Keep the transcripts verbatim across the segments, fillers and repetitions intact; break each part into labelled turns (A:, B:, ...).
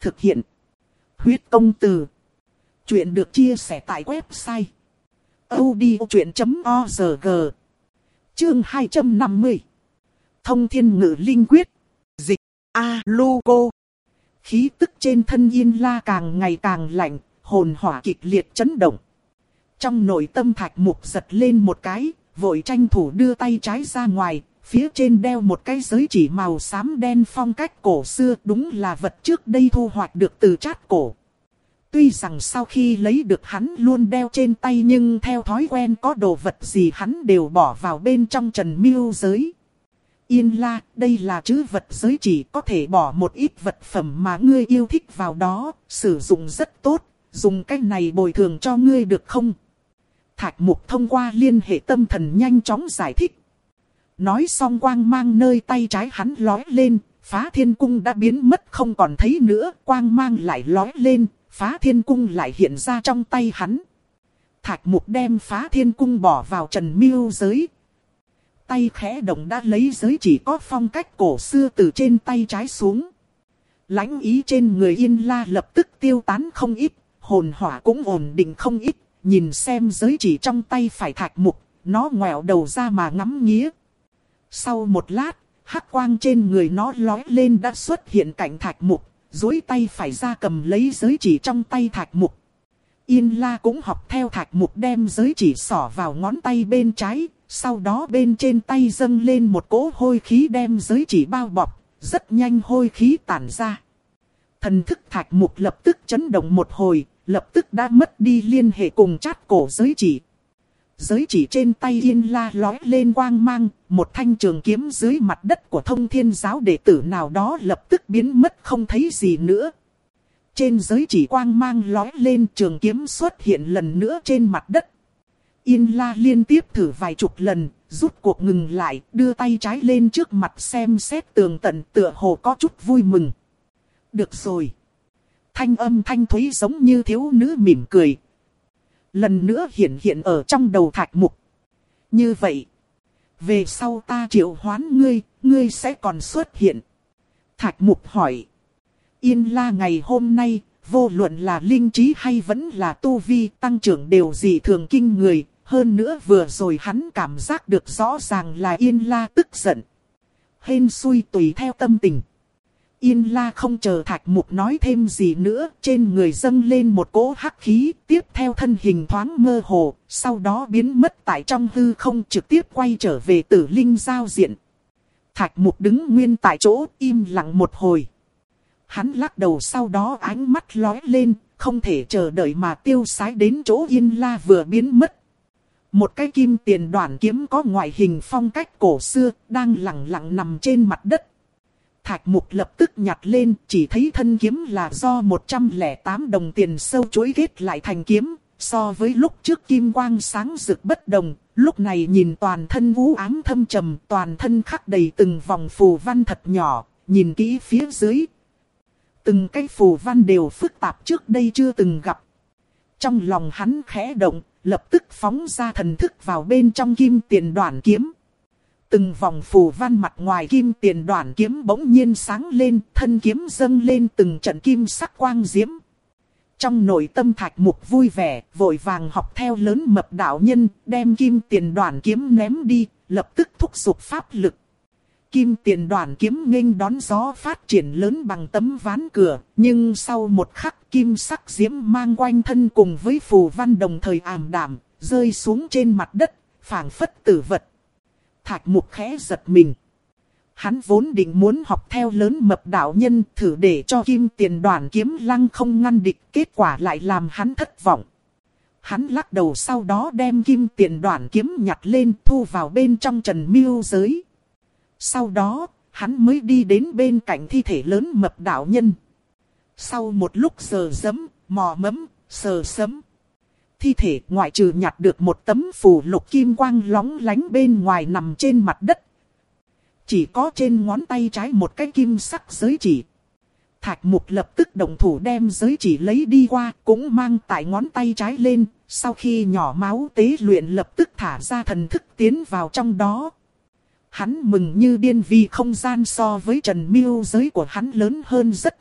A: Thực hiện. Huyết công từ. Chuyện được chia sẻ tại website audiochuyện chấm org. Chương hai trăm năm mươi. Thông thiên ngự linh quyết. Dịch. A-lu-cô. Khí tức trên thân Yên La càng ngày càng lạnh, hồn hỏa kịch liệt chấn động. Trong nội tâm Thạch Mục giật lên một cái, vội tranh thủ đưa tay trái ra ngoài, phía trên đeo một cái giới chỉ màu xám đen phong cách cổ xưa, đúng là vật trước đây thu hoạch được từ Trát Cổ. Tuy rằng sau khi lấy được hắn luôn đeo trên tay, nhưng theo thói quen có đồ vật gì hắn đều bỏ vào bên trong Trần Miêu giới. Yên La, đây là trữ vật giới chỉ, có thể bỏ một ít vật phẩm mà ngươi yêu thích vào đó, sử dụng rất tốt, dùng cái này bồi thường cho ngươi được không? Thạch Mục thông qua liên hệ tâm thần nhanh chóng giải thích. Nói xong quang mang nơi tay trái hắn lói lên, Phá Thiên Cung đã biến mất không còn thấy nữa, quang mang lại lói lên, Phá Thiên Cung lại hiện ra trong tay hắn. Thạch Mục đem Phá Thiên Cung bỏ vào Trần Miêu giới. Tay khẽ động đã lấy giới chỉ có phong cách cổ xưa từ trên tay trái xuống. Lãnh ý trên người Yên La lập tức tiêu tán không ít, hồn hỏa cũng ổn định không ít. Nhìn xem giới chỉ trong tay phải Thạch Mục, nó ngoẹo đầu ra mà ngắm nghía. Sau một lát, hắc quang trên người nó lói lên đã xuất hiện cạnh Thạch Mục, duỗi tay phải ra cầm lấy giới chỉ trong tay Thạch Mục. Yên La cũng học theo Thạch Mục đem giới chỉ xỏ vào ngón tay bên trái, sau đó bên trên tay dâng lên một cỗ hôi khí đem giới chỉ bao bọc, rất nhanh hôi khí tản ra. Thần thức Thạch Mục lập tức chấn động một hồi, lập tức đã mất đi liên hệ cùng Trát Cổ giới chỉ. Giới chỉ trên tay Yên La lói lên quang mang, một thanh trường kiếm dưới mặt đất của Thông Thiên giáo đệ tử nào đó lập tức biến mất không thấy gì nữa. Trên giới chỉ quang mang lói lên, trường kiếm xuất hiện lần nữa trên mặt đất. Yên La liên tiếp thử vài chục lần, rút cuộc ngừng lại, đưa tay trái lên trước mặt xem xét tường tận, tựa hồ có chút vui mừng. Được rồi. Thanh âm thanh thúy giống như thiếu nữ mỉm cười. Lần nữa hiện hiện ở trong đầu Thạch Mục. Như vậy, về sau ta triệu hoán ngươi, ngươi sẽ còn xuất hiện. Thạch Mục hỏi. Yên La ngày hôm nay, vô luận là linh trí hay vẫn là tu vi tăng trưởng đều dị thường kinh người. Hơn nữa vừa rồi hắn cảm giác được rõ ràng là Yên La tức giận. Hên xui tùy theo tâm tình. Yên La không chờ Thạch Mục nói thêm gì nữa, trên người dâng lên một cỗ hắc khí, tiếp theo thân hình thoáng mơ hồ, sau đó biến mất tại trong hư không, trực tiếp quay trở về Tử Linh giao diện. Thạch Mục đứng nguyên tại chỗ, im lặng một hồi. Hắn lắc đầu, sau đó ánh mắt lóe lên, không thể chờ đợi mà tiêu sái đến chỗ Yên La vừa biến mất. Một cái kim tiền đoản kiếm có ngoại hình phong cách cổ xưa, đang lặng lặng nằm trên mặt đất. Thạch Mục lập tức nhặt lên, chỉ thấy thân kiếm là do một trăm lẻ tám đồng tiền sâu chuỗi ghét lại thành kiếm. So với lúc trước kim quang sáng rực bất đồng, lúc này nhìn toàn thân u ám thâm trầm, toàn thân khắc đầy từng vòng phù văn thật nhỏ, nhìn kỹ phía dưới. Từng cái phù văn đều phức tạp trước đây chưa từng gặp. Trong lòng hắn khẽ động, lập tức phóng ra thần thức vào bên trong kim tiền đoản kiếm. Từng vòng phù văn mặt ngoài kim tiền đoản kiếm bỗng nhiên sáng lên, thân kiếm dâng lên từng trận kim sắc quang diễm. Trong nội tâm Thạch Mục vui vẻ, vội vàng học theo lớn mập đạo nhân, đem kim tiền đoản kiếm ném đi, lập tức thúc giục pháp lực. Kim tiền đoản kiếm nghênh đón gió phát triển lớn bằng tấm ván cửa, nhưng sau một khắc kim sắc diễm mang quanh thân cùng với phù văn đồng thời ảm đạm, rơi xuống trên mặt đất, phảng phất tử vật. Thạch Mục khẽ giật mình. Hắn vốn định muốn học theo lớn mập đạo nhân thử để cho kim tiền đoản kiếm lăng không ngăn địch, kết quả lại làm hắn thất vọng. Hắn lắc đầu, sau đó đem kim tiền đoản kiếm nhặt lên thu vào bên trong Trần Miêu giới. Sau đó, hắn mới đi đến bên cạnh thi thể lớn mập đạo nhân. Sau một lúc sờ dẫm, mò mẫm, sờ sấm. Thi thể ngoại trừ nhặt được một tấm phù lục kim quang lóng lánh bên ngoài nằm trên mặt đất. Chỉ có trên ngón tay trái một cái kim sắc giới chỉ. Thạch Mục lập tức động thủ đem giới chỉ lấy đi qua, cũng mang tại ngón tay trái lên. Sau khi nhỏ máu tế luyện lập tức thả ra thần thức tiến vào trong đó. Hắn mừng như điên vì không gian so với Trần Miêu giới của hắn lớn hơn rất nhiều,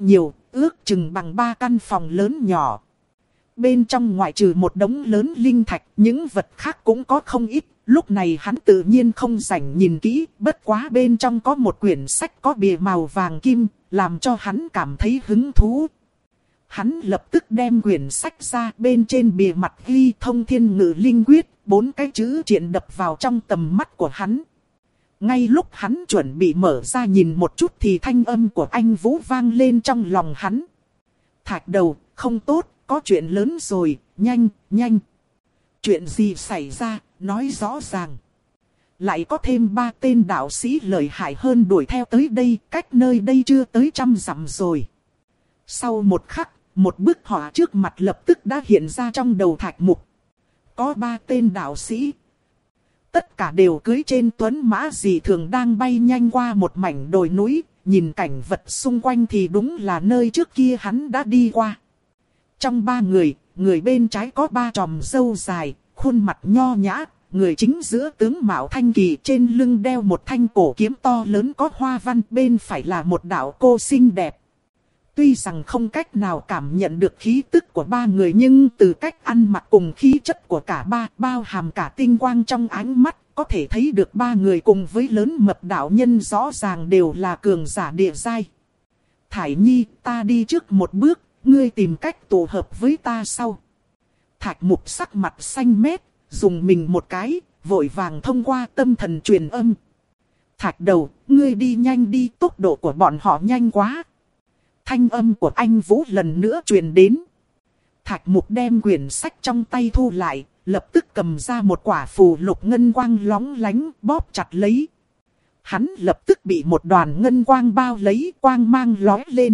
A: ước chừng bằng ba căn phòng lớn nhỏ. Bên trong ngoại trừ một đống lớn linh thạch, những vật khác cũng có không ít. Lúc này hắn tự nhiên không rảnh nhìn kỹ, bất quá bên trong có một quyển sách có bìa màu vàng kim, làm cho hắn cảm thấy hứng thú. Hắn lập tức đem quyển sách ra, bên trên bìa mặt ghi Thông Thiên Ngự Linh Quyết, bốn cái chữ triện đập vào trong tầm mắt của hắn. Ngay lúc hắn chuẩn bị mở ra nhìn một chút thì thanh âm của anh Vũ vang lên trong lòng hắn. Thạch đầu, không tốt, có chuyện lớn rồi, nhanh, nhanh. Chuyện gì xảy ra, nói rõ ràng. Lại có thêm ba tên đạo sĩ lợi hại hơn đuổi theo tới đây, cách nơi đây chưa tới trăm dặm rồi. Sau một khắc, một bức họa trước mặt lập tức đã hiện ra trong đầu Thạch Mục. Có ba tên đạo sĩ. Tất cả đều cưỡi trên tuấn mã dị thường đang bay nhanh qua một mảnh đồi núi, nhìn cảnh vật xung quanh thì đúng là nơi trước kia hắn đã đi qua. Trong ba người, người bên trái có ba chòm râu dài, khuôn mặt nho nhã, người chính giữa tướng mạo thanh kỳ trên lưng đeo một thanh cổ kiếm to lớn có hoa văn, bên phải là một đạo cô xinh đẹp. Tuy rằng không cách nào cảm nhận được khí tức của ba người nhưng từ cách ăn mặc cùng khí chất của cả ba, bao hàm cả tinh quang trong ánh mắt, có thể thấy được ba người cùng với lớn mập đạo nhân rõ ràng đều là cường giả địa giai. Thải Nhi, ta đi trước một bước, ngươi tìm cách tụ hợp với ta sau. Thạch Mục sắc mặt xanh mét, dùng mình một cái, vội vàng thông qua tâm thần truyền âm. Thạch đầu, ngươi đi nhanh đi, tốc độ của bọn họ nhanh quá. Thanh âm của anh Vũ lần nữa truyền đến. Thạch Mục đem quyển sách trong tay thu lại, lập tức cầm ra một quả phù lục ngân quang lóng lánh, bóp chặt lấy. Hắn lập tức bị một đoàn ngân quang bao lấy, quang mang lóe lên.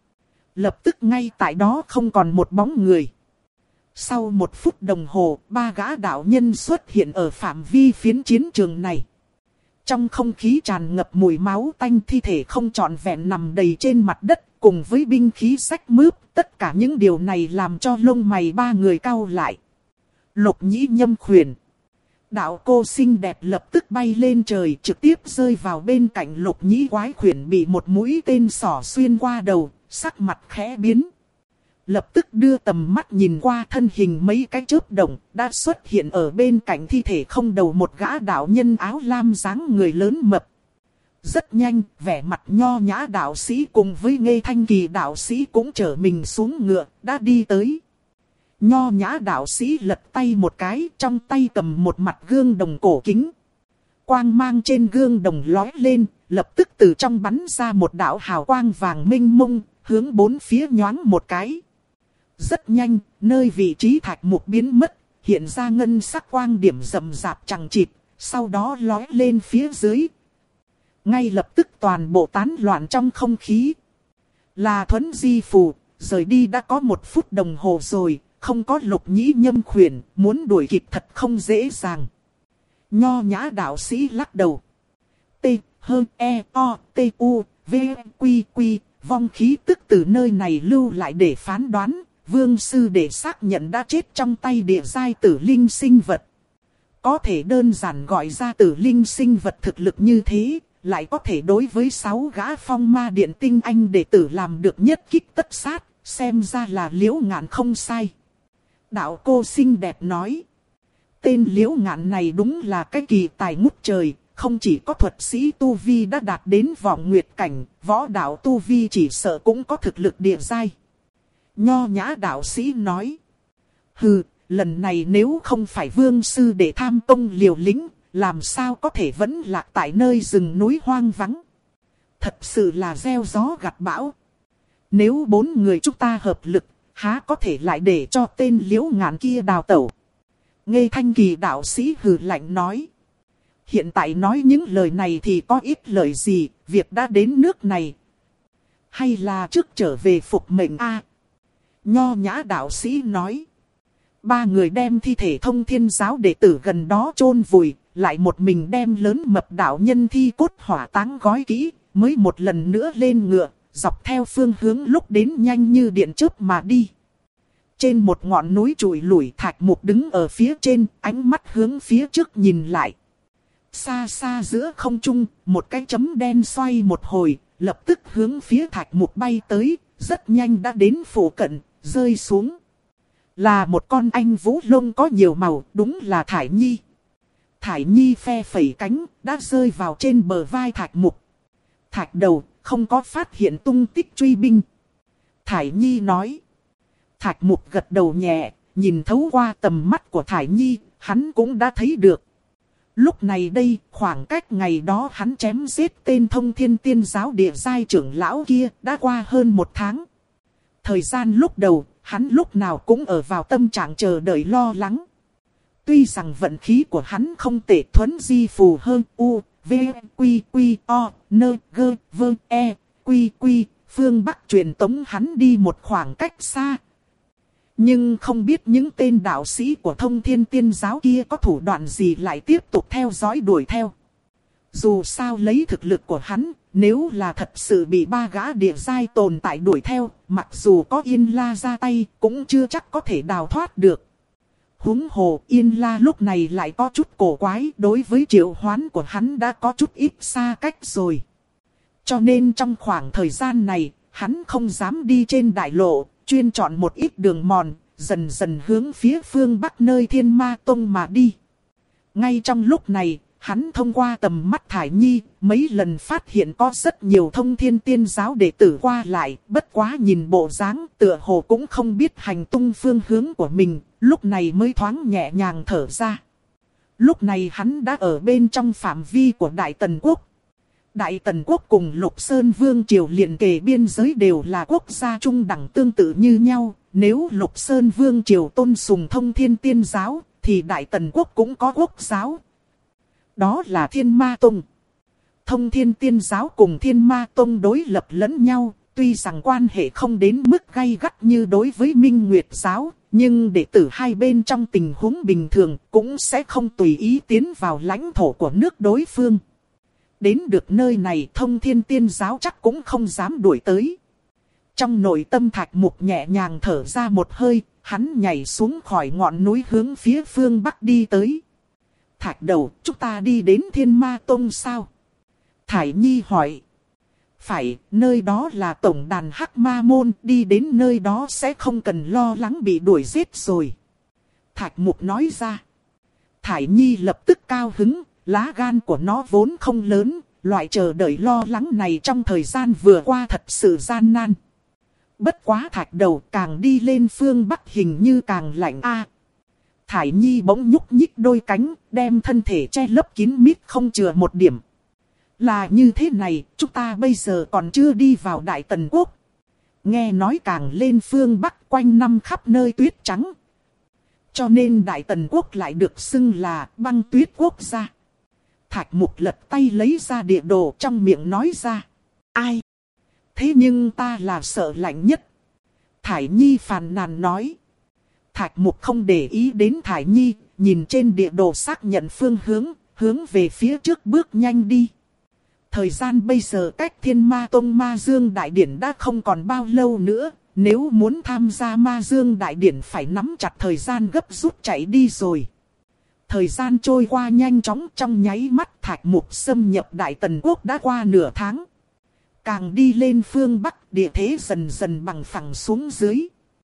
A: Lập tức ngay tại đó không còn một bóng người. Sau một phút đồng hồ, ba gã đạo nhân xuất hiện ở phạm vi phiến chiến trường này. Trong không khí tràn ngập mùi máu tanh, thi thể không trọn vẹn nằm đầy trên mặt đất, cùng với binh khí rách mướp, tất cả những điều này làm cho lông mày ba người cau lại. Lục Nhĩ Nhâm Khuyển. Đạo cô xinh đẹp lập tức bay lên trời, trực tiếp rơi vào bên cạnh Lục Nhĩ Quái Khuyển bị một mũi tên xỏ xuyên qua đầu, sắc mặt khẽ biến. Lập tức đưa tầm mắt nhìn qua thân hình mấy cái chớp động, đã xuất hiện ở bên cạnh thi thể không đầu một gã đạo nhân áo lam dáng người lớn mập. Rất nhanh, vẻ mặt nho nhã đạo sĩ cùng với Nghê Thanh Kỳ đạo sĩ cũng trở mình xuống ngựa, đã đi tới. Nho nhã đạo sĩ lật tay một cái, trong tay cầm một mặt gương đồng cổ kính. Quang mang trên gương đồng lói lên, lập tức từ trong bắn ra một đạo hào quang vàng minh mông, hướng bốn phía nhoáng một cái. Rất nhanh, nơi vị trí Thạch Mục biến mất, hiện ra ngân sắc quang điểm rậm rạp chằng chịt, sau đó lói lên phía dưới. Ngay lập tức toàn bộ tán loạn trong không khí. Là Thuấn Di Phù, rời đi đã có một phút đồng hồ rồi, không có Lục Nhĩ Nhâm Khuyển, muốn đuổi kịp thật không dễ dàng. Nho nhã đạo sĩ lắc đầu. T, H, E, O, T, U, V, Quy, Quy, vong khí tức từ nơi này lưu lại để phán đoán. Vương sư để xác nhận đã chết trong tay địa giai tử linh sinh vật. Có thể đơn giản gọi ra tử linh sinh vật thực lực như thế, lại có thể đối với sáu gã phong ma điện tinh anh đệ tử làm được nhất kích tất sát, xem ra là Liễu Ngạn không sai. Đạo cô xinh đẹp nói. Tên Liễu Ngạn này đúng là cái kỳ tài ngút trời, không chỉ có thuật sĩ tu vi đã đạt đến vọng nguyệt cảnh, võ đạo tu vi chỉ sợ cũng có thực lực địa giai. Nho nhã đạo sĩ nói. Hừ, lần này nếu không phải vương sư để tham công liều lĩnh, làm sao có thể vẫn lạc tại nơi rừng núi hoang vắng. Thật sự là gieo gió gặt bão. Nếu bốn người chúng ta hợp lực, há có thể lại để cho tên Liễu Ngạn kia đào tẩu. Nghê Thanh Kỳ đạo sĩ hừ lạnh nói. Hiện tại nói những lời này thì có ít lời gì, việc đã đến nước này. Hay là trước trở về phục mệnh a? Nho nhã đạo sĩ nói. Ba người đem thi thể Thông Thiên giáo đệ tử gần đó chôn vùi, lại một mình đem lớn mập đạo nhân thi cốt hỏa táng gói kỹ, mới một lần nữa lên ngựa, dọc theo phương hướng lúc đến nhanh như điện chớp mà đi. Trên một ngọn núi trụi lủi, Thạch Mục đứng ở phía trên, ánh mắt hướng phía trước nhìn lại. Xa xa giữa không trung, một cái chấm đen xoay một hồi, lập tức hướng phía Thạch Mục bay tới, rất nhanh đã đến phủ cận, rơi xuống. Là một con anh vũ lông có nhiều màu, đúng là Thải Nhi. Thải Nhi phe phẩy cánh, đã rơi vào trên bờ vai Thạch Mục. Thạch đầu, không có phát hiện tung tích truy binh. Thải Nhi nói. Thạch Mục gật đầu nhẹ, nhìn thấu qua tầm mắt của Thải Nhi, hắn cũng đã thấy được. Lúc này đây, khoảng cách ngày đó hắn chém giết tên Thông Thiên Tiên Giáo địa giai trưởng lão kia đã qua hơn một tháng. Thời gian lúc đầu, hắn lúc nào cũng ở vào tâm trạng chờ đợi lo lắng. Tuy rằng vận khí của hắn không tệ, thuấn di phù hơn U, V, Quy, Quy, O, Nơ, Gơ, Vơ, E, Quy, Quy, phương Bắc truyền tống hắn đi một khoảng cách xa. Nhưng không biết những tên đạo sĩ của Thông Thiên Tiên Giáo kia có thủ đoạn gì lại tiếp tục theo dõi đuổi theo. Dù sao lấy thực lực của hắn, nếu là thật sự bị ba gã địa giai tồn tại đuổi theo, mặc dù có Yên La ra tay, cũng chưa chắc có thể đào thoát được. Huống hồ Yên La lúc này lại có chút cổ quái, đối với triệu hoán của hắn đã có chút ít xa cách rồi. Cho nên trong khoảng thời gian này, hắn không dám đi trên đại lộ, chuyên chọn một ít đường mòn, dần dần hướng phía phương Bắc nơi Thiên Ma Tông mà đi. Ngay trong lúc này, hắn thông qua tầm mắt Thải Nhi, mấy lần phát hiện có rất nhiều Thông Thiên Tiên Giáo đệ tử qua lại, bất quá nhìn bộ dáng tựa hồ cũng không biết hành tung phương hướng của mình, lúc này mới thoáng nhẹ nhàng thở ra. Lúc này hắn đã ở bên trong phạm vi của Đại Tần Quốc. Đại Tần Quốc cùng Lục Sơn Vương Triều liền kề biên giới đều là quốc gia trung đẳng tương tự như nhau, nếu Lục Sơn Vương Triều tôn sùng Thông Thiên Tiên Giáo, thì Đại Tần Quốc cũng có quốc giáo. Đó là Thiên Ma Tông. Thông Thiên Tiên Giáo cùng Thiên Ma Tông đối lập lẫn nhau, tuy rằng quan hệ không đến mức gay gắt như đối với Minh Nguyệt Giáo, nhưng đệ tử hai bên trong tình huống bình thường cũng sẽ không tùy ý tiến vào lãnh thổ của nước đối phương. Đến được nơi này Thông Thiên Tiên Giáo chắc cũng không dám đuổi tới. Trong nội tâm Thạch Mục nhẹ nhàng thở ra một hơi, hắn nhảy xuống khỏi ngọn núi hướng phía phương Bắc đi tới. Thạch đầu, chúng ta đi đến Thiên Ma Tông sao? Thải Nhi hỏi. Phải, nơi đó là tổng đàn Hắc Ma Môn, đi đến nơi đó sẽ không cần lo lắng bị đuổi giết rồi. Thạch Mục nói ra. Thải Nhi lập tức cao hứng, lá gan của nó vốn không lớn, loại chờ đợi lo lắng này trong thời gian vừa qua thật sự gian nan. Bất quá Thạch đầu càng đi lên phương Bắc hình như càng lạnh a. Thải Nhi bỗng nhúc nhích đôi cánh, đem thân thể che lấp kín mít không chừa một điểm. Là như thế này, chúng ta bây giờ còn chưa đi vào Đại Tần Quốc. Nghe nói càng lên phương Bắc quanh năm khắp nơi tuyết trắng. Cho nên Đại Tần Quốc lại được xưng là băng tuyết quốc gia. Thạch Mục lật tay lấy ra địa đồ trong miệng nói ra. Ai? Thế nhưng ta là sợ lạnh nhất. Thải Nhi phàn nàn nói. Thạch Mục không để ý đến Thải Nhi, nhìn trên địa đồ xác nhận phương hướng, hướng về phía trước bước nhanh đi. Thời gian bây giờ cách Thiên Ma Tông Ma Dương Đại Điển đã không còn bao lâu nữa, nếu muốn tham gia Ma Dương Đại Điển phải nắm chặt thời gian gấp rút chạy đi rồi. Thời gian trôi qua nhanh chóng, trong nháy mắt Thạch Mục xâm nhập Đại Tần Quốc đã qua nửa tháng. Càng đi lên phương Bắc, địa thế dần dần bằng phẳng xuống dưới.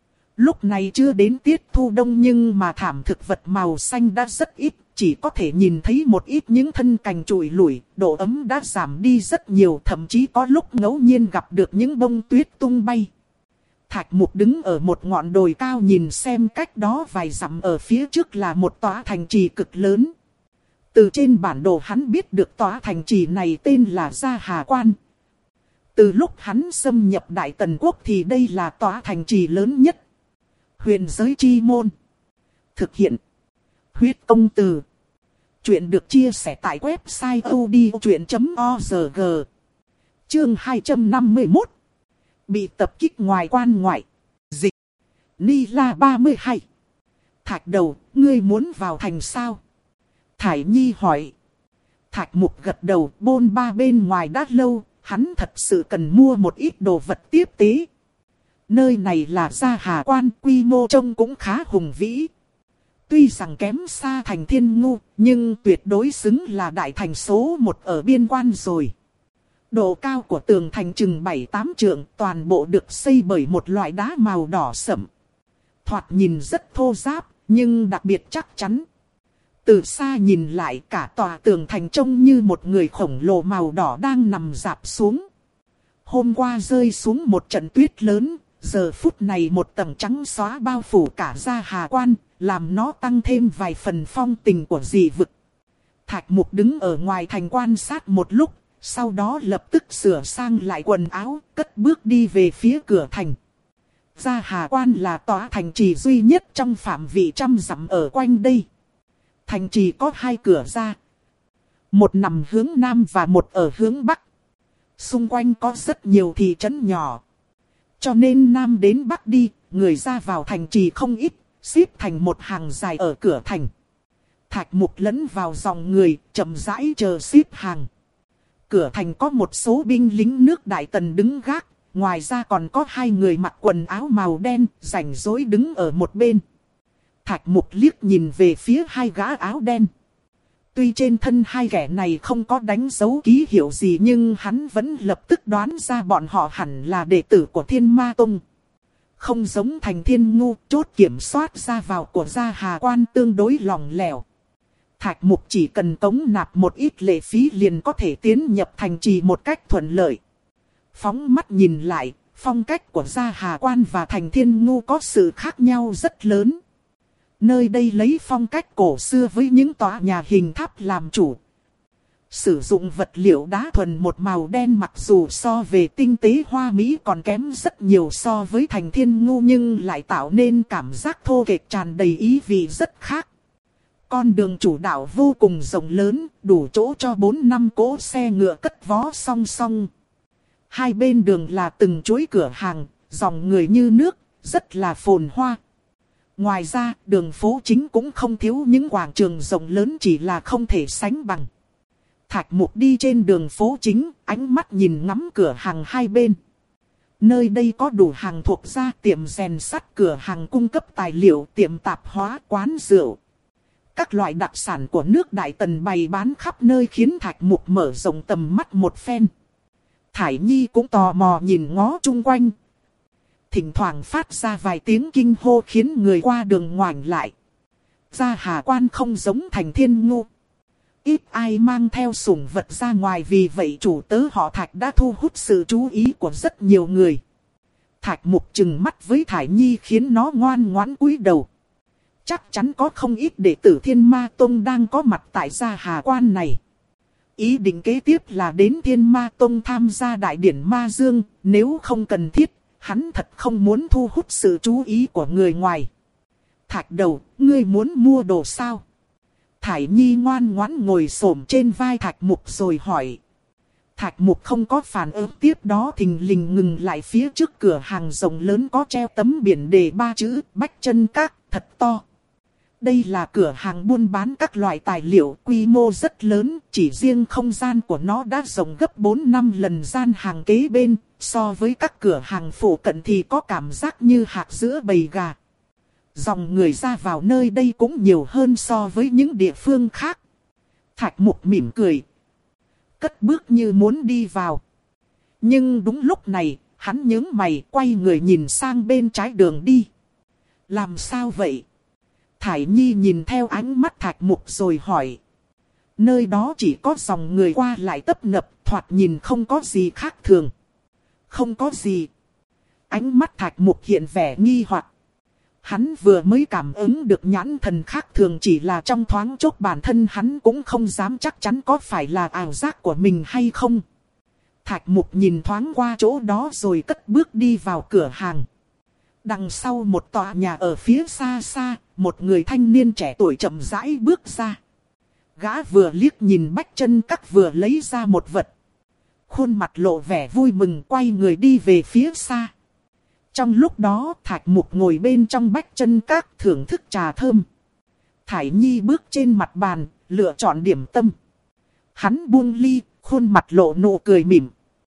A: Lúc này chưa đến tiết thu đông nhưng mà thảm thực vật màu xanh đã rất ít, chỉ có thể nhìn thấy một ít những thân cành trụi lủi, độ ấm đã giảm đi rất nhiều, thậm chí có lúc ngẫu nhiên gặp được những bông tuyết tung bay. Thạch Mục đứng ở một ngọn đồi cao nhìn xem cách đó vài dặm ở phía trước là một tòa thành trì cực lớn. Từ trên bản đồ hắn biết được tòa thành trì này tên là Gia Hà Quan. Từ lúc hắn xâm nhập Đại Tần Quốc thì đây là tòa thành trì lớn nhất. Huyền Giới Chi Môn. Thực hiện. Huyết Công Từ. Chuyện được chia sẻ tại website odchuyện chấm org. Chương hai trăm năm mươi mốt. Bị tập kích ngoài quan ngoại. Dịch. Ni La ba mươi hai. Thạch đầu, ngươi muốn vào thành sao? Thải Nhi hỏi. Thạch Mục gật đầu, bôn ba bên ngoài đã lâu, hắn thật sự cần mua một ít đồ vật tiếp tế. Nơi này là Gia Hà Quan, quy mô trông cũng khá hùng vĩ. Tuy rằng kém xa thành Thiên Ngu, nhưng tuyệt đối xứng là đại thành số một ở biên quan rồi. Độ cao của tường thành chừng bảy tám trượng, toàn bộ được xây bởi một loại đá màu đỏ sẫm. Thoạt nhìn rất thô ráp, nhưng đặc biệt chắc chắn. Từ xa nhìn lại, cả tòa tường thành trông như một người khổng lồ màu đỏ đang nằm rạp xuống. Hôm qua rơi xuống một trận tuyết lớn, giờ phút này một tầng trắng xóa bao phủ cả Gia Hà Quan, làm nó tăng thêm vài phần phong tình của dị vực. Thạch Mục đứng ở ngoài thành quan sát một lúc, sau đó lập tức sửa sang lại quần áo, cất bước đi về phía cửa thành. Gia Hà Quan là tòa thành trì duy nhất trong phạm vi trăm dặm ở quanh đây. Thành trì có hai cửa ra. Một nằm hướng nam và một ở hướng bắc. Xung quanh có rất nhiều thị trấn nhỏ. Cho nên nam đến bắc đi, người ra vào thành trì không ít, xếp thành một hàng dài ở cửa thành. Thạch Mục lẫn vào dòng người, chậm rãi chờ xếp hàng. Cửa thành có một số binh lính nước Đại Tần đứng gác, ngoài ra còn có hai người mặc quần áo màu đen, rảnh rỗi đứng ở một bên. Thạch Mục liếc nhìn về phía hai gã áo đen. Tuy trên thân hai kẻ này không có đánh dấu ký hiệu gì, nhưng hắn vẫn lập tức đoán ra bọn họ hẳn là đệ tử của Thiên Ma Tông. Không giống Thành Thiên Ngu, chốt kiểm soát ra vào của Gia Hà Quan tương đối lỏng lẻo. Thạch Mục chỉ cần tống nạp một ít lệ phí liền có thể tiến nhập thành trì một cách thuận lợi. Phóng mắt nhìn lại, phong cách của Gia Hà Quan và Thành Thiên Ngu có sự khác nhau rất lớn. Nơi đây lấy phong cách cổ xưa với những tòa nhà hình tháp làm chủ. Sử dụng vật liệu đá thuần một màu đen, mặc dù so về tinh tế hoa mỹ còn kém rất nhiều so với Thành Thiên Ngu, nhưng lại tạo nên cảm giác thô kệch tràn đầy ý vị rất khác. Con đường chủ đạo vô cùng rộng lớn, đủ chỗ cho bốn năm cỗ xe ngựa cất vó song song. Hai bên đường là từng chuỗi cửa hàng, dòng người như nước, rất là phồn hoa. Ngoài ra, đường phố chính cũng không thiếu những quảng trường rộng lớn, chỉ là không thể sánh bằng. Thạch Mục đi trên đường phố chính, ánh mắt nhìn ngắm cửa hàng hai bên. Nơi đây có đủ hàng thuộc gia, tiệm rèn sắt, cửa hàng cung cấp tài liệu, tiệm tạp hóa, quán rượu. Các loại đặc sản của nước Đại Tần bày bán khắp nơi khiến Thạch Mục mở rộng tầm mắt một phen. Thải Nhi cũng tò mò nhìn ngó chung quanh. Thỉnh thoảng phát ra vài tiếng kinh hô khiến người qua đường ngoảnh lại. Gia Hà Quan không giống Thành Thiên Ngu. Ít ai mang theo sủng vật ra ngoài, vì vậy chủ tớ họ Thạch đã thu hút sự chú ý của rất nhiều người. Thạch Mục trừng mắt với Thải Nhi khiến nó ngoan ngoãn cúi đầu. Chắc chắn có không ít đệ tử Thiên Ma Tông đang có mặt tại Gia Hà Quan này. Ý định kế tiếp là đến Thiên Ma Tông tham gia đại điển Ma Dương, nếu không cần thiết, hắn thật không muốn thu hút sự chú ý của người ngoài. Thạch Đầu, ngươi muốn mua đồ sao? Thải Nhi ngoan ngoãn ngồi xổm trên vai Thạch Mục rồi hỏi. Thạch Mục không có phản ứng, tiếp đó thình lình ngừng lại phía trước cửa hàng rộng lớn có treo tấm biển đề ba chữ Bách Chân Các, thật to. Đây là cửa hàng buôn bán các loại tài liệu, quy mô rất lớn, chỉ riêng không gian của nó đã rộng gấp bốn năm lần gian hàng kế bên, so với các cửa hàng phụ cận thì có cảm giác như hạc giữa bầy gà. Dòng người ra vào nơi đây cũng nhiều hơn so với những địa phương khác. Thạch Mục mỉm cười, cất bước như muốn đi vào. Nhưng đúng lúc này, hắn nhướng mày quay người nhìn sang bên trái đường đi. Làm sao vậy? Thải Nhi nhìn theo ánh mắt Thạch Mục rồi hỏi. Nơi đó chỉ có dòng người qua lại tấp nập, thoạt nhìn không có gì khác thường. Không có gì. Ánh mắt Thạch Mục hiện vẻ nghi hoặc. Hắn vừa mới cảm ứng được nhãn thần khác thường, chỉ là trong thoáng chốc bản thân hắn cũng không dám chắc chắn có phải là ảo giác của mình hay không. Thạch Mục nhìn thoáng qua chỗ đó rồi cất bước đi vào cửa hàng. Đằng sau một tòa nhà ở phía xa xa, một người thanh niên trẻ tuổi chậm rãi bước ra. Gã vừa liếc nhìn Bách Chân Các vừa lấy ra một vật. Khuôn mặt lộ vẻ vui mừng quay người đi về phía xa. Trong lúc đó Thạch Mục ngồi bên trong Bách Chân Các thưởng thức trà thơm. Thải Nhi bước trên mặt bàn, lựa chọn điểm tâm. Hắn buông ly, khuôn mặt lộ nụ cười mỉm.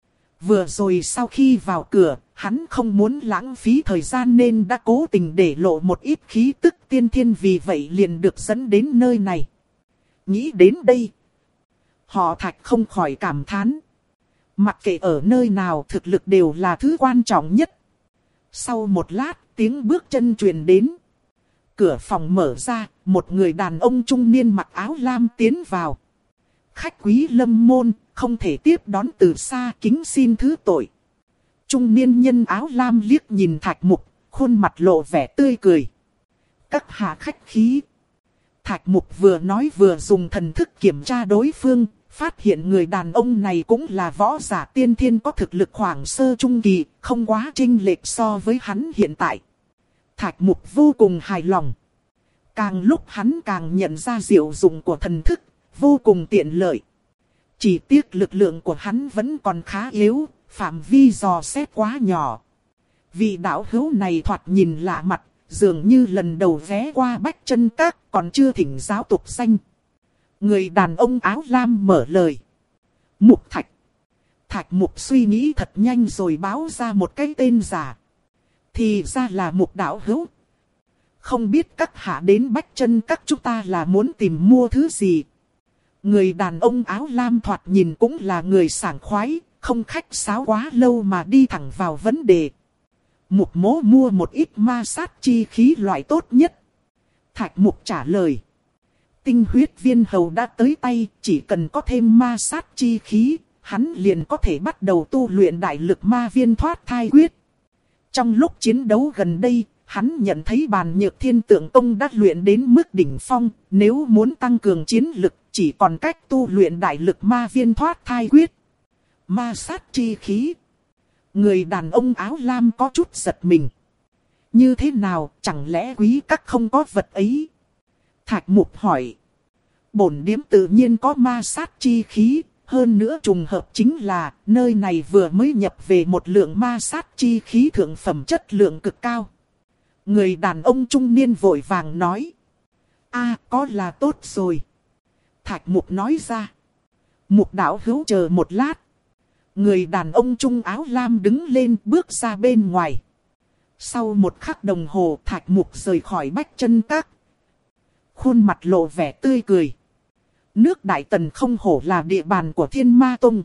A: Vừa rồi sau khi vào cửa, hắn không muốn lãng phí thời gian nên đã cố tình để lộ một ít khí tức tiên thiên, vì vậy liền được dẫn đến nơi này. Nghĩ đến đây, họ Thạch không khỏi cảm thán. Mặc kệ ở nơi nào thực lực đều là thứ quan trọng nhất. Sau một lát, tiếng bước chân truyền đến. Cửa phòng mở ra, một người đàn ông trung niên mặc áo lam tiến vào. Khách quý Lâm môn, không thể tiếp đón từ xa, kính xin thứ tội. Trung niên nhân áo lam liếc nhìn Thạch Mục, khuôn mặt lộ vẻ tươi cười. Các hạ khách khí. Thạch Mục vừa nói vừa dùng thần thức kiểm tra đối phương, phát hiện người đàn ông này cũng là võ giả tiên thiên có thực lực khoảng sơ trung kỳ, không quá chênh lệch so với hắn hiện tại. Thạch Mục vô cùng hài lòng. Càng lúc hắn càng nhận ra diệu dụng của thần thức, vô cùng tiện lợi. Chỉ tiếc lực lượng của hắn vẫn còn khá yếu, phạm vi dò xét quá nhỏ. Vị đạo hữu này thoạt nhìn lạ mặt, dường như lần đầu ghé qua Bách Chân Các, còn chưa thỉnh giáo tục danh. Người đàn ông áo lam mở lời. Mục Thạch. Thạch Mục suy nghĩ thật nhanh rồi báo ra một cái tên giả. Thì ra là Mục đạo hữu. Không biết các hạ đến Bách Chân Các chúng ta là muốn tìm mua thứ gì. Người đàn ông áo lam thoạt nhìn cũng là người sảng khoái, không khách sáo quá lâu mà đi thẳng vào vấn đề. Mục mỗ mua một ít ma sát chi khí loại tốt nhất. Thạch Mục trả lời. Tinh huyết viên hầu đã tới tay, chỉ cần có thêm ma sát chi khí, hắn liền có thể bắt đầu tu luyện đại lực ma viên thoát thai quyết. Trong lúc chiến đấu gần đây, hắn nhận thấy bàn nhược thiên tượng tông đã luyện đến mức đỉnh phong, nếu muốn tăng cường chiến lực, chỉ còn cách tu luyện đại lực ma viên thoát thai quyết. Ma sát chi khí. Người đàn ông áo lam có chút giật mình. Như thế nào, chẳng lẽ quý các không có vật ấy? Thạch Mục hỏi. Bổn điếm tự nhiên có ma sát chi khí, hơn nữa trùng hợp chính là nơi này vừa mới nhập về một lượng ma sát chi khí thượng phẩm chất lượng cực cao. Người đàn ông trung niên vội vàng nói. A, có là tốt rồi. Thạch Mục nói ra. Mục đạo hữu chờ một lát. Người đàn ông trung áo lam đứng lên bước ra bên ngoài. Sau một khắc đồng hồ Thạch Mục rời khỏi Bách Chân Các. Khuôn mặt lộ vẻ tươi cười. Nước Đại Tần không hổ là địa bàn của Thiên Ma Tông.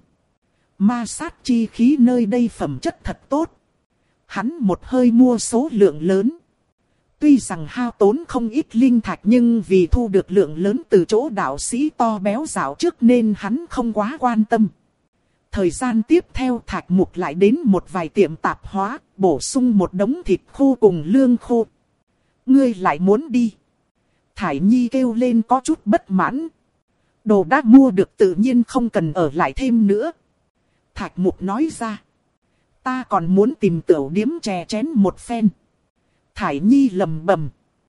A: Ma sát chi khí nơi đây phẩm chất thật tốt. Hắn một hơi mua số lượng lớn. Tuy rằng hao tốn không ít linh thạch nhưng vì thu được lượng lớn từ chỗ đạo sĩ to béo dạo trước nên hắn không quá quan tâm. Thời gian tiếp theo Thạch Mục lại đến một vài tiệm tạp hóa, bổ sung một đống thịt khô cùng lương khô. Ngươi lại muốn đi? Thải Nhi kêu lên có chút bất mãn. Đồ đã mua được tự nhiên không cần ở lại thêm nữa. Thạch Mục nói ra. Ta còn muốn tìm tiểu điếm chè chén một phen. Thải Nhi lầm bầm.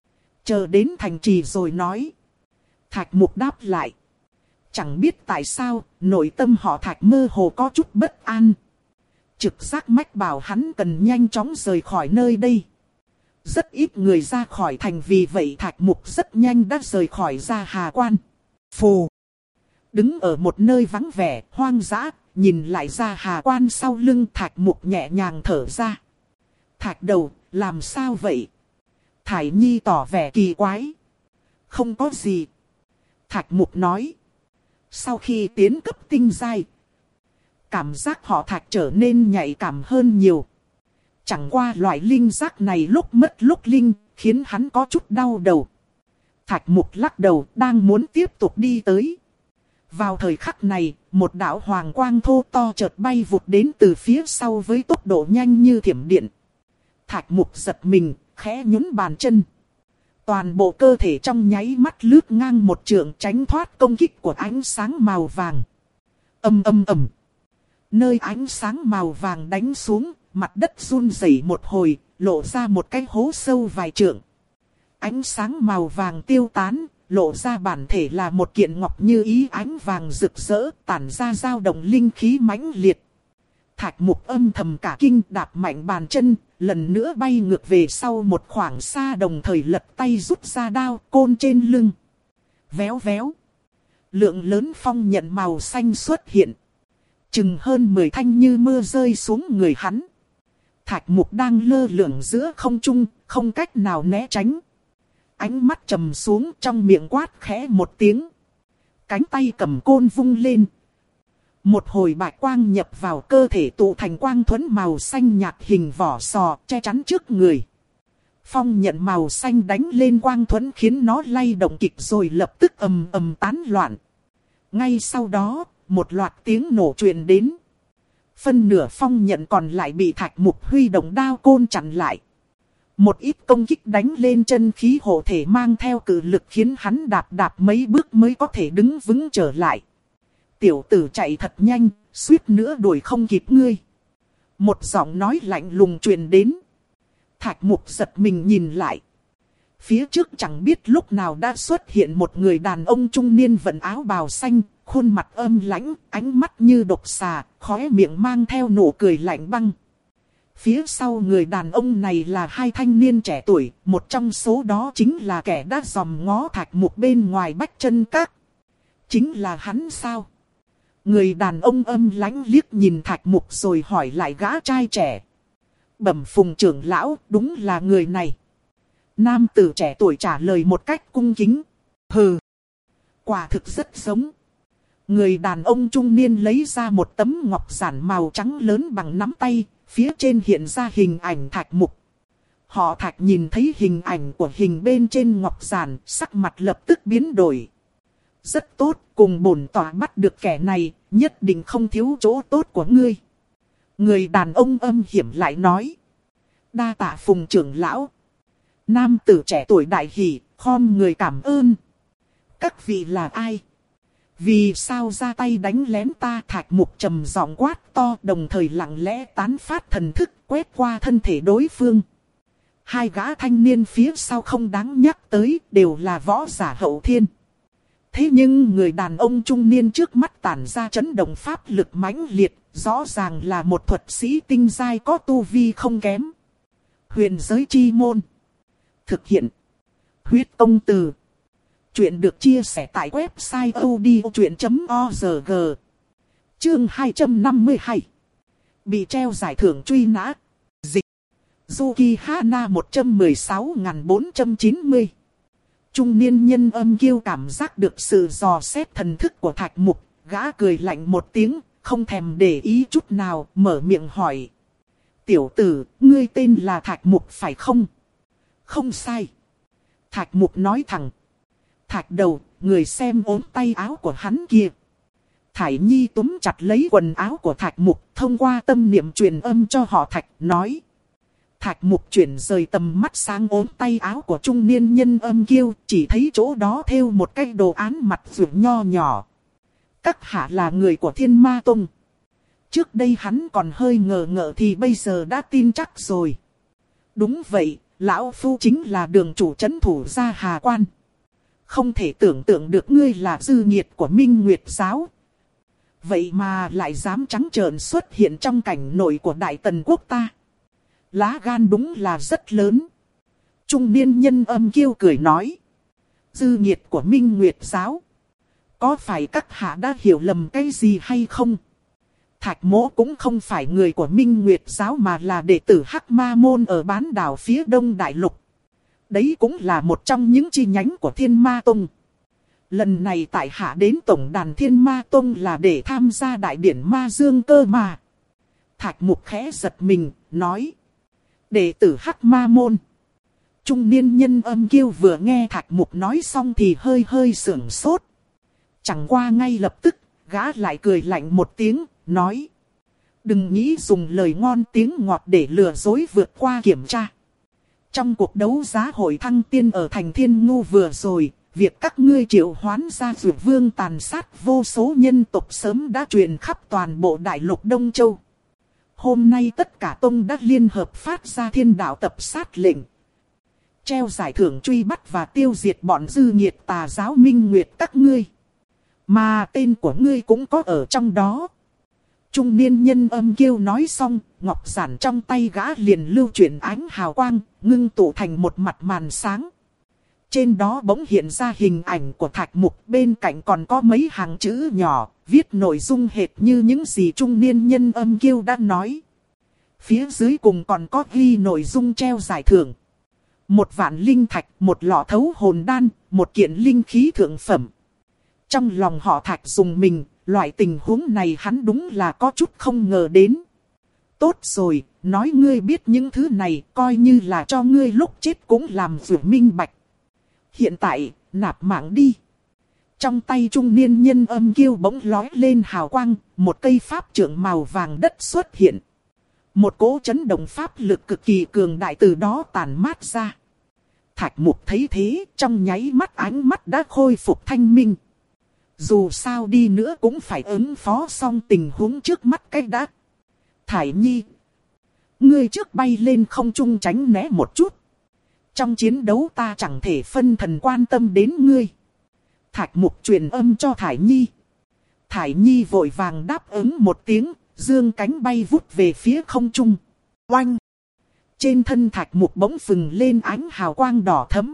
A: Chờ đến thành trì rồi nói. Thạch Mục đáp lại. Chẳng biết tại sao, nội tâm họ Thạch mơ hồ có chút bất an. Trực giác mách bảo hắn cần nhanh chóng rời khỏi nơi đây. Rất ít người ra khỏi thành vì vậy Thạch Mục rất nhanh đã rời khỏi Gia Hà Quan. Phù. Đứng ở một nơi vắng vẻ, hoang dã, nhìn lại Gia Hà Quan sau lưng Thạch Mục nhẹ nhàng thở ra. Thạch đầu, làm sao vậy? Thải Nhi tỏ vẻ kỳ quái. Không có gì. Thạch Mục nói. Sau khi tiến cấp tinh giai, cảm giác họ Thạch trở nên nhạy cảm hơn nhiều. Chẳng qua loại linh giác này lúc mất lúc linh, khiến hắn có chút đau đầu. Thạch Mục lắc đầu, đang muốn tiếp tục đi tới. Vào thời khắc này, một đạo hoàng quang thô to chợt bay vụt đến từ phía sau với tốc độ nhanh như thiểm điện. Thạch Mục giật mình, khẽ nhún bàn chân. Toàn bộ cơ thể trong nháy mắt lướt ngang một trượng tránh thoát công kích của ánh sáng màu vàng. Ầm ầm ầm. Nơi ánh sáng màu vàng đánh xuống, mặt đất run rẩy một hồi, lộ ra một cái hố sâu vài trượng. Ánh sáng màu vàng tiêu tán, lộ ra bản thể là một kiện ngọc như ý ánh vàng rực rỡ, tản ra dao động linh khí mãnh liệt. Thạch Mục âm thầm cả kinh, đạp mạnh bàn chân, lần nữa bay ngược về sau một khoảng xa, đồng thời lật tay rút ra đao côn trên lưng. Véo véo. Lượng lớn phong nhận màu xanh xuất hiện. Chừng hơn mười thanh như mưa rơi xuống người hắn. Thạch Mục đang lơ lửng giữa không trung, không cách nào né tránh. Ánh mắt trầm xuống, trong miệng quát khẽ một tiếng. Cánh tay cầm côn vung lên. Một hồi bạch quang nhập vào cơ thể tụ thành quang thuẫn màu xanh nhạt hình vỏ sò che chắn trước người. Phong nhận màu xanh đánh lên quang thuẫn khiến nó lay động kịch rồi lập tức ầm ầm tán loạn. Ngay sau đó, một loạt tiếng nổ truyền đến. Phân nửa phong nhận còn lại bị Thạch Mục huy động đao côn chặn lại. Một ít công kích đánh lên chân khí hộ thể mang theo cự lực khiến hắn đạp đạp mấy bước mới có thể đứng vững trở lại. Tiểu tử chạy thật nhanh, suýt nữa đuổi không kịp ngươi. Một giọng nói lạnh lùng truyền đến. Thạch Mục giật mình nhìn lại. Phía trước chẳng biết lúc nào đã xuất hiện một người đàn ông trung niên vận áo bào xanh, khuôn mặt âm lãnh, ánh mắt như độc xà, khóe miệng mang theo nụ cười lạnh băng. Phía sau người đàn ông này là hai thanh niên trẻ tuổi, một trong số đó chính là kẻ đã dòm ngó Thạch Mục bên ngoài Bách Chân Các. Chính là hắn sao? Người đàn ông âm lãnh liếc nhìn Thạch Mục rồi hỏi lại gã trai trẻ. Bẩm Phùng trưởng lão, đúng là người này. Nam tử trẻ tuổi trả lời một cách cung kính. Hừ, quả thực rất giống. Người đàn ông trung niên lấy ra một tấm ngọc giản màu trắng lớn bằng nắm tay, phía trên hiện ra hình ảnh Thạch Mục. Họ Thạch nhìn thấy hình ảnh của hình bên trên ngọc giản, sắc mặt lập tức biến đổi. Rất tốt, cùng bổn tọa bắt được kẻ này, nhất định không thiếu chỗ tốt của ngươi. Người đàn ông âm hiểm lại nói. Đa tạ Phùng trưởng lão. Nam tử trẻ tuổi đại hỉ, khom người cảm ơn. Các vị là ai? Vì sao ra tay đánh lén ta? Thạch Mục trầm giọng quát to, đồng thời lặng lẽ tán phát thần thức quét qua thân thể đối phương. Hai gã thanh niên phía sau không đáng nhắc tới, đều là võ giả hậu thiên. Thế nhưng người đàn ông trung niên trước mắt tản ra chấn động pháp lực mãnh liệt, rõ ràng là một thuật sĩ tinh giai có tu vi không kém. Huyền giới chi môn. Thực hiện. Huyết công từ. Chuyện được chia sẻ tại website odchuyện chấm org. Chương hai trăm năm mươi hai. Bị treo giải thưởng truy nã. Dịch. Yuki Hana một trăm mười sáu nghìn bốn trăm chín mươi. Trung niên nhân âm kiêu cảm giác được sự dò xét thần thức của Thạch Mục, gã cười lạnh một tiếng, không thèm để ý chút nào, mở miệng hỏi. Tiểu tử, ngươi tên là Thạch Mục phải không? Không sai. Thạch Mục nói thẳng. Thạch đầu, người xem ốm tay áo của hắn kia. Thải Nhi túm chặt lấy quần áo của Thạch Mục, thông qua tâm niệm truyền âm cho họ Thạch, nói. Thạch Mục chuyển rời tầm mắt sang ốm tay áo của trung niên nhân âm kiêu, chỉ thấy chỗ đó thêu một cái đồ án mặt vượt nho nhỏ. Các hạ là người của Thiên Ma Tông. Trước đây hắn còn hơi ngờ ngợ thì bây giờ đã tin chắc rồi. Đúng vậy, lão phu chính là đường chủ trấn thủ gia Hà Quan. Không thể tưởng tượng được ngươi là dư nhiệt của Minh Nguyệt Giáo. Vậy mà lại dám trắng trợn xuất hiện trong cảnh nội của Đại Tần Quốc ta. Lá gan đúng là rất lớn. Trung niên nhân âm kiêu cười nói. Dư nhiệt của Minh Nguyệt Giáo. Có phải các hạ đã hiểu lầm cái gì hay không? Thạch Mỗ cũng không phải người của Minh Nguyệt Giáo mà là đệ tử Hắc Ma Môn ở bán đảo phía đông đại lục. Đấy cũng là một trong những chi nhánh của Thiên Ma Tông. Lần này tại hạ đến tổng đàn Thiên Ma Tông là để tham gia đại điển Ma Dương cơ mà. Thạch Mục khẽ giật mình, nói. Đệ tử Hắc Ma Môn. Trung niên nhân âm kiêu vừa nghe Thạch Mục nói xong thì hơi hơi sưởng sốt. Chẳng qua ngay lập tức, gã lại cười lạnh một tiếng, nói. Đừng nghĩ dùng lời ngon tiếng ngọt để lừa dối vượt qua kiểm tra. Trong cuộc đấu giá hội thăng tiên ở thành Thiên Ngu vừa rồi, việc các ngươi triệu hoán ra Dược Vương tàn sát vô số nhân tộc sớm đã truyền khắp toàn bộ đại lục Đông Châu. Hôm nay tất cả tông đã liên hợp phát ra thiên đạo tập sát lệnh. Treo giải thưởng truy bắt và tiêu diệt bọn dư nhiệt tà giáo Minh Nguyệt các ngươi. Mà tên của ngươi cũng có ở trong đó. Trung niên nhân âm kiêu nói xong, ngọc giản trong tay gã liền lưu chuyển ánh hào quang, ngưng tụ thành một mặt màn sáng. Trên đó bỗng hiện ra hình ảnh của Thạch Mục, bên cạnh còn có mấy hàng chữ nhỏ, viết nội dung hệt như những gì trung niên nhân âm kiêu đã nói. Phía dưới cùng còn có ghi nội dung treo giải thưởng. Một vạn linh thạch, một lọ thấu hồn đan, một kiện linh khí thượng phẩm. Trong lòng họ Thạch dùng mình, loại tình huống này hắn đúng là có chút không ngờ đến. Tốt rồi, nói ngươi biết những thứ này, coi như là cho ngươi lúc chết cũng làm vừa minh bạch. Hiện tại, nạp mạng đi. Trong tay trung niên nhân âm kiêu bỗng lói lên hào quang, một cây pháp trượng màu vàng đất xuất hiện. Một cỗ chấn động pháp lực cực kỳ cường đại từ đó tản mát ra. Thạch Mục thấy thế, trong nháy mắt ánh mắt đã khôi phục thanh minh. Dù sao đi nữa cũng phải ứng phó xong tình huống trước mắt cái đã. Thải Nhi, ngươi trước bay lên không trung tránh né một chút. Trong chiến đấu ta chẳng thể phân thần quan tâm đến ngươi. Thạch Mục truyền âm cho Thải Nhi. Thải Nhi vội vàng đáp ứng một tiếng, dương cánh bay vút về phía không trung. Oanh! Trên thân Thạch Mục bỗng phừng lên ánh hào quang đỏ thẫm.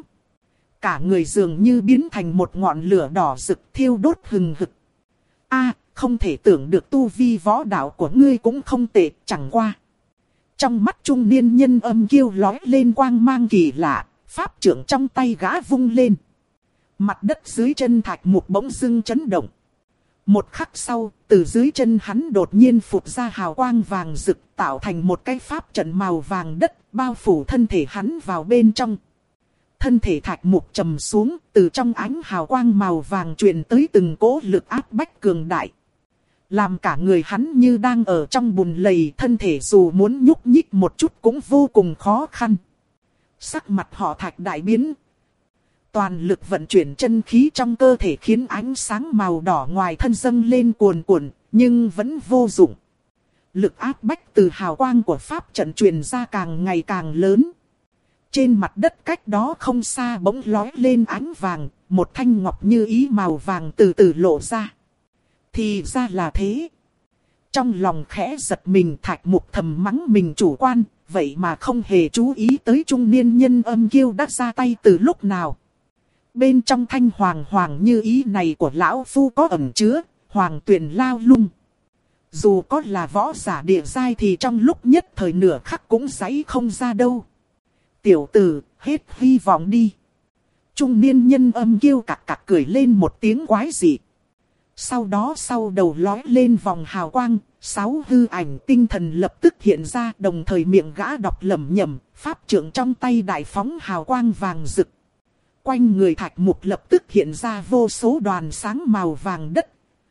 A: Cả người dường như biến thành một ngọn lửa đỏ rực thiêu đốt hừng hực. A, không thể tưởng được tu vi võ đạo của ngươi cũng không tệ, chẳng qua. Trong mắt trung niên nhân âm kiêu lói lên quang mang kỳ lạ, pháp trượng trong tay gã vung lên. Mặt đất dưới chân Thạch Mục bỗng dưng chấn động. Một khắc sau, từ dưới chân hắn đột nhiên phụt ra hào quang vàng rực, tạo thành một cái pháp trận màu vàng đất, bao phủ thân thể hắn vào bên trong. Thân thể Thạch Mục trầm xuống, từ trong ánh hào quang màu vàng truyền tới từng cỗ lực áp bách cường đại. Làm cả người hắn như đang ở trong bùn lầy, thân thể dù muốn nhúc nhích một chút cũng vô cùng khó khăn. Sắc mặt họ Thạch đại biến. Toàn lực vận chuyển chân khí trong cơ thể khiến ánh sáng màu đỏ ngoài thân dâng lên cuồn cuộn, nhưng vẫn vô dụng. Lực áp bách từ hào quang của pháp trận truyền ra càng ngày càng lớn. Trên mặt đất cách đó không xa bỗng lói lên ánh vàng, một thanh ngọc như ý màu vàng từ từ lộ ra. Thì ra là thế. Trong lòng khẽ giật mình, Thạch Mục thầm mắng mình chủ quan, vậy mà không hề chú ý tới trung niên nhân âm kiêu đã ra tay từ lúc nào. Bên trong thanh hoàng hoàng như ý này của lão phu có ẩn chứa hoàng tuyền lao lung. Dù có là võ giả địa giai thì trong lúc nhất thời nửa khắc cũng giãy không ra đâu. Tiểu tử, hết hy vọng đi. Trung niên nhân âm kiêu cặc cặc cười lên một tiếng quái dị. Sau đó sau đầu lói lên vòng hào quang, sáu hư ảnh tinh thần lập tức hiện ra, đồng thời miệng gã đọc lẩm nhẩm, pháp trượng trong tay đại phóng hào quang vàng rực. Quanh người Thạch Mục lập tức hiện ra vô số đoàn sáng màu vàng đất.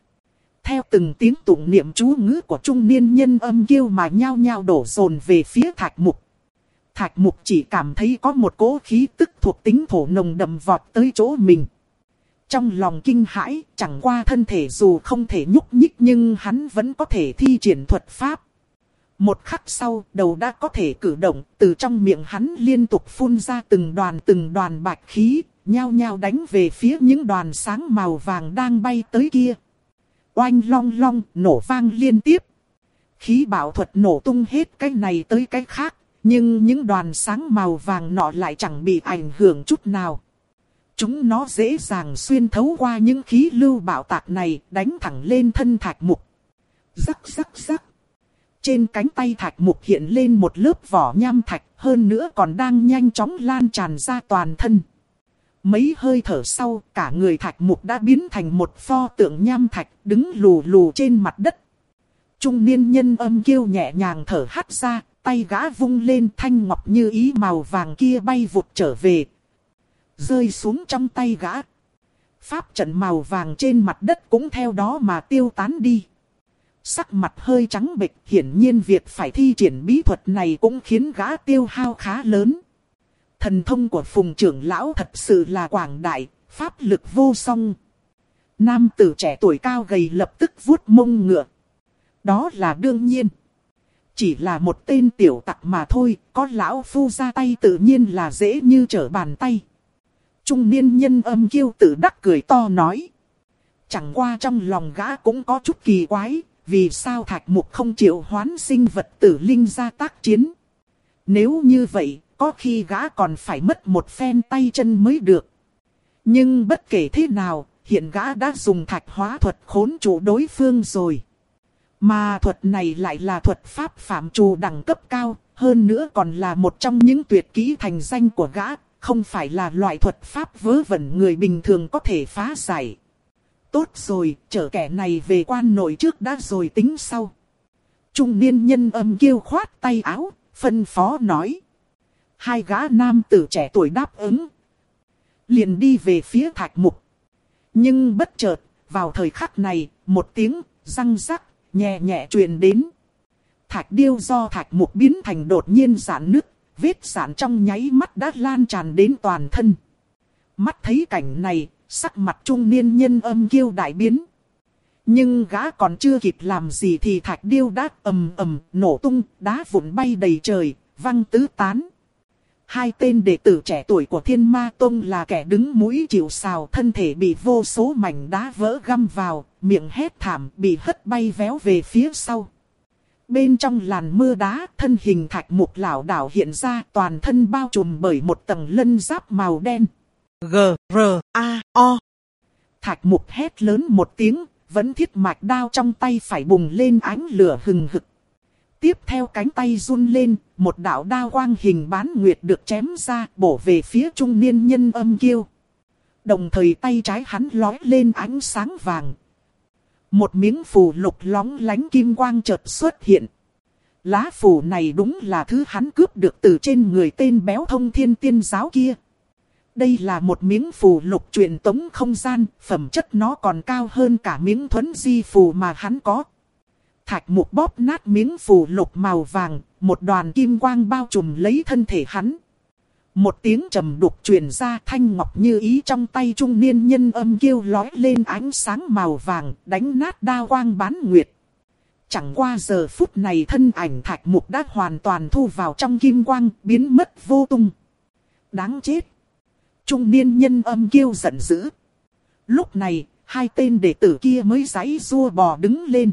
A: Theo từng tiếng tụng niệm chú ngữ của trung niên nhân âm kiêu mà nhao nhao đổ dồn về phía Thạch Mục. Thạch Mục chỉ cảm thấy có một cỗ khí tức thuộc tính thổ nồng đậm vọt tới chỗ mình. Trong lòng kinh hãi, chẳng qua thân thể dù không thể nhúc nhích nhưng hắn vẫn có thể thi triển thuật pháp. Một khắc sau, đầu đã có thể cử động, từ trong miệng hắn liên tục phun ra từng đoàn từng đoàn bạch khí, nhao nhao đánh về phía những đoàn sáng màu vàng đang bay tới kia. Oanh long long, nổ vang liên tiếp. Khí bảo thuật nổ tung hết cái này tới cái khác, nhưng những đoàn sáng màu vàng nọ lại chẳng bị ảnh hưởng chút nào. Chúng nó dễ dàng xuyên thấu qua những khí lưu bạo tạc này, đánh thẳng lên thân Thạch Mục. Rắc rắc rắc. Trên cánh tay Thạch Mục hiện lên một lớp vỏ nham thạch, hơn nữa còn đang nhanh chóng lan tràn ra toàn thân. Mấy hơi thở sau, cả người Thạch Mục đã biến thành một pho tượng nham thạch, đứng lù lù trên mặt đất. Trung niên nhân âm kiêu nhẹ nhàng thở hắt ra, tay gã vung lên, thanh ngọc như ý màu vàng kia bay vụt trở về. Rơi xuống trong tay gã. Pháp trận màu vàng trên mặt đất cũng theo đó mà tiêu tán đi. Sắc mặt hơi trắng bệch, hiển nhiên việc phải thi triển bí thuật này cũng khiến gã tiêu hao khá lớn. Thần thông của Phùng trưởng lão thật sự là quảng đại, pháp lực vô song. Nam tử trẻ tuổi cao gầy lập tức vuốt mông ngựa. Đó là đương nhiên. Chỉ là một tên tiểu tặc mà thôi, có lão phu ra tay tự nhiên là dễ như trở bàn tay. Trung niên nhân âm kiêu tự đắc cười to nói. Chẳng qua trong lòng gã cũng có chút kỳ quái, vì sao Thạch Mục không chịu hoán sinh vật tử linh ra tác chiến. Nếu như vậy, có khi gã còn phải mất một phen tay chân mới được. Nhưng bất kể thế nào, hiện gã đã dùng thạch hóa thuật khốn trụ đối phương rồi. Mà thuật này lại là thuật pháp phạm trù đẳng cấp cao, hơn nữa còn là một trong những tuyệt kỹ thành danh của gã, không phải là loại thuật pháp vớ vẩn người bình thường có thể phá giải. Tốt rồi, chở kẻ này về quan nội trước đã rồi tính sau. Trung niên nhân âm kêu khoát tay áo, phân phó nói. Hai gã nam tử trẻ tuổi đáp ứng. Liền đi về phía Thạch Mục. Nhưng bất chợt, vào thời khắc này, một tiếng răng rắc nhẹ nhẹ truyền đến. Thạch điêu do Thạch Mục biến thành đột nhiên rạn nứt, vết rạn trong nháy mắt đã lan tràn đến toàn thân. Mắt thấy cảnh này, sắc mặt trung niên nhân âm kiêu đại biến. Nhưng gã còn chưa kịp làm gì thì Thạch điêu đã ầm ầm nổ tung, đá vụn bay đầy trời, văng tứ tán. Hai tên đệ tử trẻ tuổi của Thiên Ma Tông là kẻ đứng mũi chịu sào, thân thể bị vô số mảnh đá vỡ găm vào, miệng hét thảm bị hất bay véo về phía sau. Bên trong làn mưa đá, thân hình Thạch Mục lảo đảo hiện ra, toàn thân bao trùm bởi một tầng lân giáp màu đen. G, R, A, O. Thạch Mục hét lớn một tiếng, vẫn thiết mạch đao trong tay phải bùng lên ánh lửa hừng hực. Tiếp theo cánh tay run lên, một đạo đao quang hình bán nguyệt được chém ra, bổ về phía trung niên nhân âm kiêu. Đồng thời tay trái hắn lói lên ánh sáng vàng. Một miếng phù lục lóng lánh kim quang chợt xuất hiện. Lá phù này đúng là thứ hắn cướp được từ trên người tên béo Thông Thiên Tiên Giáo kia. Đây là một miếng phù lục truyền tống không gian, phẩm chất nó còn cao hơn cả miếng thuẫn di phù mà hắn có. Thạch Mục bóp nát miếng phù lục màu vàng, một đoàn kim quang bao trùm lấy thân thể hắn. Một tiếng trầm đục truyền ra, thanh ngọc như ý trong tay trung niên nhân âm kiêu lói lên ánh sáng màu vàng, đánh nát đao quang bán nguyệt. Chẳng qua giờ phút này thân ảnh Thạch Mục đã hoàn toàn thu vào trong kim quang, biến mất vô tung. Đáng chết! Trung niên nhân âm kiêu giận dữ. Lúc này, hai tên đệ tử kia mới giãy giụa bò đứng lên.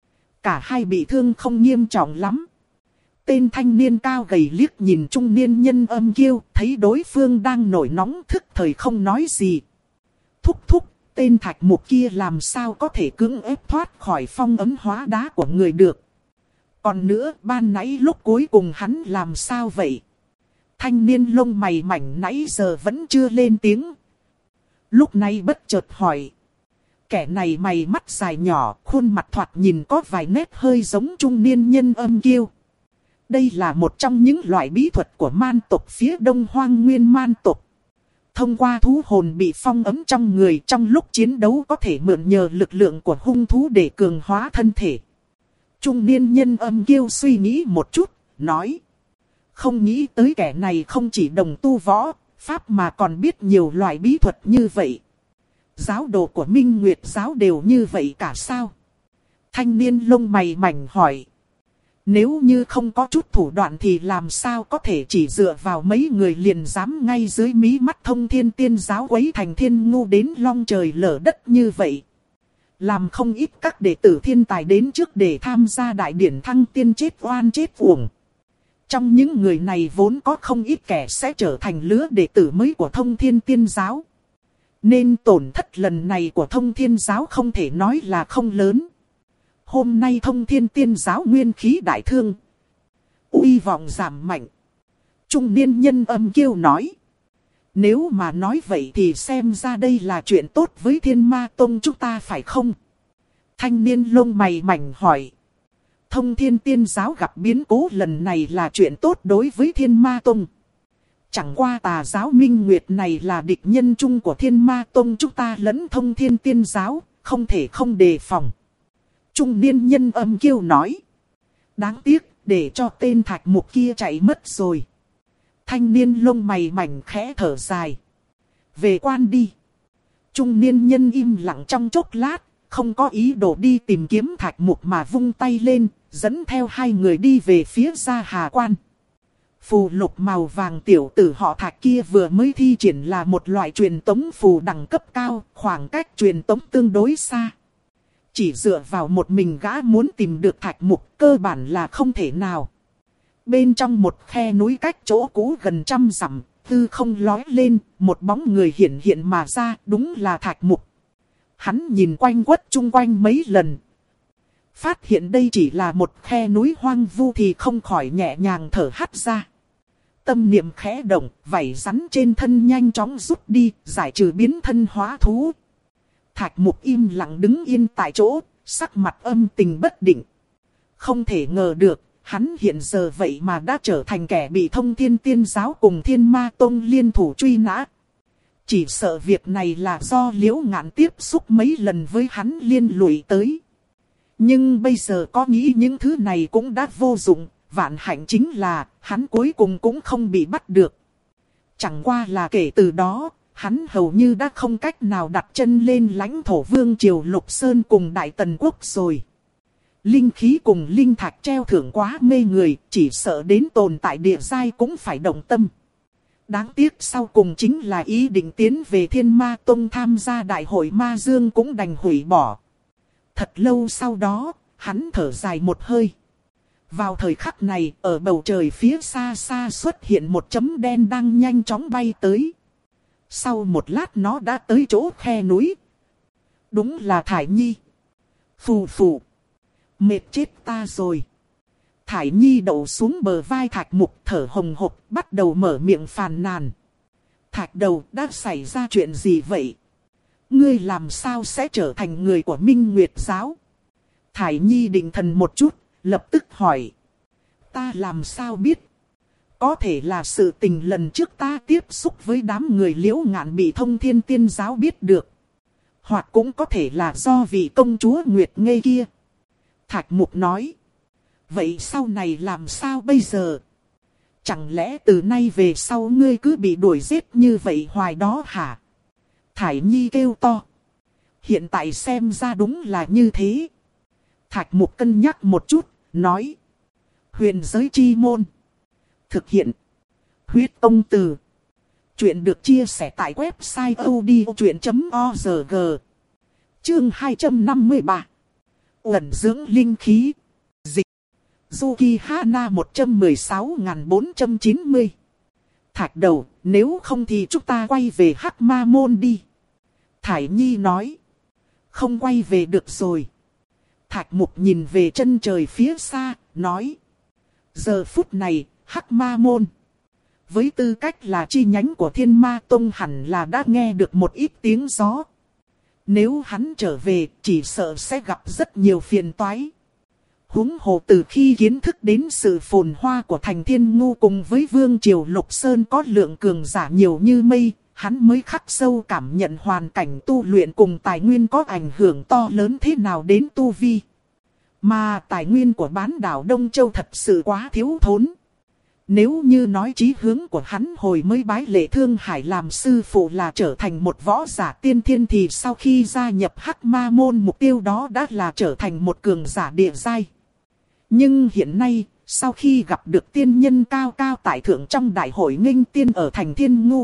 A: Cả hai bị thương không nghiêm trọng lắm. Tên thanh niên cao gầy liếc nhìn trung niên nhân âm kiêu, thấy đối phương đang nổi nóng thức thời không nói gì. Thúc thúc, tên Thạch Mục kia làm sao có thể cưỡng ép thoát khỏi phong ấn hóa đá của người được. Còn nữa, ban nãy lúc cuối cùng hắn làm sao vậy? Thanh niên lông mày mảnh nãy giờ vẫn chưa lên tiếng. Lúc này bất chợt hỏi. Kẻ này mày mắt dài nhỏ, khuôn mặt thoạt nhìn có vài nét hơi giống trung niên nhân âm kiêu. Đây là một trong những loại bí thuật của man tộc phía đông hoang nguyên man tộc. Thông qua thú hồn bị phong ấn trong người, trong lúc chiến đấu có thể mượn nhờ lực lượng của hung thú để cường hóa thân thể. Trung niên nhân âm kiêu suy nghĩ một chút, nói. Không nghĩ tới kẻ này không chỉ đồng tu võ, pháp mà còn biết nhiều loại bí thuật như vậy. Giáo đồ của Minh Nguyệt giáo đều như vậy cả sao? Thanh niên lông mày mảnh hỏi. Nếu như không có chút thủ đoạn thì làm sao có thể chỉ dựa vào mấy người liền dám ngay dưới mí mắt Thông Thiên Tiên Giáo quấy thành thiên ngu đến long trời lở đất như vậy. Làm không ít các đệ tử thiên tài đến trước để tham gia đại điển thăng tiên chết oan chết uổng. Trong những người này vốn có không ít kẻ sẽ trở thành lứa đệ tử mới của Thông Thiên Tiên Giáo. Nên tổn thất lần này của Thông Thiên Giáo không thể nói là không lớn. Hôm nay Thông Thiên Tiên Giáo nguyên khí đại thương, uy vọng giảm mạnh. Trung niên nhân âm kiêu nói. Nếu mà nói vậy thì xem ra đây là chuyện tốt với Thiên Ma Tông chúng ta phải không? Thanh niên lông mày mảnh hỏi. Thông Thiên Tiên Giáo gặp biến cố lần này là chuyện tốt đối với Thiên Ma Tông. Chẳng qua tà giáo Minh Nguyệt này là địch nhân chung của Thiên Ma Tông chúng ta lẫn Thông Thiên Tiên Giáo, không thể không đề phòng. Trung niên nhân âm kiêu nói. Đáng tiếc, để cho tên Thạch Mục kia chạy mất rồi. Thanh niên lông mày mảnh khẽ thở dài. Về quan đi. Trung niên nhân im lặng trong chốc lát, không có ý đồ đi tìm kiếm Thạch Mục mà vung tay lên, dẫn theo hai người đi về phía Gia Hà Quan. Phù lục màu vàng tiểu tử họ Thạch kia vừa mới thi triển là một loại truyền tống phù đẳng cấp cao, khoảng cách truyền tống tương đối xa. Chỉ dựa vào một mình gã muốn tìm được Thạch Mục cơ bản là không thể nào. Bên trong một khe núi cách chỗ cũ gần trăm dặm, tư không lói lên, một bóng người hiện hiện mà ra, đúng là Thạch Mục. Hắn nhìn quanh quất chung quanh mấy lần. Phát hiện đây chỉ là một khe núi hoang vu thì không khỏi nhẹ nhàng thở hắt ra. Tâm niệm khẽ động, vảy rắn trên thân nhanh chóng rút đi, giải trừ biến thân hóa thú. Thạch Mục im lặng đứng yên tại chỗ, sắc mặt âm tình bất định. Không thể ngờ được, hắn hiện giờ vậy mà đã trở thành kẻ bị Thông Thiên Tiên Giáo cùng Thiên Ma Tông liên thủ truy nã. Chỉ sợ việc này là do Liễu Ngạn tiếp xúc mấy lần với hắn liên lụy tới. Nhưng bây giờ có nghĩ những thứ này cũng đã vô dụng, vạn hạnh chính là hắn cuối cùng cũng không bị bắt được. Chẳng qua là kể từ đó, hắn hầu như đã không cách nào đặt chân lên lãnh thổ vương triều Lục Sơn cùng Đại Tần Quốc rồi. Linh khí cùng linh thạch treo thưởng quá mê người, chỉ sợ đến tồn tại địa giai cũng phải động tâm. Đáng tiếc sau cùng chính là ý định tiến về Thiên Ma Tông tham gia đại hội Ma Dương cũng đành hủy bỏ. Thật lâu sau đó, hắn thở dài một hơi. Vào thời khắc này, ở bầu trời phía xa xa xuất hiện một chấm đen đang nhanh chóng bay tới. Sau một lát nó đã tới chỗ khe núi. Đúng là Thải Nhi. Phù phù. Mệt chết ta rồi. Thải Nhi đậu xuống bờ vai Thạch Mục thở hồng hộc, bắt đầu mở miệng phàn nàn. Thạch Đầu, đã xảy ra chuyện gì vậy? Ngươi làm sao sẽ trở thành người của Minh Nguyệt Giáo? Thải Nhi định thần một chút, lập tức hỏi. Ta làm sao biết? Có thể là sự tình lần trước ta tiếp xúc với đám người Liễu Ngạn bị Thông Thiên Tiên Giáo biết được. Hoặc cũng có thể là do vị công chúa Nguyệt Ngây kia. Thạch Mục nói. Vậy sau này làm sao bây giờ? Chẳng lẽ từ nay về sau ngươi cứ bị đuổi giết như vậy hoài đó hả? Thải Nhi kêu to. Hiện tại xem ra đúng là như thế. Thạch Mục cân nhắc một chút, nói. Huyền giới chi môn. Thực hiện. Huyết Tông Từ. Chuyện được chia sẻ tại website odchuyện chấm org. Chương hai trăm năm mươi ba. Uẩn dưỡng linh khí. Dịch. Zuki Hana một trăm mười sáu nghìn bốn trăm chín mươi. Thạch Đầu, nếu không thì chúng ta quay về Hắc Ma Môn đi. Thải Nhi nói. Không quay về được rồi. Thạch Mục nhìn về chân trời phía xa, nói. Giờ phút này, Hắc Ma Môn. Với tư cách là chi nhánh của Thiên Ma Tông hẳn là đã nghe được một ít tiếng gió. Nếu hắn trở về, chỉ sợ sẽ gặp rất nhiều phiền toái. Huống hồ từ khi kiến thức đến sự phồn hoa của thành Thiên Ngu cùng với Vương Triều Lục Sơn có lượng cường giả nhiều như mây, hắn mới khắc sâu cảm nhận hoàn cảnh tu luyện cùng tài nguyên có ảnh hưởng to lớn thế nào đến tu vi. Mà tài nguyên của bán đảo Đông Châu thật sự quá thiếu thốn. Nếu như nói chí hướng của hắn hồi mới bái Lệ Thương Hải làm sư phụ là trở thành một võ giả tiên thiên, thì sau khi gia nhập Hắc Ma Môn mục tiêu đó đã là trở thành một cường giả địa giai. Nhưng hiện nay, sau khi gặp được tiên nhân cao cao tại thượng trong đại hội nghênh tiên ở thành Thiên Ngu,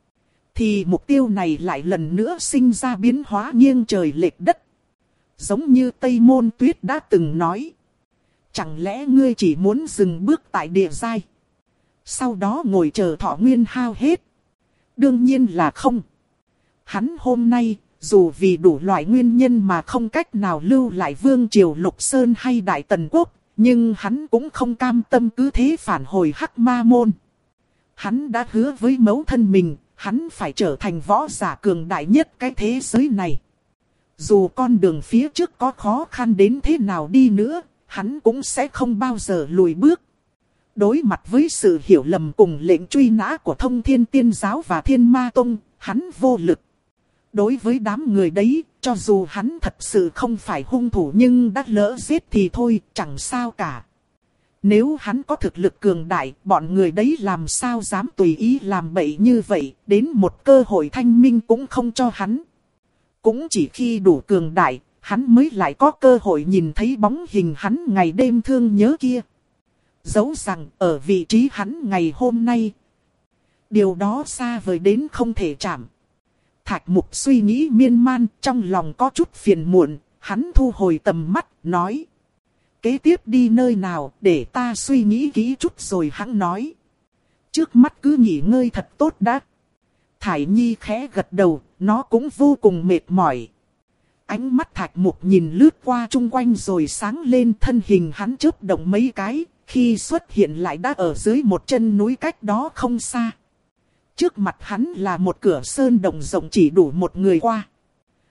A: thì mục tiêu này lại lần nữa sinh ra biến hóa nghiêng trời lệch đất. Giống như Tây Môn Tuyết đã từng nói. Chẳng lẽ ngươi chỉ muốn dừng bước tại địa giai, sau đó ngồi chờ thọ nguyên hao hết? Đương nhiên là không. Hắn hôm nay, dù vì đủ loại nguyên nhân mà không cách nào lưu lại Vương Triều Lục Sơn hay Đại Tần Quốc, nhưng hắn cũng không cam tâm cứ thế phản hồi Hắc Ma Môn. Hắn đã hứa với mẫu thân mình, hắn phải trở thành võ giả cường đại nhất cái thế giới này. Dù con đường phía trước có khó khăn đến thế nào đi nữa, hắn cũng sẽ không bao giờ lùi bước. Đối mặt với sự hiểu lầm cùng lệnh truy nã của Thông Thiên Tiên Giáo và Thiên Ma Tông, hắn vô lực. Đối với đám người đấy, cho dù hắn thật sự không phải hung thủ nhưng đã lỡ giết thì thôi, chẳng sao cả. Nếu hắn có thực lực cường đại, bọn người đấy làm sao dám tùy ý làm bậy như vậy, đến một cơ hội thanh minh cũng không cho hắn. Cũng chỉ khi đủ cường đại, hắn mới lại có cơ hội nhìn thấy bóng hình hắn ngày đêm thương nhớ kia. Dẫu rằng ở vị trí hắn ngày hôm nay, điều đó xa vời đến không thể chạm. Thạch Mục suy nghĩ miên man, trong lòng có chút phiền muộn, hắn thu hồi tầm mắt, nói. Kế tiếp đi nơi nào, để ta suy nghĩ kỹ chút rồi hắn nói. Trước mắt cứ nghỉ ngơi thật tốt đã. Thải Nhi khẽ gật đầu, nó cũng vô cùng mệt mỏi. Ánh mắt Thạch Mục nhìn lướt qua chung quanh rồi sáng lên, thân hình hắn chớp động mấy cái, khi xuất hiện lại đã ở dưới một chân núi cách đó không xa. Trước mặt hắn là một cửa sơn động rộng chỉ đủ một người qua.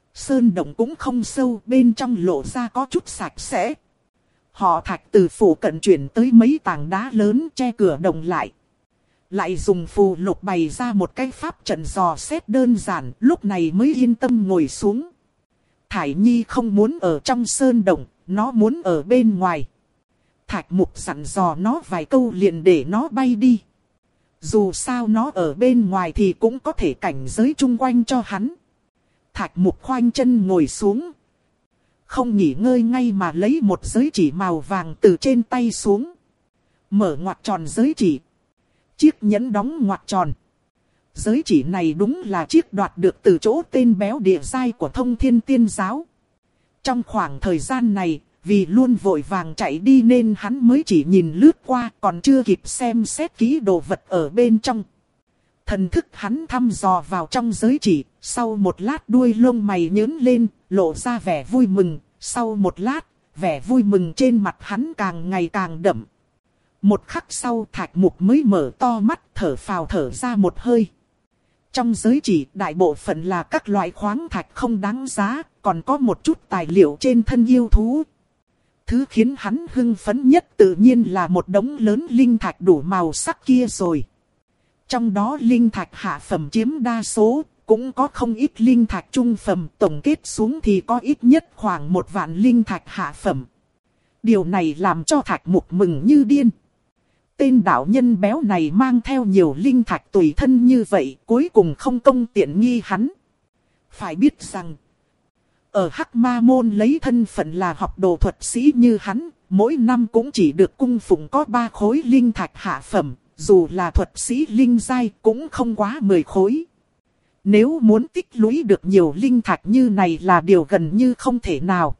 A: Sơn động cũng không sâu, bên trong lộ ra có chút sạch sẽ. Họ Thạch từ phủ cận chuyển tới mấy tảng đá lớn che cửa động lại. Lại dùng phù lục bày ra một cái pháp trận dò xét đơn giản, lúc này mới yên tâm ngồi xuống. Thải Nhi không muốn ở trong sơn động, nó muốn ở bên ngoài. Thạch Mục dặn dò nó vài câu liền để nó bay đi. Dù sao nó ở bên ngoài thì cũng có thể cảnh giới chung quanh cho hắn. Thạch Mục khoanh chân ngồi xuống. Không nghỉ ngơi ngay mà lấy một giới chỉ màu vàng từ trên tay xuống. Mở ngoặc tròn giới chỉ. Chiếc nhẫn đóng ngoặc tròn. Giới chỉ này đúng là chiếc đoạt được từ chỗ tên béo địa giai của Thông Thiên Tiên Giáo. Trong khoảng thời gian này, vì luôn vội vàng chạy đi nên hắn mới chỉ nhìn lướt qua, còn chưa kịp xem xét kỹ đồ vật ở bên trong. Thần thức hắn thăm dò vào trong giới chỉ, sau một lát đuôi lông mày nhớn lên, lộ ra vẻ vui mừng, sau một lát, vẻ vui mừng trên mặt hắn càng ngày càng đậm. Một khắc sau Thạch Mục mới mở to mắt, thở phào thở ra một hơi. Trong giới chỉ đại bộ phận là các loại khoáng thạch không đáng giá, còn có một chút tài liệu trên thân yêu thú. Thứ khiến hắn hưng phấn nhất tự nhiên là một đống lớn linh thạch đủ màu sắc kia rồi. Trong đó linh thạch hạ phẩm chiếm đa số, cũng có không ít linh thạch trung phẩm, tổng kết xuống thì có ít nhất khoảng một vạn linh thạch hạ phẩm. Điều này làm cho Thạch Mục mừng như điên. Tên đạo nhân béo này mang theo nhiều linh thạch tùy thân như vậy, cuối cùng không công tiện nghi hắn. Phải biết rằng, ở Hắc Ma Môn lấy thân phận là học đồ thuật sĩ như hắn, mỗi năm cũng chỉ được cung phụng có ba khối linh thạch hạ phẩm, dù là thuật sĩ linh giai cũng không quá mười khối. Nếu muốn tích lũy được nhiều linh thạch như này là điều gần như không thể nào.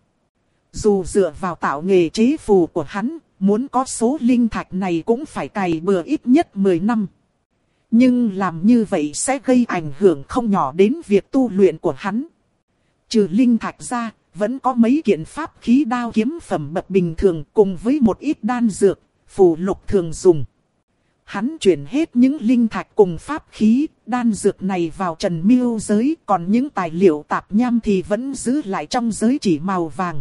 A: Dù dựa vào tạo nghề chế phù của hắn, muốn có số linh thạch này cũng phải cày bừa ít nhất mười năm. Nhưng làm như vậy sẽ gây ảnh hưởng không nhỏ đến việc tu luyện của hắn. Trừ linh thạch ra, vẫn có mấy kiện pháp khí đao kiếm phẩm bậc bình thường cùng với một ít đan dược, phù lục thường dùng. Hắn chuyển hết những linh thạch cùng pháp khí, đan dược này vào Trần Miêu giới, còn những tài liệu tạp nham thì vẫn giữ lại trong giới chỉ màu vàng.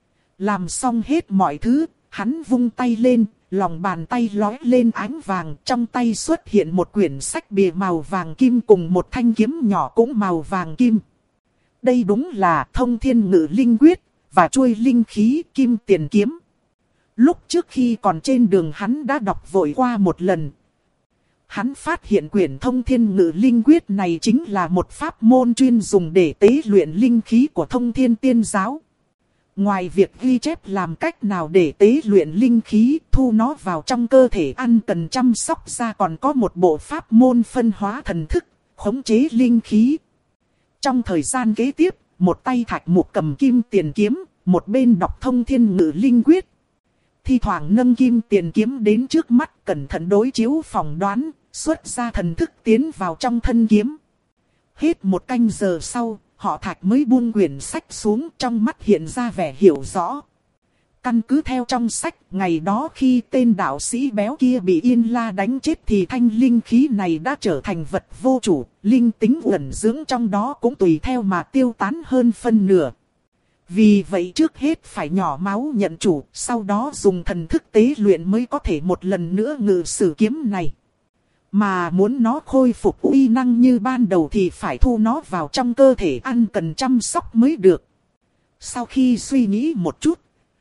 A: Làm xong hết mọi thứ, hắn vung tay lên, lòng bàn tay lói lên ánh vàng, trong tay xuất hiện một quyển sách bìa màu vàng kim cùng một thanh kiếm nhỏ cũng màu vàng kim. Đây đúng là Thông Thiên Ngự Linh Quyết và chuôi linh khí Kim Tiền Kiếm. Lúc trước khi còn trên đường hắn đã đọc vội qua một lần. Hắn phát hiện quyển Thông Thiên Ngự Linh Quyết này chính là một pháp môn chuyên dùng để tế luyện linh khí của Thông Thiên Tiên Giáo. Ngoài việc ghi chép làm cách nào để tế luyện linh khí, thu nó vào trong cơ thể ăn cần chăm sóc ra, còn có một bộ pháp môn phân hóa thần thức, khống chế linh khí. Trong thời gian kế tiếp, một tay Thạch Mục cầm Kim Tiền Kiếm, một bên đọc Thông Thiên Ngự Linh Quyết. Thi thoảng nâng Kim Tiền Kiếm đến trước mắt, cẩn thận đối chiếu phỏng đoán, xuất ra thần thức tiến vào trong thân kiếm. Hết một canh giờ sau, họ Thạch mới buông quyển sách xuống, trong mắt hiện ra vẻ hiểu rõ. Căn cứ theo trong sách, ngày đó khi tên đạo sĩ béo kia bị Yên La đánh chết thì thanh linh khí này đã trở thành vật vô chủ, linh tính ẩn dưỡng trong đó cũng tùy theo mà tiêu tán hơn phân nửa. Vì vậy trước hết phải nhỏ máu nhận chủ, sau đó dùng thần thức tế luyện mới có thể một lần nữa ngự sử kiếm này. Mà muốn nó khôi phục uy năng như ban đầu thì phải thu nó vào trong cơ thể ăn cần chăm sóc mới được. Sau khi suy nghĩ một chút,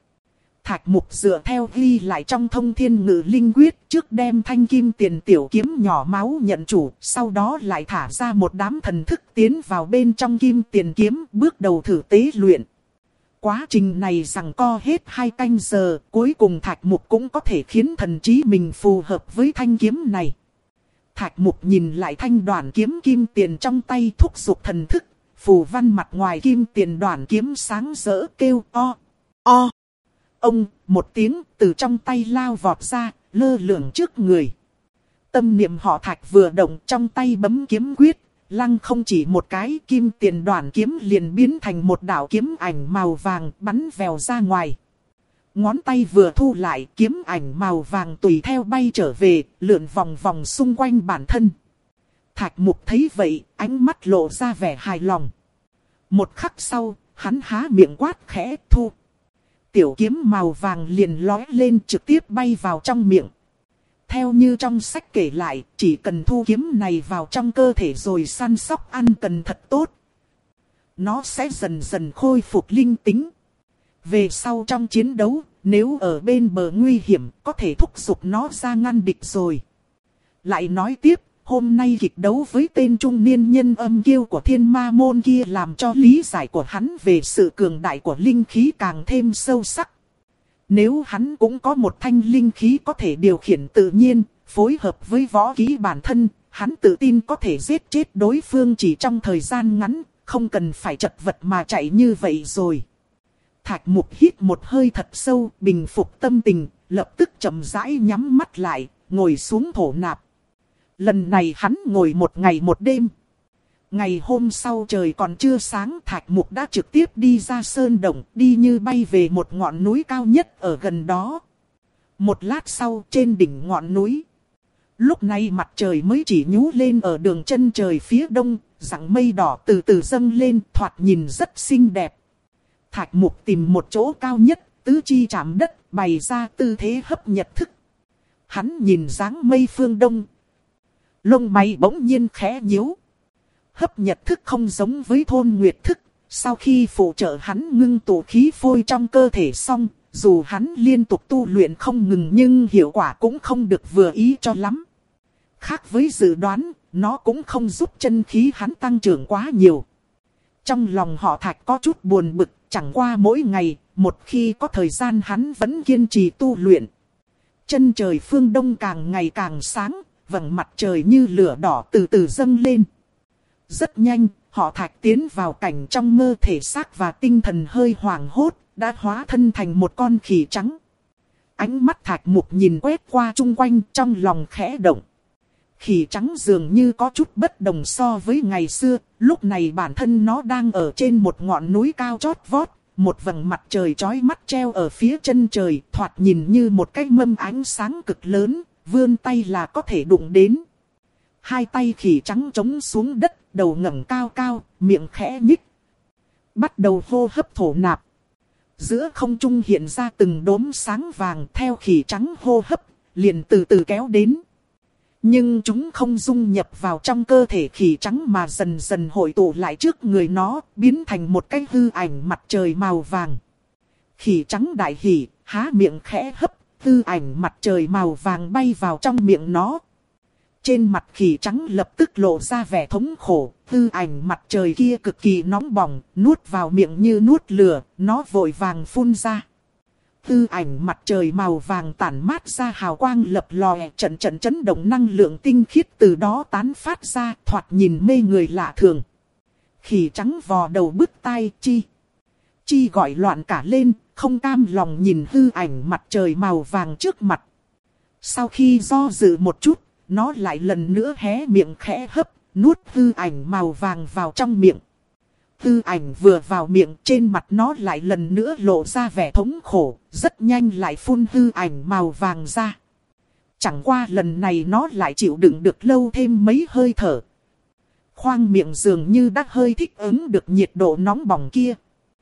A: Thạch Mục dựa theo ghi lại trong Thông Thiên Ngự Linh Quyết, trước đem thanh kim tiền tiểu kiếm nhỏ máu nhận chủ, sau đó lại thả ra một đám thần thức tiến vào bên trong kim tiền kiếm, bước đầu thử tế luyện. Quá trình này giằng co hết hai canh giờ, cuối cùng Thạch Mục cũng có thể khiến thần trí mình phù hợp với thanh kiếm này. Thạch Mục nhìn lại thanh đoản kiếm kim tiền trong tay, thúc giục thần thức, phù văn mặt ngoài kim tiền đoản kiếm sáng rỡ kêu o, o. Ông, một tiếng từ trong tay lao vọt ra, lơ lửng trước người. Tâm niệm họ Thạch vừa động, trong tay bấm kiếm quyết, lăng không chỉ một cái, kim tiền đoản kiếm liền biến thành một đạo kiếm ảnh màu vàng bắn vèo ra ngoài. Ngón tay vừa thu lại, kiếm ảnh màu vàng tùy theo bay trở về, lượn vòng vòng xung quanh bản thân. Thạch Mục thấy vậy, ánh mắt lộ ra vẻ hài lòng. Một khắc sau, hắn há miệng quát khẽ thu. Tiểu kiếm màu vàng liền lói lên trực tiếp bay vào trong miệng. Theo như trong sách kể lại, chỉ cần thu kiếm này vào trong cơ thể rồi săn sóc ăn cần thật tốt. Nó sẽ dần dần khôi phục linh tính. Về sau trong chiến đấu, nếu ở bên bờ nguy hiểm, có thể thúc giục nó ra ngăn địch rồi. Lại nói tiếp, hôm nay kịch đấu với tên trung niên nhân âm kiêu của thiên ma môn kia làm cho lý giải của hắn về sự cường đại của linh khí càng thêm sâu sắc. Nếu hắn cũng có một thanh linh khí có thể điều khiển tự nhiên, phối hợp với võ kỹ bản thân, hắn tự tin có thể giết chết đối phương chỉ trong thời gian ngắn, không cần phải chật vật mà chạy như vậy rồi. Thạch Mục hít một hơi thật sâu, bình phục tâm tình, lập tức chậm rãi nhắm mắt lại, ngồi xuống thổ nạp. Lần này hắn ngồi một ngày một đêm. Ngày hôm sau trời còn chưa sáng, Thạch Mục đã trực tiếp đi ra sơn động, đi như bay về một ngọn núi cao nhất ở gần đó. Một lát sau, trên đỉnh ngọn núi, lúc này mặt trời mới chỉ nhú lên ở đường chân trời phía đông, dặng mây đỏ từ từ dâng lên, thoạt nhìn rất xinh đẹp. Thạch Mục tìm một chỗ cao nhất, tứ chi chạm đất, bày ra tư thế hấp nhật thức. Hắn nhìn dáng mây phương đông, lông mày bỗng nhiên khẽ nhíu. Hấp nhật thức không giống với thôn nguyệt thức. Sau khi phụ trợ hắn ngưng tụ khí phôi trong cơ thể xong, dù hắn liên tục tu luyện không ngừng nhưng hiệu quả cũng không được vừa ý cho lắm. Khác với dự đoán, nó cũng không giúp chân khí hắn tăng trưởng quá nhiều. Trong lòng họ Thạch có chút buồn bực, chẳng qua mỗi ngày, một khi có thời gian hắn vẫn kiên trì tu luyện. Chân trời phương đông càng ngày càng sáng, vầng mặt trời như lửa đỏ từ từ dâng lên. Rất nhanh, họ Thạch tiến vào cảnh trong mơ, thể xác và tinh thần hơi hoảng hốt, đã hóa thân thành một con khỉ trắng. Ánh mắt Thạch Mục nhìn quét qua chung quanh, trong lòng khẽ động. Khỉ trắng dường như có chút bất đồng so với ngày xưa, lúc này bản thân nó đang ở trên một ngọn núi cao chót vót, một vầng mặt trời chói mắt treo ở phía chân trời, thoạt nhìn như một cái mâm ánh sáng cực lớn, vươn tay là có thể đụng đến. Hai tay khỉ trắng chống xuống đất, đầu ngẩng cao cao, miệng khẽ nhích. Bắt đầu hô hấp thổ nạp. Giữa không trung hiện ra từng đốm sáng vàng, theo khỉ trắng hô hấp, liền từ từ kéo đến. Nhưng chúng không dung nhập vào trong cơ thể khỉ trắng mà dần dần hội tụ lại trước người nó, biến thành một cái hư ảnh mặt trời màu vàng. Khỉ trắng đại hỉ, há miệng khẽ hấp, hư ảnh mặt trời màu vàng bay vào trong miệng nó. Trên mặt khỉ trắng lập tức lộ ra vẻ thống khổ, hư ảnh mặt trời kia cực kỳ nóng bỏng, nuốt vào miệng như nuốt lửa, nó vội vàng phun ra. Hư ảnh mặt trời màu vàng tản mát ra hào quang lập lòe, trận trận chấn động năng lượng tinh khiết từ đó tán phát ra, thoạt nhìn mê người lạ thường. Khỉ trắng vò đầu bứt tai, chi. Chi gọi loạn cả lên, không cam lòng nhìn hư ảnh mặt trời màu vàng trước mặt. Sau khi do dự một chút, nó lại lần nữa hé miệng khẽ hấp, nuốt hư ảnh màu vàng vào trong miệng. Hư ảnh vừa vào miệng, trên mặt nó lại lần nữa lộ ra vẻ thống khổ, rất nhanh lại phun hư ảnh màu vàng ra. Chẳng qua lần này nó lại chịu đựng được lâu thêm mấy hơi thở. Khoang miệng dường như đã hơi thích ứng được nhiệt độ nóng bỏng kia.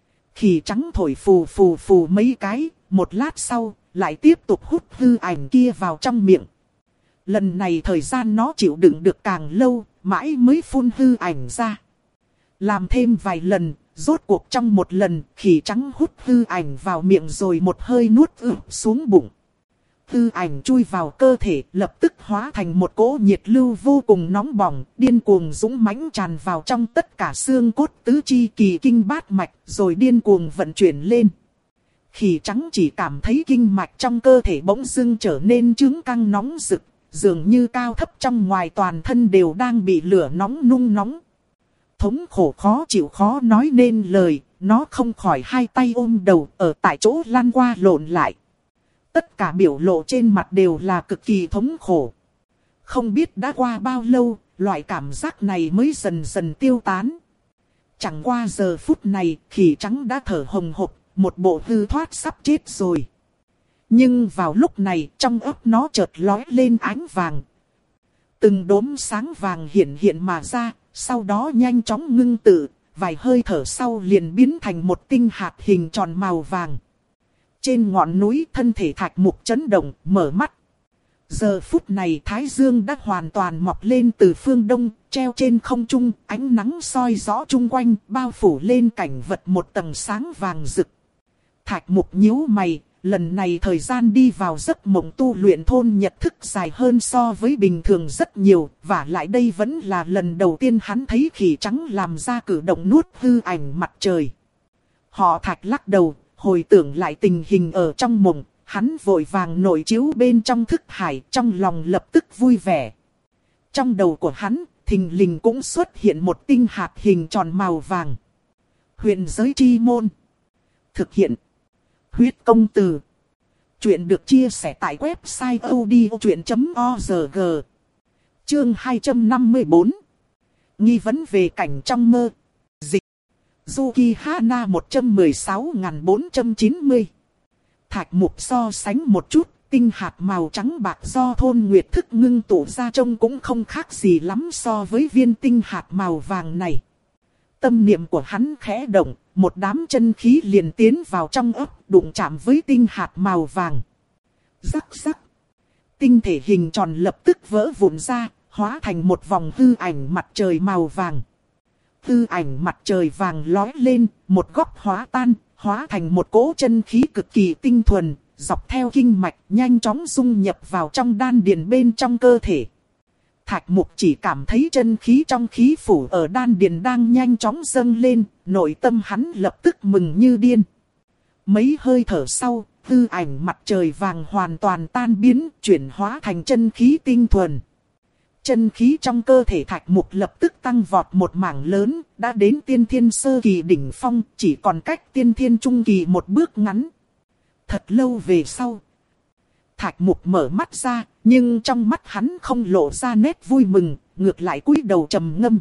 A: Khỉ trắng thổi phù phù phù mấy cái, một lát sau, lại tiếp tục hút hư ảnh kia vào trong miệng. Lần này thời gian nó chịu đựng được càng lâu, mãi mới phun hư ảnh ra. Làm thêm vài lần, rốt cuộc trong một lần, khỉ trắng hút hư ảnh vào miệng rồi một hơi nuốt ực xuống bụng. Hư ảnh chui vào cơ thể, lập tức hóa thành một cỗ nhiệt lưu vô cùng nóng bỏng, điên cuồng dũng mãnh tràn vào trong tất cả xương cốt tứ chi kỳ kinh bát mạch, rồi điên cuồng vận chuyển lên. Khỉ trắng chỉ cảm thấy kinh mạch trong cơ thể bỗng dưng trở nên chướng căng nóng rực, dường như cao thấp trong ngoài toàn thân đều đang bị lửa nóng nung nóng. Thống khổ khó chịu khó nói nên lời, nó không khỏi hai tay ôm đầu ở tại chỗ lăn qua lộn lại. Tất cả biểu lộ trên mặt đều là cực kỳ thống khổ. Không biết đã qua bao lâu, loại cảm giác này mới dần dần tiêu tán. Chẳng qua giờ phút này, khỉ trắng đã thở hồng hộc, một bộ hư thoát sắp chết rồi. Nhưng vào lúc này, trong óc nó chợt lóe lên ánh vàng. Từng đốm sáng vàng hiện hiện mà ra, sau đó nhanh chóng ngưng tụ, vài hơi thở sau liền biến thành một tinh hạt hình tròn màu vàng. Trên ngọn núi thân thể Thạch Mục chấn động, mở mắt. Giờ phút này Thái Dương đã hoàn toàn mọc lên từ phương đông, treo trên không trung, ánh nắng soi rõ chung quanh, bao phủ lên cảnh vật một tầng sáng vàng rực. Thạch Mục nhíu mày, lần này thời gian đi vào giấc mộng tu luyện thôn nhật thức dài hơn so với bình thường rất nhiều, và lại đây vẫn là lần đầu tiên hắn thấy khỉ trắng làm ra cử động nuốt hư ảnh mặt trời. Họ Thạch lắc đầu, hồi tưởng lại tình hình ở trong mộng, hắn vội vàng nổi chiếu bên trong thức hải, trong lòng lập tức vui vẻ. Trong đầu của hắn, thình lình cũng xuất hiện một tinh hạt hình tròn màu vàng. Huyền giới chi môn. Thực hiện. Huyết công từ. Chuyện được chia sẻ tại website odchuyện chấm org. Chương hai trăm năm mươi tư. Nghi vấn về cảnh trong mơ. Dịch. Yuki Hana một trăm mười sáu nghìn bốn trăm chín mươi. Thạch Mục so sánh một chút, tinh hạt màu trắng bạc do thôn nguyệt thức ngưng tụ ra trông cũng không khác gì lắm so với viên tinh hạt màu vàng này. Tâm niệm của hắn khẽ động, một đám chân khí liền tiến vào trong ấp, đụng chạm với tinh hạt màu vàng. Rắc rắc. Tinh thể hình tròn lập tức vỡ vụn ra, hóa thành một vòng hư ảnh mặt trời màu vàng. Hư ảnh mặt trời vàng lói lên, một góc hóa tan, hóa thành một cỗ chân khí cực kỳ tinh thuần, dọc theo kinh mạch nhanh chóng dung nhập vào trong đan điền bên trong cơ thể. Thạch Mục chỉ cảm thấy chân khí trong khí phủ ở đan điền đang nhanh chóng dâng lên, nội tâm hắn lập tức mừng như điên. Mấy hơi thở sau, hư ảnh mặt trời vàng hoàn toàn tan biến, chuyển hóa thành chân khí tinh thuần. Chân khí trong cơ thể Thạch Mục lập tức tăng vọt một mảng lớn, đã đến tiên thiên sơ kỳ đỉnh phong, chỉ còn cách tiên thiên trung kỳ một bước ngắn. Thật lâu về sau, Thạch Mục mở mắt ra, nhưng trong mắt hắn không lộ ra nét vui mừng, ngược lại cúi đầu trầm ngâm.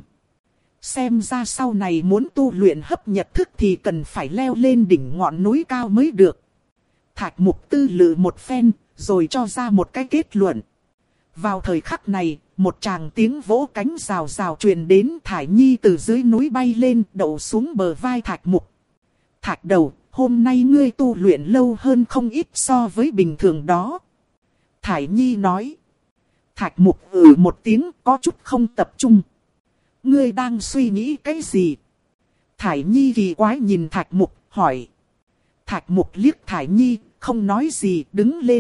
A: Xem ra sau này muốn tu luyện hấp nhật thức thì cần phải leo lên đỉnh ngọn núi cao mới được. Thạch Mục tư lự một phen, rồi cho ra một cái kết luận. Vào thời khắc này, một tràng tiếng vỗ cánh rào rào truyền đến. Thải Nhi từ dưới núi bay lên, đậu xuống bờ vai Thạch Mục. Thạch đầu, hôm nay ngươi tu luyện lâu hơn không ít so với bình thường đó. Thải Nhi nói. Thạch Mục ừ một tiếng, có chút không tập trung. Ngươi đang suy nghĩ cái gì? Thải Nhi kỳ quái nhìn Thạch Mục, hỏi. Thạch Mục liếc Thải Nhi, không nói gì, đứng lên.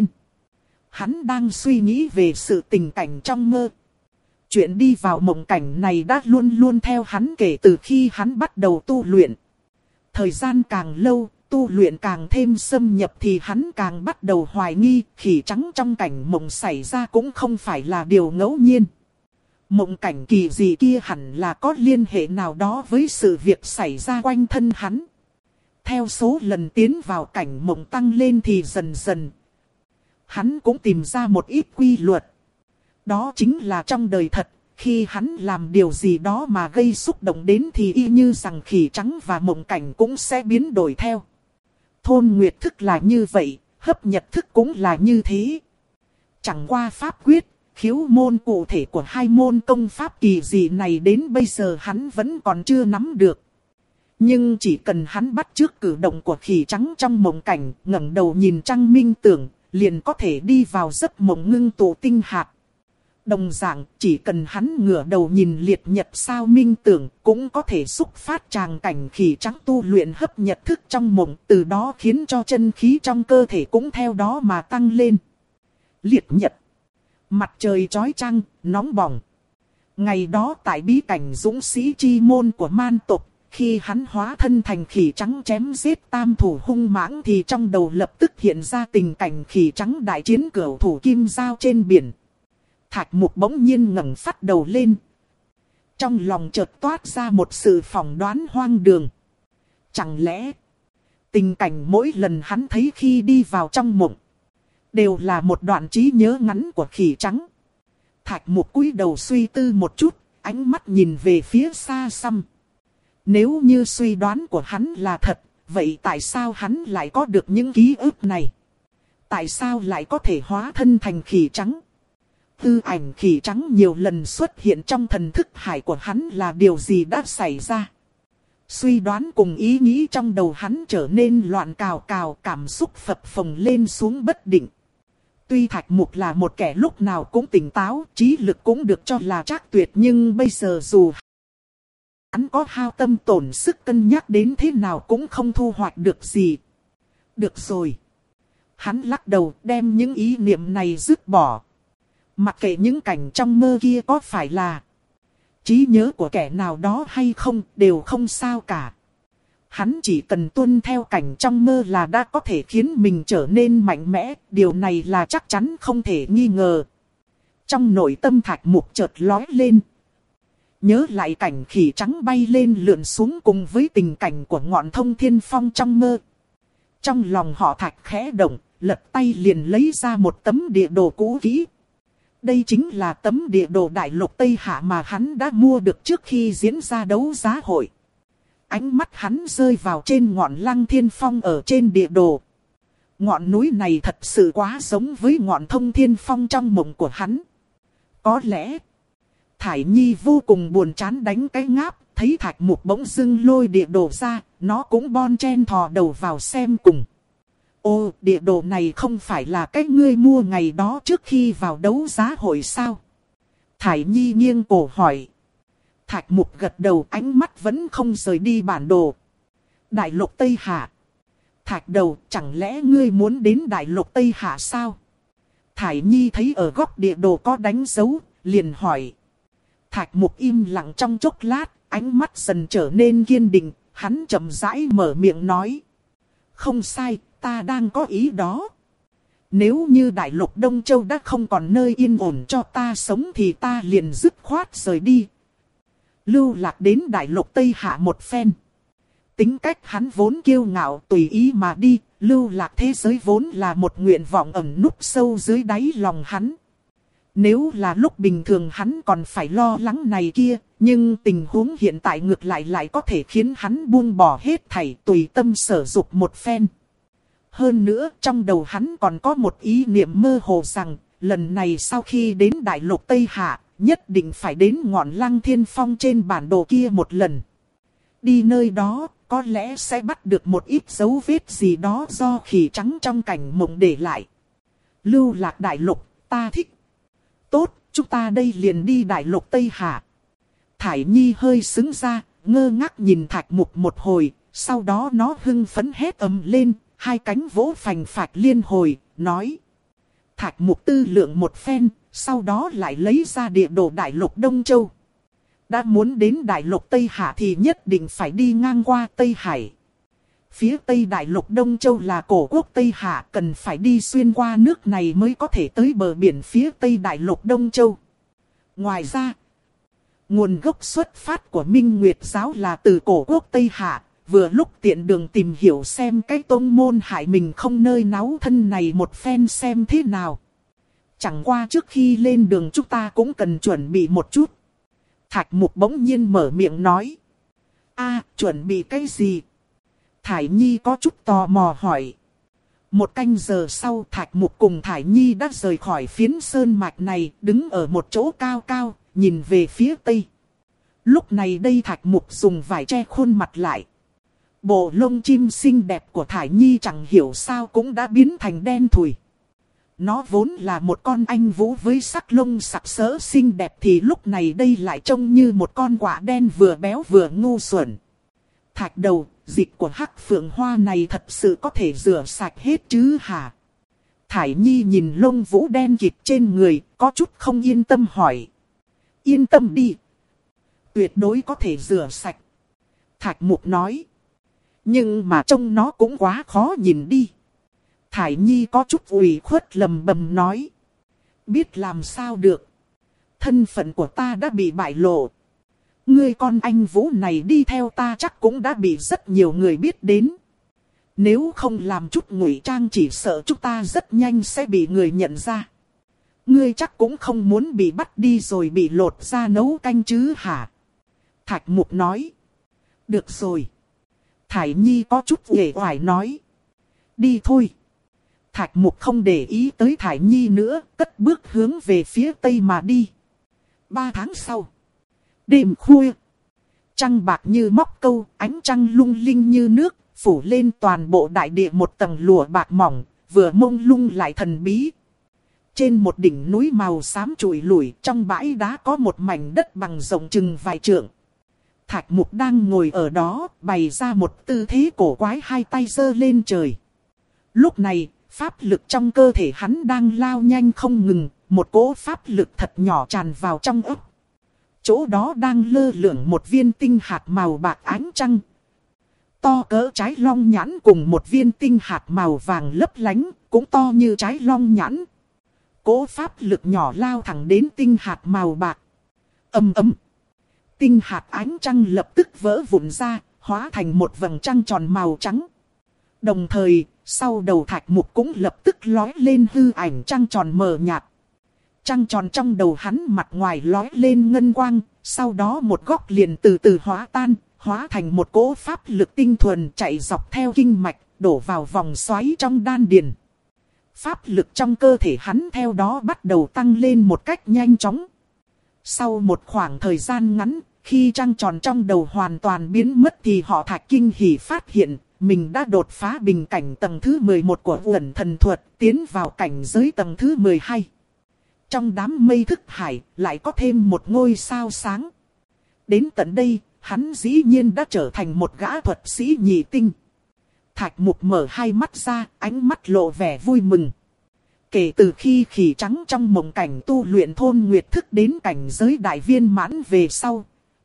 A: Hắn đang suy nghĩ về sự tình cảnh trong mơ. Chuyện đi vào mộng cảnh này đã luôn luôn theo hắn kể từ khi hắn bắt đầu tu luyện. Thời gian càng lâu, tu luyện càng thêm xâm nhập thì hắn càng bắt đầu hoài nghi, khỉ trắng trong cảnh mộng xảy ra cũng không phải là điều ngẫu nhiên. Mộng cảnh kỳ dị kia hẳn là có liên hệ nào đó với sự việc xảy ra quanh thân hắn. Theo số lần tiến vào cảnh mộng tăng lên thì dần dần, hắn cũng tìm ra một ít quy luật. Đó chính là trong đời thật, khi hắn làm điều gì đó mà gây xúc động đến thì y như rằng khỉ trắng và mộng cảnh cũng sẽ biến đổi theo. Thôn nguyệt thức là như vậy, hấp nhật thức cũng là như thế. Chẳng qua pháp quyết, khiếu môn cụ thể của hai môn công pháp kỳ dị này đến bây giờ hắn vẫn còn chưa nắm được. Nhưng chỉ cần hắn bắt chước cử động của khỉ trắng trong mộng cảnh, ngẩng đầu nhìn trăng minh tưởng, liền có thể đi vào giấc mộng ngưng tụ tinh hạt. Đồng dạng, chỉ cần hắn ngửa đầu nhìn liệt nhật sao minh tưởng, cũng có thể xúc phát tràng cảnh khỉ trắng tu luyện hấp nhật thức trong mộng, từ đó khiến cho chân khí trong cơ thể cũng theo đó mà tăng lên. Liệt nhật. Mặt trời chói chang, nóng bỏng. Ngày đó tại bí cảnh dũng sĩ chi môn của man tộc, khi hắn hóa thân thành khỉ trắng chém giết tam thủ hung mãng thì trong đầu lập tức hiện ra tình cảnh khỉ trắng đại chiến cửu thủ kim giao trên biển. Thạch Mục bỗng nhiên ngẩng phát đầu lên. Trong lòng chợt toát ra một sự phỏng đoán hoang đường. Chẳng lẽ tình cảnh mỗi lần hắn thấy khi đi vào trong mộng đều là một đoạn trí nhớ ngắn của khỉ trắng? Thạch Mục cúi đầu suy tư một chút, ánh mắt nhìn về phía xa xăm. Nếu như suy đoán của hắn là thật, vậy tại sao hắn lại có được những ký ức này? Tại sao lại có thể hóa thân thành khỉ trắng? Tư ảnh khỉ trắng nhiều lần xuất hiện trong thần thức hải của hắn là điều gì đã xảy ra? Suy đoán cùng ý nghĩ trong đầu hắn trở nên loạn cào cào, cảm xúc phập phồng lên xuống bất định. Tuy Thạch Mục là một kẻ lúc nào cũng tỉnh táo, trí lực cũng được cho là trác tuyệt, nhưng bây giờ dù hắn có hao tâm tổn sức cân nhắc đến thế nào cũng không thu hoạch được gì. Được rồi. Hắn lắc đầu đem những ý niệm này dứt bỏ. Mặc kệ những cảnh trong mơ kia có phải là trí nhớ của kẻ nào đó hay không, đều không sao cả. Hắn chỉ cần tuân theo cảnh trong mơ là đã có thể khiến mình trở nên mạnh mẽ, điều này là chắc chắn không thể nghi ngờ. Trong nội tâm Thạch Mục chợt lóe lên. Nhớ lại cảnh khỉ trắng bay lên lượn xuống cùng với tình cảnh của ngọn Thông Thiên Phong trong mơ. Trong lòng họ Thạch khẽ động, lật tay liền lấy ra một tấm địa đồ cũ kỹ. Đây chính là tấm địa đồ đại lục Tây Hạ mà hắn đã mua được trước khi diễn ra đấu giá hội. Ánh mắt hắn rơi vào trên ngọn Lăng Thiên Phong ở trên địa đồ. Ngọn núi này thật sự quá giống với ngọn Thông Thiên Phong trong mộng của hắn. Có lẽ, Thải Nhi vô cùng buồn chán đánh cái ngáp, thấy Thạch Mục bỗng dưng lôi địa đồ ra, nó cũng bon chen thò đầu vào xem cùng. Ô, địa đồ này không phải là cái ngươi mua ngày đó trước khi vào đấu giá hội sao? Thải Nhi nghiêng cổ hỏi. Thạch Mục gật đầu, ánh mắt vẫn không rời đi bản đồ. Đại lục Tây Hạ. Thạch đầu, chẳng lẽ ngươi muốn đến đại lục Tây Hạ sao? Thải Nhi thấy ở góc địa đồ có đánh dấu, liền hỏi. Thạch Mục im lặng trong chốc lát, ánh mắt dần trở nên kiên định, hắn chậm rãi mở miệng nói. Không sai, ta đang có ý đó. Nếu như đại lục Đông Châu đã không còn nơi yên ổn cho ta sống thì ta liền dứt khoát rời đi. Lưu lạc đến đại lục Tây Hạ một phen. Tính cách hắn vốn kiêu ngạo tùy ý mà đi, lưu lạc thế giới vốn là một nguyện vọng ẩn núp sâu dưới đáy lòng hắn. Nếu là lúc bình thường hắn còn phải lo lắng này kia, nhưng tình huống hiện tại ngược lại lại có thể khiến hắn buông bỏ hết thảy tùy tâm sở dục một phen. Hơn nữa trong đầu hắn còn có một ý niệm mơ hồ rằng, lần này sau khi đến đại lục Tây Hạ, nhất định phải đến ngọn Lăng Thiên Phong trên bản đồ kia một lần. Đi nơi đó, có lẽ sẽ bắt được một ít dấu vết gì đó do khỉ trắng trong cảnh mộng để lại. Lưu lạc đại lục, ta thích. Tốt, chúng ta đây liền đi đại lục Tây Hạ. Thải Nhi hơi sững ra, ngơ ngác nhìn Thạch Mục một hồi, sau đó nó hưng phấn hét ầm lên, hai cánh vỗ phành phạch liên hồi, nói. Thạch Mục tư lượng một phen, sau đó lại lấy ra địa đồ đại lục Đông Châu. Đã muốn đến đại lục Tây Hạ thì nhất định phải đi ngang qua Tây Hải. Phía Tây đại lục Đông Châu là cổ quốc Tây Hạ, cần phải đi xuyên qua nước này mới có thể tới bờ biển phía Tây đại lục Đông Châu. Ngoài ra, nguồn gốc xuất phát của Minh Nguyệt giáo là từ cổ quốc Tây Hạ, vừa lúc tiện đường tìm hiểu xem cái tông môn hại mình không nơi náu thân này một phen xem thế nào. Chẳng qua trước khi lên đường chúng ta cũng cần chuẩn bị một chút. Thạch Mục bỗng nhiên mở miệng nói. A, chuẩn bị cái gì? Thải Nhi có chút tò mò hỏi. Một canh giờ sau Thạch Mục cùng Thải Nhi đã rời khỏi phiến sơn mạch này, đứng ở một chỗ cao cao, nhìn về phía tây. Lúc này đây Thạch Mục dùng vải che khuôn mặt lại. Bộ lông chim xinh đẹp của Thải Nhi chẳng hiểu sao cũng đã biến thành đen thùi. Nó vốn là một con anh vũ với sắc lông sặc sỡ xinh đẹp thì lúc này đây lại trông như một con quạ đen vừa béo vừa ngu xuẩn. Thạch đầu, dịch của hắc phượng hoa này thật sự có thể rửa sạch hết chứ hả? Thải Nhi nhìn lông vũ đen kịt trên người, có chút không yên tâm hỏi. Yên tâm đi. Tuyệt đối có thể rửa sạch. Thạch Mục nói. Nhưng mà trông nó cũng quá khó nhìn đi. Thải Nhi có chút ủy khuất lầm bầm nói. Biết làm sao được. Thân phận của ta đã bị bại lộ. Ngươi con anh vũ này đi theo ta chắc cũng đã bị rất nhiều người biết đến. Nếu không làm chút ngụy trang chỉ sợ chúng ta rất nhanh sẽ bị người nhận ra. Ngươi chắc cũng không muốn bị bắt đi rồi bị lột ra nấu canh chứ hả? Thạch Mục nói. Được rồi. Thải Nhi có chút uể oải nói. Đi thôi. Thạch Mục không để ý tới Thải Nhi nữa, cất bước hướng về phía tây mà đi. Ba tháng sau. Đêm khuya. Trăng bạc như móc câu, ánh trăng lung linh như nước, phủ lên toàn bộ đại địa một tầng lụa bạc mỏng, vừa mông lung lại thần bí. Trên một đỉnh núi màu xám trụi lủi, trong bãi đá có một mảnh đất bằng rộng chừng vài trượng. Thạch Mục đang ngồi ở đó, bày ra một tư thế cổ quái, hai tay giơ lên trời. Lúc này, pháp lực trong cơ thể hắn đang lao nhanh không ngừng, một cỗ pháp lực thật nhỏ tràn vào trong ức. Chỗ đó đang lơ lửng một viên tinh hạt màu bạc ánh trăng. To cỡ trái long nhãn cùng một viên tinh hạt màu vàng lấp lánh, cũng to như trái long nhãn. Cỗ pháp lực nhỏ lao thẳng đến tinh hạt màu bạc. Ầm ầm. Tinh hạt ánh trăng lập tức vỡ vụn ra, hóa thành một vầng trăng tròn màu trắng. Đồng thời, sau đầu Thạch Mục cũng lập tức lói lên hư ảnh trăng tròn mờ nhạt. Trăng tròn trong đầu hắn mặt ngoài lói lên ngân quang, sau đó một góc liền từ từ hóa tan, hóa thành một cỗ pháp lực tinh thuần chạy dọc theo kinh mạch, đổ vào vòng xoáy trong đan điền. Pháp lực trong cơ thể hắn theo đó bắt đầu tăng lên một cách nhanh chóng. Sau một khoảng thời gian ngắn, khi trăng tròn trong đầu hoàn toàn biến mất thì họ Thạch kinh hỉ phát hiện mình đã đột phá bình cảnh tầng thứ mười một của Uẩn Thần Thuật, tiến vào cảnh giới tầng thứ mười hai. Trong đám mây thức hải lại có thêm một ngôi sao sáng. Đến tận đây, hắn dĩ nhiên đã trở thành một gã thuật sĩ nhị tinh. Thạch Mục mở hai mắt ra, ánh mắt lộ vẻ vui mừng. Kể từ khi khỉ trắng trong mộng cảnh tu luyện thôn nguyệt thức đến cảnh giới đại viên mãn về sau,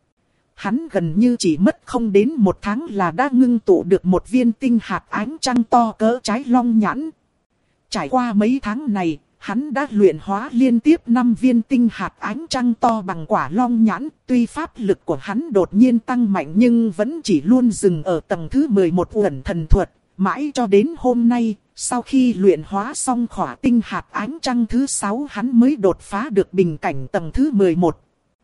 A: hắn gần như chỉ mất không đến một tháng là đã ngưng tụ được một viên tinh hạt ánh trăng to cỡ trái long nhãn. Trải qua mấy tháng này, hắn đã luyện hóa liên tiếp năm viên tinh hạt ánh trăng to bằng quả long nhãn. Tuy pháp lực của hắn đột nhiên tăng mạnh nhưng vẫn chỉ luôn dừng ở tầng thứ mười một Uẩn Thần Thuật. Mãi cho đến hôm nay, sau khi luyện hóa xong khỏa tinh hạt ánh trăng thứ sáu, hắn mới đột phá được bình cảnh tầng thứ mười một.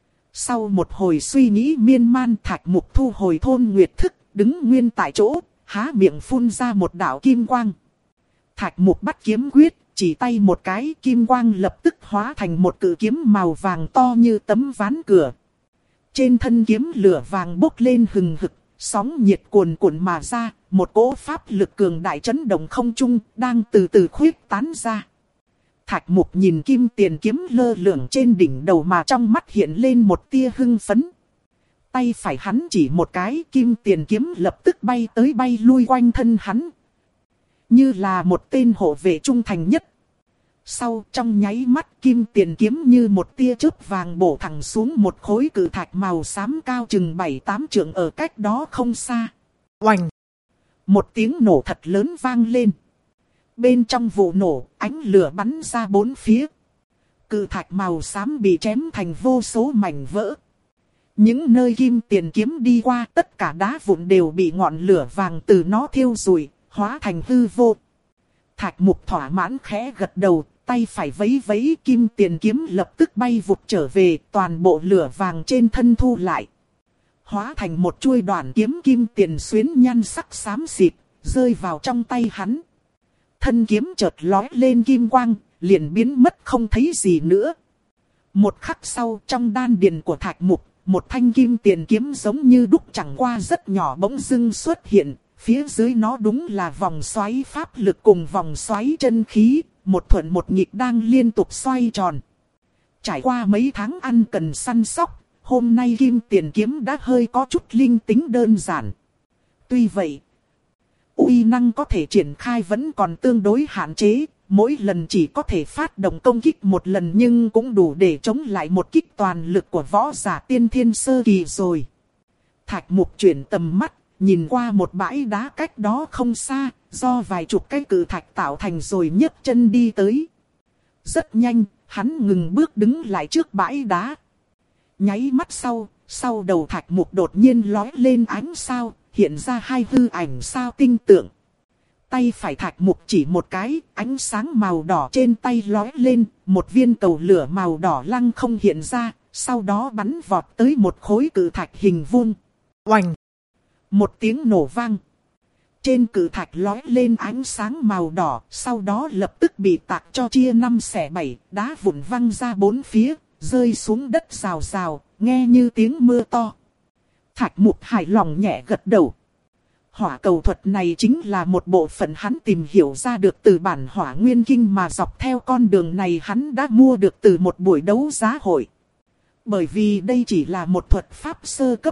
A: Sau một hồi suy nghĩ miên man, Thạch Mục thu hồi thôn nguyệt thức, đứng nguyên tại chỗ, há miệng phun ra một đạo kim quang. Thạch Mục bắt kiếm quyết, chỉ tay một cái, kim quang lập tức hóa thành một cự kiếm màu vàng to như tấm ván cửa. Trên thân kiếm lửa vàng bốc lên hừng hực, sóng nhiệt cuồn cuộn mà ra, một cỗ pháp lực cường đại chấn động không trung, đang từ từ khuếch tán ra. Thạch Mục nhìn kim tiền kiếm lơ lửng trên đỉnh đầu mà trong mắt hiện lên một tia hưng phấn. Tay phải hắn chỉ một cái, kim tiền kiếm lập tức bay tới bay lui quanh thân hắn, như là một tên hộ vệ trung thành nhất. Sau trong nháy mắt, kim tiền kiếm như một tia chớp vàng bổ thẳng xuống một khối cự thạch màu xám cao chừng bảy tám trượng ở cách đó không xa. Oành! Một tiếng nổ thật lớn vang lên. Bên trong vụ nổ, ánh lửa bắn ra bốn phía. Cự thạch màu xám bị chém thành vô số mảnh vỡ. Những nơi kim tiền kiếm đi qua, tất cả đá vụn đều bị ngọn lửa vàng từ nó thiêu rụi, hóa thành hư vô. Thạch Mục thỏa mãn khẽ gật đầu, tay phải vấy vấy, kim tiền kiếm lập tức bay vụt trở về, toàn bộ lửa vàng trên thân thu lại. Hóa thành một chuôi đoạn kiếm kim tiền xuyến nhan sắc xám xịt, rơi vào trong tay hắn. Thân kiếm chợt lói lên kim quang, liền biến mất không thấy gì nữa. Một khắc sau, trong đan điền của Thạch Mục, một thanh kim tiền kiếm giống như đúc chẳng qua rất nhỏ bỗng dưng xuất hiện. Phía dưới nó đúng là vòng xoáy pháp lực cùng vòng xoáy chân khí, một thuận một nghịch đang liên tục xoay tròn. Trải qua mấy tháng ăn cần săn sóc, hôm nay kim tiền kiếm đã hơi có chút linh tính đơn giản. Tuy vậy, uy năng có thể triển khai vẫn còn tương đối hạn chế, mỗi lần chỉ có thể phát động công kích một lần nhưng cũng đủ để chống lại một kích toàn lực của võ giả tiên thiên sơ kỳ rồi. Thạch Mục chuyển tầm mắt, nhìn qua một bãi đá cách đó không xa, do vài chục cái cự thạch tạo thành rồi nhấc chân đi tới. Rất nhanh, hắn ngừng bước đứng lại trước bãi đá. Nháy mắt sau, sau đầu Thạch Mục đột nhiên lói lên ánh sao, hiện ra hai hư ảnh sao tinh tượng. Tay phải Thạch Mục chỉ một cái, ánh sáng màu đỏ trên tay lói lên, một viên cầu lửa màu đỏ lăng không hiện ra, sau đó bắn vọt tới một khối cự thạch hình vuông. Oành! Một tiếng nổ vang. Trên cự thạch lói lên ánh sáng màu đỏ, sau đó lập tức bị tạc cho chia năm xẻ bảy, đá vụn văng ra bốn phía, rơi xuống đất rào rào, nghe như tiếng mưa to. Thạch Mục hài lòng nhẹ gật đầu. Hỏa cầu thuật này chính là một bộ phận hắn tìm hiểu ra được từ bản hỏa nguyên kinh mà dọc theo con đường này hắn đã mua được từ một buổi đấu giá hội. Bởi vì đây chỉ là một thuật pháp sơ cấp.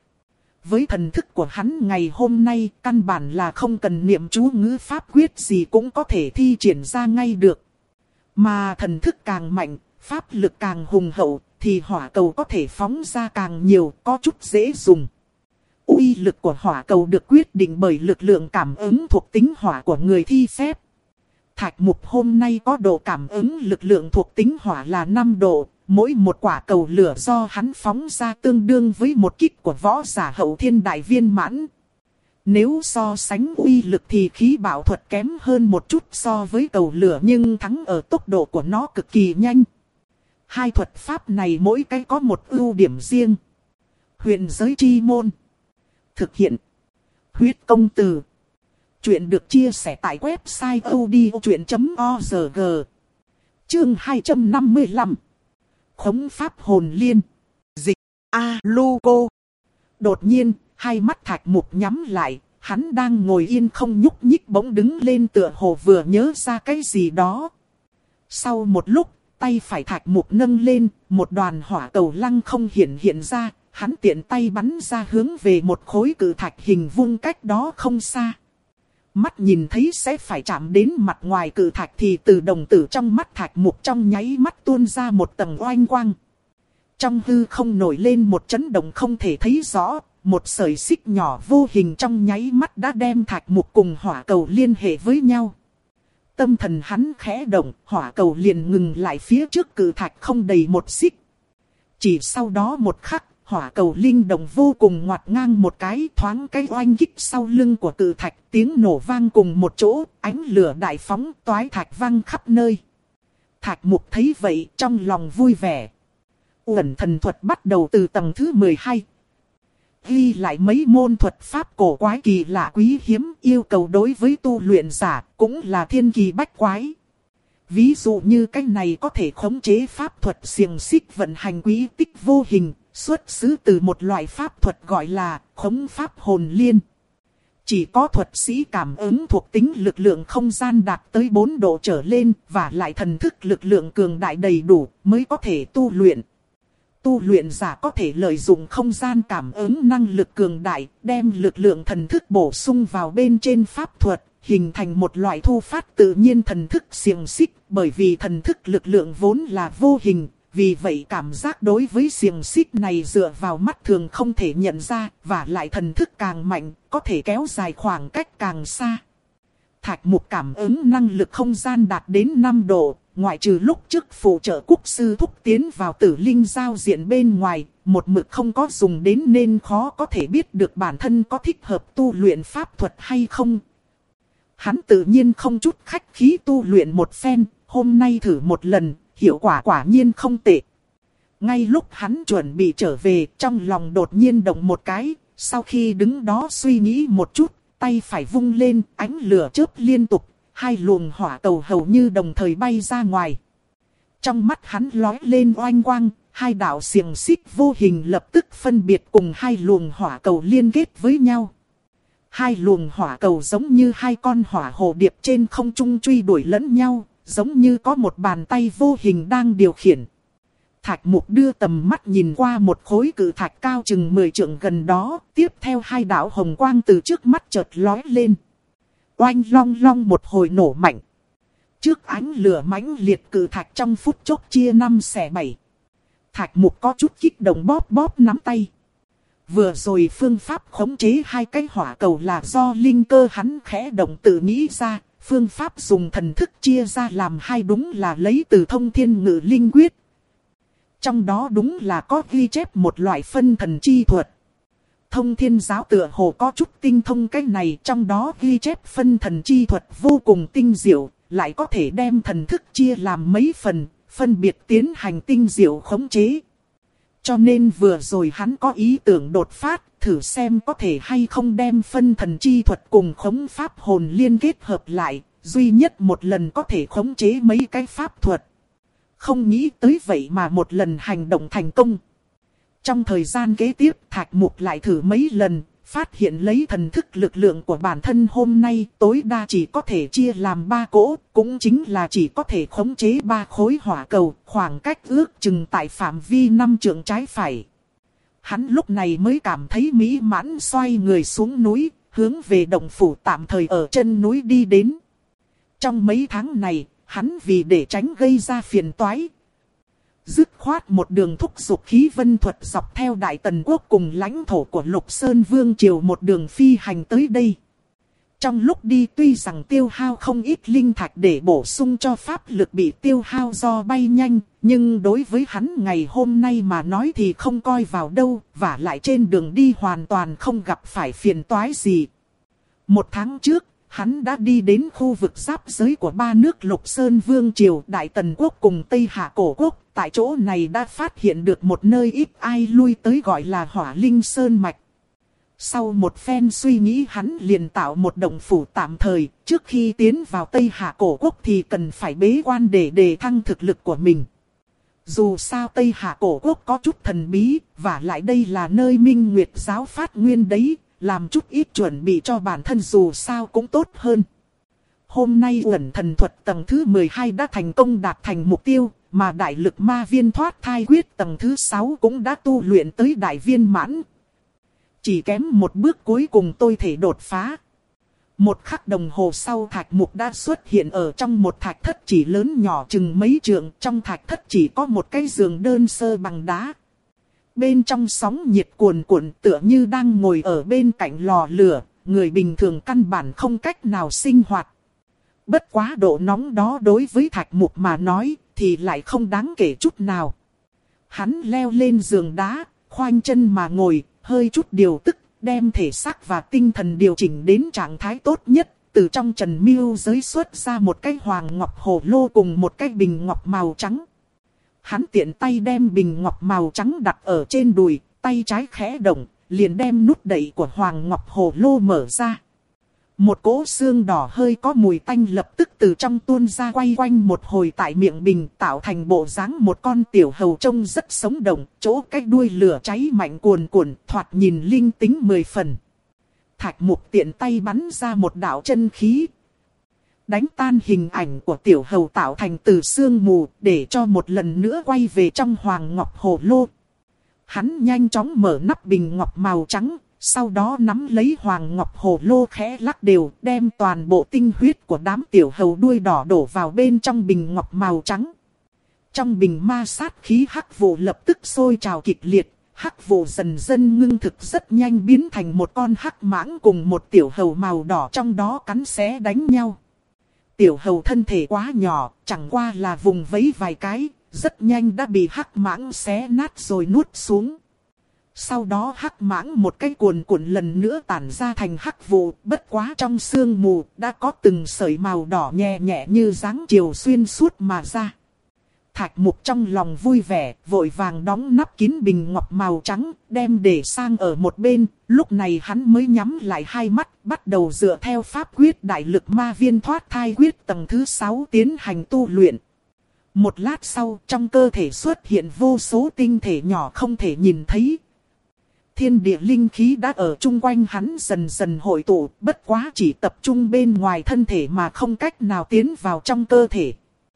A: Với thần thức của hắn ngày hôm nay căn bản là không cần niệm chú ngữ pháp quyết gì cũng có thể thi triển ra ngay được. Mà thần thức càng mạnh, pháp lực càng hùng hậu thì hỏa cầu có thể phóng ra càng nhiều, có chút dễ dùng. Uy lực của hỏa cầu được quyết định bởi lực lượng cảm ứng thuộc tính hỏa của người thi phép. Thạch Mục hôm nay có độ cảm ứng lực lượng thuộc tính hỏa là năm độ, mỗi một quả cầu lửa do hắn phóng ra tương đương với một kích của võ giả hậu thiên đại viên mãn. Nếu so sánh uy lực thì khí bạo thuật kém hơn một chút so với cầu lửa nhưng thắng ở tốc độ của nó cực kỳ nhanh. Hai thuật pháp này mỗi cái có một ưu điểm riêng. Huyền giới chi môn. Thực hiện. Huyết công từ. Chuyện được chia sẻ tại website odchuyện chấm org. Chương hai trăm năm mươi lăm. Khống pháp hồn liên. Dịch. A-lu-cô. Đột nhiên, hai mắt Thạch Mục nhắm lại. Hắn đang ngồi yên không nhúc nhích bỗng đứng lên tựa hồ vừa nhớ ra cái gì đó. Sau một lúc, tay phải Thạch Mục nâng lên, một đoàn hỏa cầu lăng không hiện hiện ra. Hắn tiện tay bắn ra hướng về một khối cự thạch hình vuông cách đó không xa. Mắt nhìn thấy sẽ phải chạm đến mặt ngoài cự thạch thì từ đồng tử trong mắt Thạch Mục trong nháy mắt tuôn ra một tầng oanh quang. Trong hư không nổi lên một chấn động không thể thấy rõ, một sợi xích nhỏ vô hình trong nháy mắt đã đem Thạch Mục cùng hỏa cầu liên hệ với nhau. Tâm thần hắn khẽ động, hỏa cầu liền ngừng lại phía trước cự thạch không đầy một xích. Chỉ sau đó một khắc, hỏa cầu linh động vô cùng ngoặt ngang một cái thoáng cái oanh kích sau lưng của cự thạch, tiếng nổ vang cùng một chỗ, ánh lửa đại phóng toái thạch văng khắp nơi. Thạch Mục thấy vậy trong lòng vui vẻ. Uẩn thần thuật bắt đầu từ tầng thứ mười hai. Ghi lại mấy môn thuật pháp cổ quái kỳ lạ quý hiếm yêu cầu đối với tu luyện giả cũng là thiên kỳ bách quái. Ví dụ như cái này có thể khống chế pháp thuật xiềng xích vận hành quý tích vô hình. Xuất xứ từ một loại pháp thuật gọi là khống pháp hồn liên. Chỉ có thuật sĩ cảm ứng thuộc tính lực lượng không gian đạt tới bốn độ trở lên và lại thần thức lực lượng cường đại đầy đủ mới có thể tu luyện. Tu luyện giả có thể lợi dụng không gian cảm ứng năng lực cường đại, đem lực lượng thần thức bổ sung vào bên trên pháp thuật, hình thành một loại thu phát tự nhiên thần thức xiềng xích, bởi vì thần thức lực lượng vốn là vô hình. Vì vậy cảm giác đối với xiềng xích này dựa vào mắt thường không thể nhận ra, và lại thần thức càng mạnh, có thể kéo dài khoảng cách càng xa. Thạch Mục cảm ứng năng lực không gian đạt đến năm độ, ngoại trừ lúc trước phụ trợ quốc sư thúc tiến vào tử linh giao diện bên ngoài, một mực không có dùng đến nên khó có thể biết được bản thân có thích hợp tu luyện pháp thuật hay không. Hắn tự nhiên không chút khách khí tu luyện một phen, hôm nay thử một lần. Hiệu quả quả nhiên không tệ. Ngay lúc hắn chuẩn bị trở về, trong lòng đột nhiên động một cái, sau khi đứng đó suy nghĩ một chút, tay phải vung lên, ánh lửa chớp liên tục, hai luồng hỏa cầu hầu như đồng thời bay ra ngoài. Trong mắt hắn lóe lên oanh quang, hai đạo xiềng xích vô hình lập tức phân biệt cùng hai luồng hỏa cầu liên kết với nhau. Hai luồng hỏa cầu giống như hai con hỏa hồ điệp trên không trung truy đuổi lẫn nhau. Giống như có một bàn tay vô hình đang điều khiển. Thạch Mục đưa tầm mắt nhìn qua một khối cự thạch cao chừng mười trượng gần đó. Tiếp theo hai đạo hồng quang từ trước mắt chợt lóe lên. Oanh long long một hồi nổ mạnh. Trước ánh lửa mãnh liệt cự thạch trong phút chốc chia năm xẻ bảy. Thạch Mục có chút kích động bóp bóp nắm tay. Vừa rồi phương pháp khống chế hai cái hỏa cầu là do linh cơ hắn khẽ động tự nghĩ ra. Phương pháp dùng thần thức chia ra làm hai đúng là lấy từ thông thiên ngự linh quyết. Trong đó đúng là có ghi chép một loại phân thần chi thuật. Thông thiên giáo tựa hồ có chút tinh thông cái này, trong đó ghi chép phân thần chi thuật vô cùng tinh diệu, lại có thể đem thần thức chia làm mấy phần, phân biệt tiến hành tinh diệu khống chế. Cho nên vừa rồi hắn có ý tưởng đột phát, thử xem có thể hay không đem phân thần chi thuật cùng khống pháp hồn liên kết hợp lại, duy nhất một lần có thể khống chế mấy cái pháp thuật. Không nghĩ tới vậy mà một lần hành động thành công. Trong thời gian kế tiếp, Thạch Mục lại thử mấy lần, phát hiện lấy thần thức lực lượng của bản thân hôm nay tối đa chỉ có thể chia làm ba cỗ, cũng chính là chỉ có thể khống chế ba khối hỏa cầu, khoảng cách ước chừng tại phạm vi năm trượng trái phải. Hắn lúc này mới cảm thấy mỹ mãn, xoay người xuống núi, hướng về động phủ tạm thời ở chân núi đi đến. Trong mấy tháng này, hắn vì để tránh gây ra phiền toái, dứt khoát một đường thúc giục khí vân thuật dọc theo Đại Tần Quốc cùng lãnh thổ của Lục Sơn Vương Triều một đường phi hành tới đây. Trong lúc đi tuy rằng tiêu hao không ít linh thạch để bổ sung cho pháp lực bị tiêu hao do bay nhanh, nhưng đối với hắn ngày hôm nay mà nói thì không coi vào đâu, và lại trên đường đi hoàn toàn không gặp phải phiền toái gì. Một tháng trước, hắn đã đi đến khu vực giáp giới của ba nước Lục Sơn Vương Triều, Đại Tần Quốc cùng Tây Hạ Cổ Quốc. Tại chỗ này đã phát hiện được một nơi ít ai lui tới gọi là Hỏa Linh Sơn Mạch. Sau một phen suy nghĩ, hắn liền tạo một động phủ tạm thời, trước khi tiến vào Tây Hạ Cổ Quốc thì cần phải bế quan để đề thăng thực lực của mình. Dù sao Tây Hạ Cổ Quốc có chút thần bí, và lại đây là nơi Minh Nguyệt giáo phát nguyên đấy, làm chút ít chuẩn bị cho bản thân dù sao cũng tốt hơn. Hôm nay Uẩn Thần Thuật tầng thứ mười hai đã thành công đạt thành mục tiêu, mà đại lực ma viên thoát thai quyết tầng thứ sáu cũng đã tu luyện tới đại viên mãn. Chỉ kém một bước cuối cùng tôi thể đột phá. Một khắc đồng hồ sau, Thạch Mục đã xuất hiện ở trong một thạch thất chỉ lớn nhỏ chừng mấy trượng. Trong thạch thất chỉ có một cái giường đơn sơ bằng đá. Bên trong sóng nhiệt cuồn cuộn tựa như đang ngồi ở bên cạnh lò lửa. Người bình thường căn bản không cách nào sinh hoạt. Bất quá độ nóng đó đối với Thạch Mục mà nói thì lại không đáng kể chút nào. Hắn leo lên giường đá, khoanh chân mà ngồi, hơi chút điều tức, đem thể xác và tinh thần điều chỉnh đến trạng thái tốt nhất. Từ trong Trần Miêu giới xuất ra một cái hoàng ngọc hồ lô cùng một cái bình ngọc màu trắng. Hắn tiện tay đem bình ngọc màu trắng đặt ở trên đùi, tay trái khẽ động, liền đem nút đậy của hoàng ngọc hồ lô mở ra. Một cỗ xương đỏ hơi có mùi tanh lập tức từ trong tuôn ra, quay quanh một hồi tại miệng bình, tạo thành bộ dáng một con tiểu hầu trông rất sống động, chỗ cái đuôi lửa cháy mạnh cuồn cuộn, thoạt nhìn linh tính mười phần. Thạch Mục tiện tay bắn ra một đạo chân khí, đánh tan hình ảnh của tiểu hầu tạo thành từ sương mù, để cho một lần nữa quay về trong hoàng ngọc hồ lô. Hắn nhanh chóng mở nắp bình ngọc màu trắng. Sau đó nắm lấy hoàng ngọc hồ lô khẽ lắc đều, đem toàn bộ tinh huyết của đám tiểu hầu đuôi đỏ đổ vào bên trong bình ngọc màu trắng. Trong bình ma sát khí hắc vụ lập tức sôi trào kịch liệt, hắc vụ dần dần ngưng thực, rất nhanh biến thành một con hắc mãng cùng một tiểu hầu màu đỏ trong đó cắn xé đánh nhau. Tiểu hầu thân thể quá nhỏ, chẳng qua là vùng vẫy vài cái, rất nhanh đã bị hắc mãng xé nát rồi nuốt xuống. Sau đó hắc mãng một cái cuồn cuộn lần nữa tản ra thành hắc vụ, bất quá trong sương mù đã có từng sợi màu đỏ nhẹ nhẹ như dáng chiều xuyên suốt mà ra. Thạch Mục trong lòng vui vẻ, vội vàng đóng nắp kín bình ngọc màu trắng, đem để sang ở một bên. Lúc này hắn mới nhắm lại hai mắt, bắt đầu dựa theo pháp quyết đại lực ma viên thoát thai quyết tầng thứ sáu tiến hành tu luyện. Một lát sau, trong cơ thể xuất hiện vô số tinh thể nhỏ không thể nhìn thấy. Thiên địa linh khí đã ở chung quanh hắn dần dần hội tụ, bất quá chỉ tập trung bên ngoài thân thể mà không cách nào tiến vào trong cơ thể.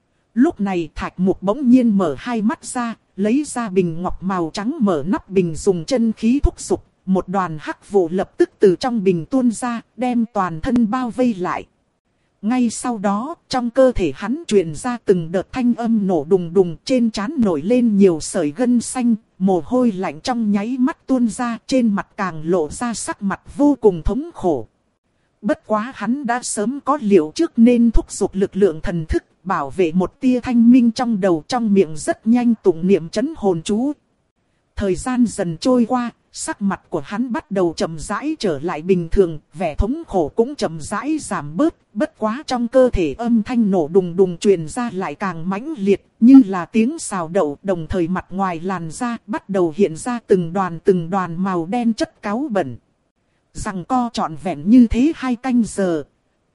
A: Lúc này Thạch Mục bỗng nhiên mở hai mắt ra, lấy ra bình ngọc màu trắng, mở nắp bình dùng chân khí thúc giục, một đoàn hắc vụ lập tức từ trong bình tuôn ra, đem toàn thân bao vây lại. Ngay sau đó, trong cơ thể hắn truyền ra từng đợt thanh âm nổ đùng đùng, trên trán nổi lên nhiều sợi gân xanh, mồ hôi lạnh trong nháy mắt tuôn ra, trên mặt càng lộ ra sắc mặt vô cùng thống khổ. Bất quá hắn đã sớm có liệu trước nên thúc giục lực lượng thần thức, bảo vệ một tia thanh minh trong đầu, trong miệng rất nhanh tụng niệm trấn hồn chú. Thời gian dần trôi qua, sắc mặt của hắn bắt đầu chậm rãi trở lại bình thường, vẻ thống khổ cũng chậm rãi giảm bớt, bất quá trong cơ thể âm thanh nổ đùng đùng truyền ra lại càng mãnh liệt, như là tiếng xào đậu, đồng thời mặt ngoài làn da bắt đầu hiện ra từng đoàn từng đoàn màu đen chất cáu bẩn. Rằng co trọn vẹn như thế hai canh giờ,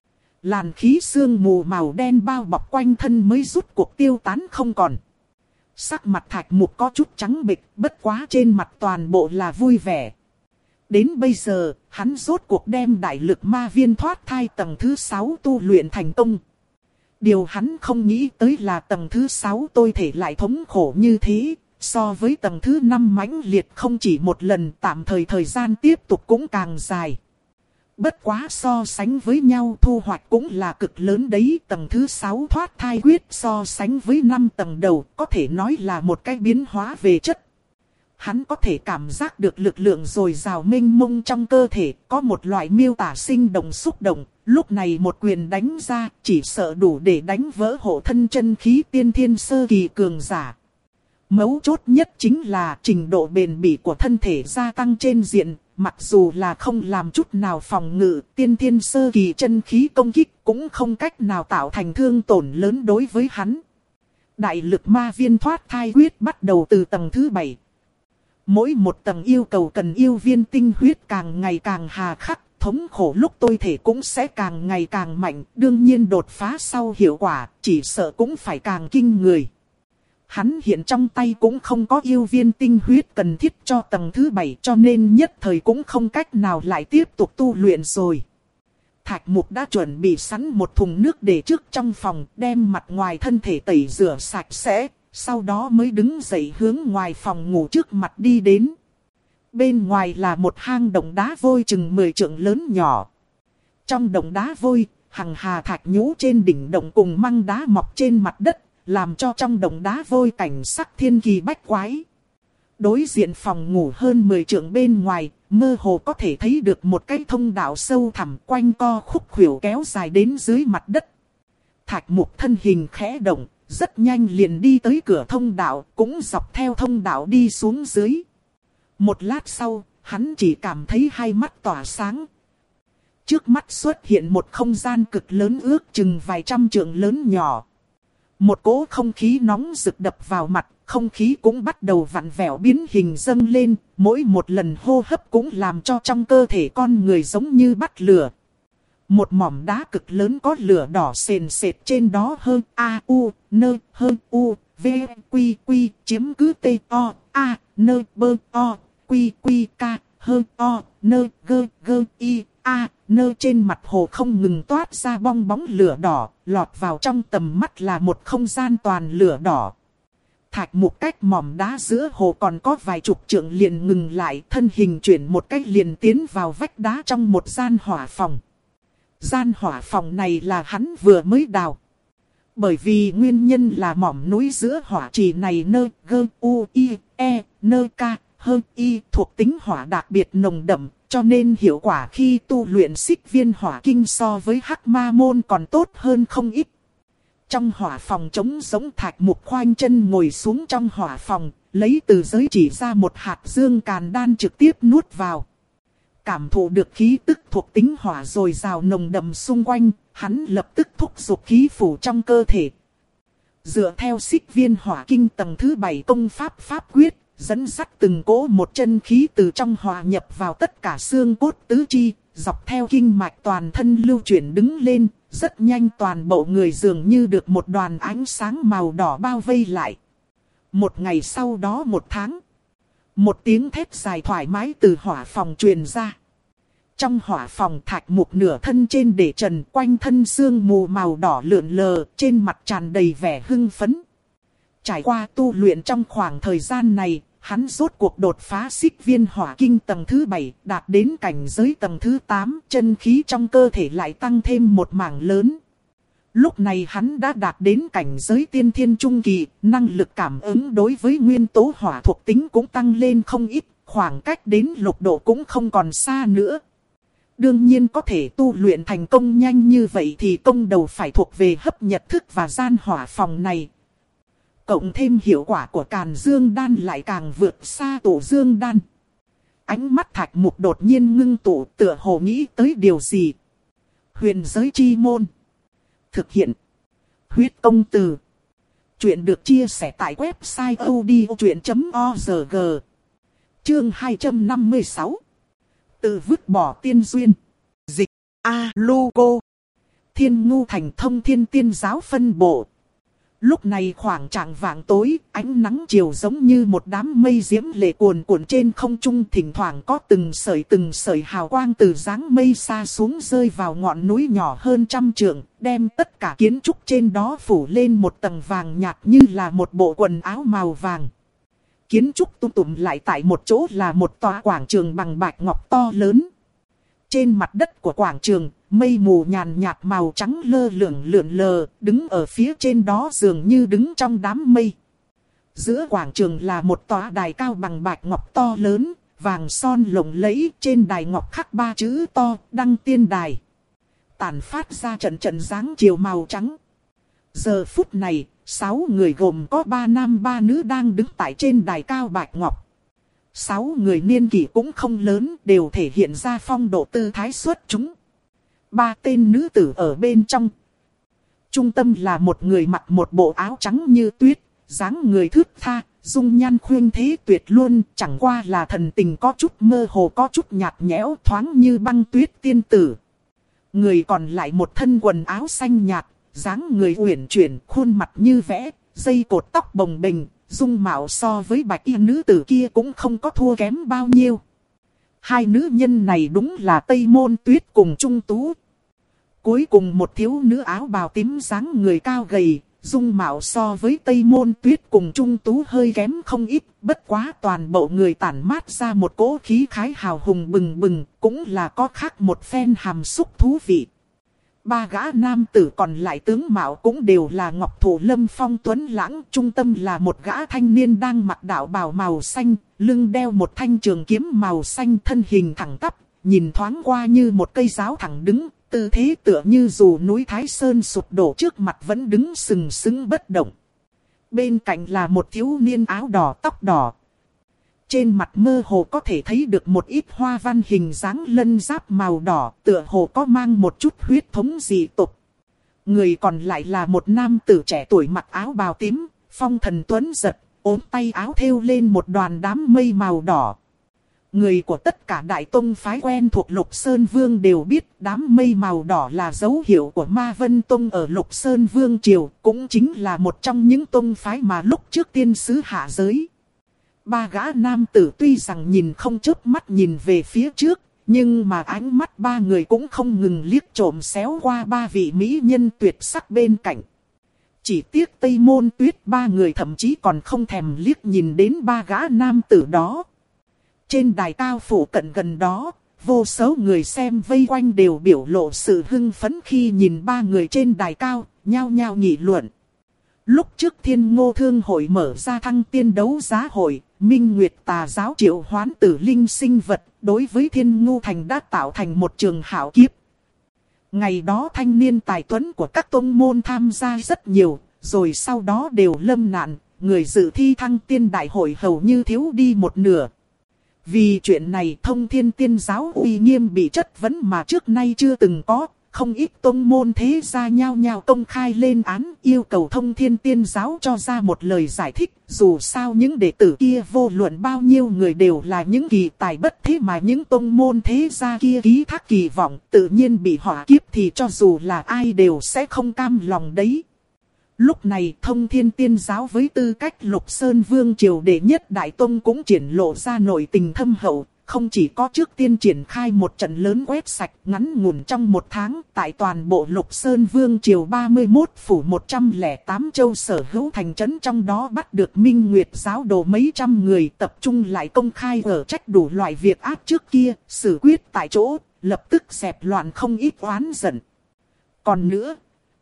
A: làn khí sương mù màu đen bao bọc quanh thân mới rút cuộc tiêu tán không còn. Sắc mặt Thạch Mục có chút trắng bệch, bất quá trên mặt toàn bộ là vui vẻ. Đến bây giờ, hắn rốt cuộc đem đại lực ma viên thoát thai tầng thứ sáu tu luyện thành công. Điều hắn không nghĩ tới là tầng thứ sáu tôi thể lại thống khổ như thế, so với tầng thứ năm mãnh liệt không chỉ một lần, tạm thời thời gian tiếp tục cũng càng dài. Bất quá so sánh với nhau thu hoạch cũng là cực lớn đấy. Tầng thứ sáu thoát thai quyết so sánh với năm tầng đầu có thể nói là một cái biến hóa về chất. Hắn có thể cảm giác được lực lượng dồi dào mênh mông trong cơ thể, có một loại miêu tả sinh động xúc động. Lúc này một quyền đánh ra chỉ sợ đủ để đánh vỡ hộ thân chân khí tiên thiên sơ kỳ cường giả. Mấu chốt nhất chính là trình độ bền bỉ của thân thể gia tăng trên diện. Mặc dù là không làm chút nào phòng ngự, tiên thiên sơ kỳ chân khí công kích cũng không cách nào tạo thành thương tổn lớn đối với hắn. Đại lực ma viên thoát thai huyết bắt đầu từ tầng thứ bảy. Mỗi một tầng yêu cầu cần yêu viên tinh huyết càng ngày càng hà khắc, thống khổ lúc tôi thể cũng sẽ càng ngày càng mạnh. Đương nhiên đột phá sau hiệu quả, chỉ sợ cũng phải càng kinh người. Hắn hiện trong tay cũng không có yêu viên tinh huyết cần thiết cho tầng thứ bảy, cho nên nhất thời cũng không cách nào lại tiếp tục tu luyện rồi. Thạch Mục đã chuẩn bị sẵn một thùng nước để trước trong phòng, đem mặt ngoài thân thể tẩy rửa sạch sẽ, sau đó mới đứng dậy hướng ngoài phòng ngủ trước mặt đi đến. Bên ngoài là một hang động đá vôi chừng mười trượng lớn nhỏ. Trong động đá vôi, hằng hà thạch nhũ trên đỉnh động cùng măng đá mọc trên mặt đất, làm cho trong động đá vôi cảnh sắc thiên kỳ bách quái. Đối diện phòng ngủ hơn mười trượng bên ngoài, mơ hồ có thể thấy được một cái thông đạo sâu thẳm quanh co khúc khuỷu kéo dài đến dưới mặt đất. Thạch Mục thân hình khẽ động, rất nhanh liền đi tới cửa thông đạo, cũng dọc theo thông đạo đi xuống dưới. Một lát sau, hắn chỉ cảm thấy hai mắt tỏa sáng. Trước mắt xuất hiện một không gian cực lớn ước chừng vài trăm trượng lớn nhỏ. Một cỗ không khí nóng rực đập vào mặt, không khí cũng bắt đầu vặn vẹo biến hình dâng lên, mỗi một lần hô hấp cũng làm cho trong cơ thể con người giống như bắt lửa. Một mỏm đá cực lớn có lửa đỏ sền sệt trên đó hơn A U, nơ, hơn U, V, Quy, Quy, chiếm cứ T, O, A, nơ, bơ, O, Quy, Quy, K, hơn O, nơ, gơ, gơ, I, A, nơ trên mặt hồ không ngừng toát ra bong bóng lửa đỏ, lọt vào trong tầm mắt là một không gian toàn lửa đỏ. Thạch Mục cách mỏm đá giữa hồ còn có vài chục trượng liền ngừng lại, thân hình chuyển một cách liền tiến vào vách đá trong một gian hỏa phòng. Gian hỏa phòng này là hắn vừa mới đào. Bởi vì nguyên nhân là mỏm núi giữa hỏa trì này nơ, gơ, u, i, e, nơ, k, hơn y thuộc tính hỏa đặc biệt nồng đậm, cho nên hiệu quả khi tu luyện xích viên hỏa kinh so với hắc ma môn còn tốt hơn không ít. Trong hỏa phòng trống giống, Thạch Mục khoanh chân ngồi xuống trong hỏa phòng, lấy từ giới chỉ ra một hạt dương càn đan trực tiếp nuốt vào. Cảm thụ được khí tức thuộc tính hỏa dồi dào nồng đậm xung quanh, hắn lập tức thúc giục khí phủ trong cơ thể. Dựa theo xích viên hỏa kinh tầng thứ bảy công pháp pháp quyết, dẫn dắt từng cỗ một chân khí từ trong hòa nhập vào tất cả xương cốt tứ chi, dọc theo kinh mạch toàn thân lưu chuyển đứng lên, rất nhanh toàn bộ người dường như được một đoàn ánh sáng màu đỏ bao vây lại. Một ngày sau đó một tháng, một tiếng thét dài thoải mái từ hỏa phòng truyền ra. Trong hỏa phòng, Thạch Mục nửa thân trên để trần, quanh thân sương mù màu đỏ lượn lờ, trên mặt tràn đầy vẻ hưng phấn. Trải qua tu luyện trong khoảng thời gian này, hắn rốt cuộc đột phá xích viên hỏa kinh tầng thứ bảy, đạt đến cảnh giới tầng thứ tám, chân khí trong cơ thể lại tăng thêm một mảng lớn. Lúc này hắn đã đạt đến cảnh giới tiên thiên trung kỳ, năng lực cảm ứng đối với nguyên tố hỏa thuộc tính cũng tăng lên không ít, khoảng cách đến lục độ cũng không còn xa nữa. Đương nhiên có thể tu luyện thành công nhanh như vậy thì công đầu phải thuộc về hấp nhật thức và gian hỏa phòng này. Cộng thêm hiệu quả của Càn Dương Đan lại càng vượt xa Tổ Dương Đan. Ánh mắt Thạch Mục đột nhiên ngưng tụ, tựa hồ nghĩ tới điều gì. Huyền giới chi môn. Thực hiện. Huyết công từ. Chuyện được chia sẻ tại website odchuyện chấm org. Chương hai trăm năm mươi sáu. Từ vứt bỏ tiên duyên. Dịch A Lô Cô. Thiên Ngu Thành Thông Thiên Tiên Giáo phân bộ. Lúc này khoảng trạng vạng tối, ánh nắng chiều giống như một đám mây diễm lệ cuồn cuộn trên không trung, thỉnh thoảng có từng sợi từng sợi hào quang từ dáng mây xa xuống rơi vào ngọn núi nhỏ hơn trăm trượng, đem tất cả kiến trúc trên đó phủ lên một tầng vàng nhạt như là một bộ quần áo màu vàng. Kiến trúc tụm tụm lại tại một chỗ là một tòa quảng trường bằng bạch ngọc to lớn. Trên mặt đất của quảng trường, mây mù nhàn nhạt màu trắng lơ lửng lượn lờ, đứng ở phía trên đó dường như đứng trong đám mây. Giữa quảng trường là một tòa đài cao bằng bạch ngọc to lớn, vàng son lộng lẫy, trên đài ngọc khắc ba chữ to, Đăng Tiên Đài. Tản phát ra trận trận dáng chiều màu trắng. Giờ phút này, sáu người gồm có ba nam ba nữ đang đứng tại trên đài cao bạch ngọc. Sáu người niên kỷ cũng không lớn, đều thể hiện ra phong độ tư thái xuất chúng. Ba tên nữ tử ở bên trong. Trung tâm là một người mặc một bộ áo trắng như tuyết, dáng người thướt tha, dung nhan khuynh thế tuyệt luôn, chẳng qua là thần tình có chút mơ hồ, có chút nhạt nhẽo, thoáng như băng tuyết tiên tử. Người còn lại một thân quần áo xanh nhạt, dáng người uyển chuyển, khuôn mặt như vẽ, dây cột tóc bồng bềnh, dung mạo so với bạch y nữ tử kia cũng không có thua kém bao nhiêu. Hai nữ nhân này đúng là Tây Môn Tuyết cùng Trung Tú. Cuối cùng một thiếu nữ áo bào tím dáng người cao gầy, dung mạo so với Tây Môn Tuyết cùng Trung Tú hơi kém không ít, bất quá toàn bộ người tản mát ra một cỗ khí khái hào hùng bừng bừng, cũng là có khác một phen hàm xúc thú vị. Ba gã nam tử còn lại tướng mạo cũng đều là ngọc thụ lâm phong tuấn lãng, trung tâm là một gã thanh niên đang mặc đạo bào màu xanh, lưng đeo một thanh trường kiếm màu xanh, thân hình thẳng tắp, nhìn thoáng qua như một cây giáo thẳng đứng, tư thế tựa như dù núi Thái Sơn sụp đổ trước mặt vẫn đứng sừng sững bất động. Bên cạnh là một thiếu niên áo đỏ tóc đỏ. Trên mặt mơ hồ có thể thấy được một ít hoa văn hình dáng lân giáp màu đỏ, tựa hồ có mang một chút huyết thống dị tộc. Người còn lại là một nam tử trẻ tuổi mặc áo bào tím, phong thần tuấn giật, ốm tay áo thêu lên một đoàn đám mây màu đỏ. Người của tất cả đại tông phái quen thuộc Lục Sơn Vương đều biết đám mây màu đỏ là dấu hiệu của Ma Vân Tông ở Lục Sơn Vương Triều, cũng chính là một trong những tông phái mà lúc trước tiên sứ hạ giới. Ba gã nam tử tuy rằng nhìn không chớp mắt nhìn về phía trước, nhưng mà ánh mắt ba người cũng không ngừng liếc trộm xéo qua ba vị mỹ nhân tuyệt sắc bên cạnh. Chỉ tiếc Tây Môn Tuyết ba người thậm chí còn không thèm liếc nhìn đến ba gã nam tử đó. Trên đài cao phủ cận gần đó, vô số người xem vây quanh đều biểu lộ sự hưng phấn khi nhìn ba người trên đài cao, nhao nhao nghị luận. Lúc trước Thiên Ngô Thương hội mở ra thăng tiên đấu giá hội, Minh Nguyệt Tà giáo triệu hoán tử linh sinh vật, đối với Thiên Ngô Thành đã tạo thành một trường hảo kiếp. Ngày đó thanh niên tài tuấn của các tông môn tham gia rất nhiều, rồi sau đó đều lâm nạn, người dự thi thăng tiên đại hội hầu như thiếu đi một nửa. Vì chuyện này Thông Thiên Tiên giáo uy nghiêm bị chất vấn mà trước nay chưa từng có. Không ít tông môn thế gia nhao nhao công khai lên án, yêu cầu Thông Thiên Tiên giáo cho ra một lời giải thích. Dù sao những đệ tử kia vô luận bao nhiêu người đều là những kỳ tài bất thế mà những tông môn thế gia kia ký thác kỳ vọng, tự nhiên bị họa kiếp thì cho dù là ai đều sẽ không cam lòng đấy. Lúc này Thông Thiên Tiên giáo với tư cách Lục Sơn Vương Triều đệ nhất đại tông cũng triển lộ ra nội tình thâm hậu. Không chỉ có trước tiên triển khai một trận lớn quét sạch ngắn ngủn trong một tháng tại toàn bộ Lục Sơn Vương Triều ba mươi mốt phủ một trăm lẻ tám châu sở hữu thành trấn, trong đó bắt được Minh Nguyệt giáo đồ mấy trăm người, tập trung lại công khai ở trách đủ loại việc ác trước kia, xử quyết tại chỗ, lập tức dẹp loạn không ít oán giận. Còn nữa,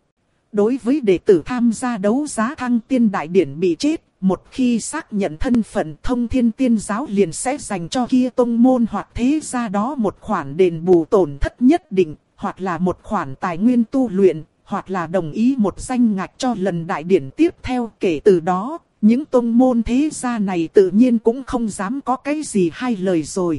A: đối với đệ tử tham gia đấu giá thăng tiên đại điển bị chết, một khi xác nhận thân phận, Thông Thiên Tiên giáo liền sẽ dành cho kia tông môn hoặc thế gia đó một khoản đền bù tổn thất nhất định, hoặc là một khoản tài nguyên tu luyện, hoặc là đồng ý một danh ngạch cho lần đại điển tiếp theo. Kể từ đó, những tông môn thế gia này tự nhiên cũng không dám có cái gì hai lời rồi.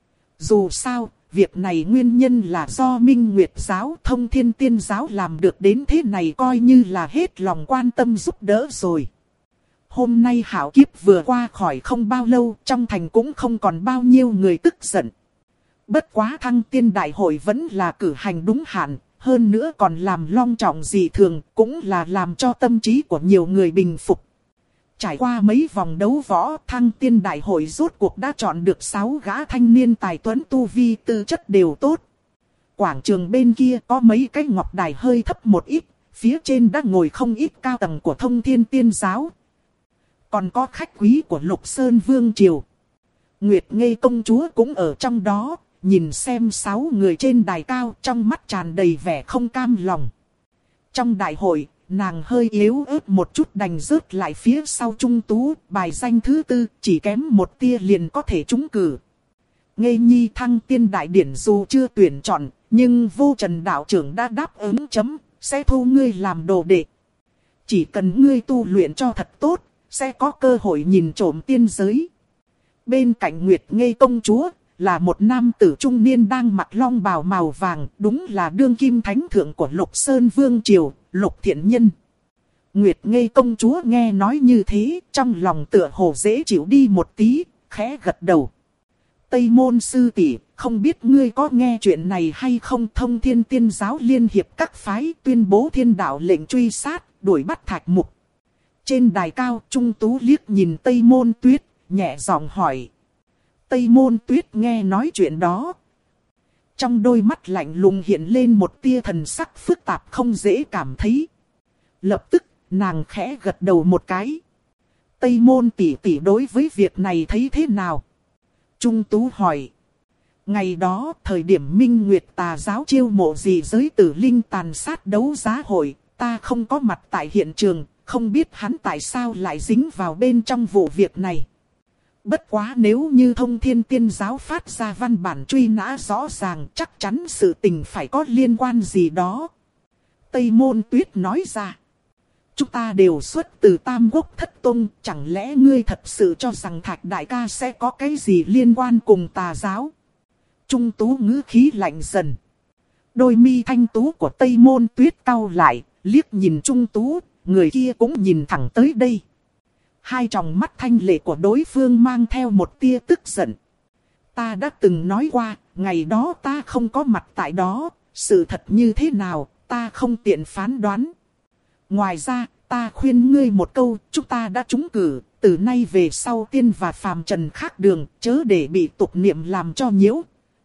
A: Dù sao, việc này nguyên nhân là do Minh Nguyệt giáo, Thông Thiên Tiên giáo làm được đến thế này coi như là hết lòng quan tâm giúp đỡ rồi. Hôm nay hảo kiếp vừa qua khỏi không bao lâu, trong thành cũng không còn bao nhiêu người tức giận. Bất quá thăng tiên đại hội vẫn là cử hành đúng hạn, hơn nữa còn làm long trọng dị thường, cũng là làm cho tâm trí của nhiều người bình phục. Trải qua mấy vòng đấu võ, Thăng Tiên Đại hội rốt cuộc đã chọn được sáu gã thanh niên tài tuấn tu vi tư chất đều tốt. Quảng trường bên kia có mấy cái ngọc đài hơi thấp một ít, phía trên đã ngồi không ít cao tầng của Thông Thiên Tiên Giáo. Còn có khách quý của Lục Sơn Vương Triều. Nguyệt Ngây công chúa cũng ở trong đó, nhìn xem sáu người trên đài cao, trong mắt tràn đầy vẻ không cam lòng. Trong đại hội, nàng hơi yếu ớt một chút đành rớt lại phía sau Trung Tú, bài danh thứ tư, chỉ kém một tia liền có thể trúng cử. Ngây Nhi Thăng Tiên Đại Điển dù chưa tuyển chọn, nhưng Vô Trần đạo trưởng đã đáp ứng chấm, sẽ thu ngươi làm đồ đệ. Chỉ cần ngươi tu luyện cho thật tốt, sẽ có cơ hội nhìn trộm tiên giới. Bên cạnh Nguyệt Ngây công chúa, là một nam tử trung niên đang mặc long bào màu vàng, đúng là đương kim thánh thượng của Lục Sơn Vương Triều, Lục Thiện Nhân. Nguyệt Ngây công chúa nghe nói như thế, trong lòng tựa hồ dễ chịu đi một tí, khẽ gật đầu. Tây Môn sư tỷ, không biết ngươi có nghe chuyện này hay không? Thông Thiên Tiên Giáo liên hiệp các phái tuyên bố thiên đạo lệnh truy sát, đuổi bắt Thạch Mục. Trên đài cao, Trung Tú liếc nhìn Tây Môn Tuyết, nhẹ giọng hỏi. Tây Môn Tuyết nghe nói chuyện đó. Trong đôi mắt lạnh lùng hiện lên một tia thần sắc phức tạp không dễ cảm thấy. Lập tức, nàng khẽ gật đầu một cái. Tây Môn tỷ tỷ đối với việc này thấy thế nào? Trung Tú hỏi. Ngày đó, thời điểm Minh Nguyệt Tà Giáo chiêu mộ dị giới tử linh tàn sát đấu giá hội, ta không có mặt tại hiện trường, không biết hắn tại sao lại dính vào bên trong vụ việc này. Bất quá nếu như Thông Thiên Tiên Giáo phát ra văn bản truy nã rõ ràng, chắc chắn sự tình phải có liên quan gì đó. Tây Môn Tuyết nói ra. Chúng ta đều xuất từ Tam Quốc Thất Tông, chẳng lẽ ngươi thật sự cho rằng Thạch đại ca sẽ có cái gì liên quan cùng Tà Giáo? Trung Tú ngữ khí lạnh dần. Đôi mi thanh tú của Tây Môn Tuyết cau lại, liếc nhìn Trung Tú, người kia cũng nhìn thẳng tới đây. Hai tròng mắt thanh lệ của đối phương mang theo một tia tức giận. Ta đã từng nói qua, ngày đó ta không có mặt tại đó, sự thật như thế nào, ta không tiện phán đoán. Ngoài ra, ta khuyên ngươi một câu, chúng ta đã trúng cử, từ nay về sau tiên và phàm trần khác đường, chớ để bị tục niệm làm cho nhiễu.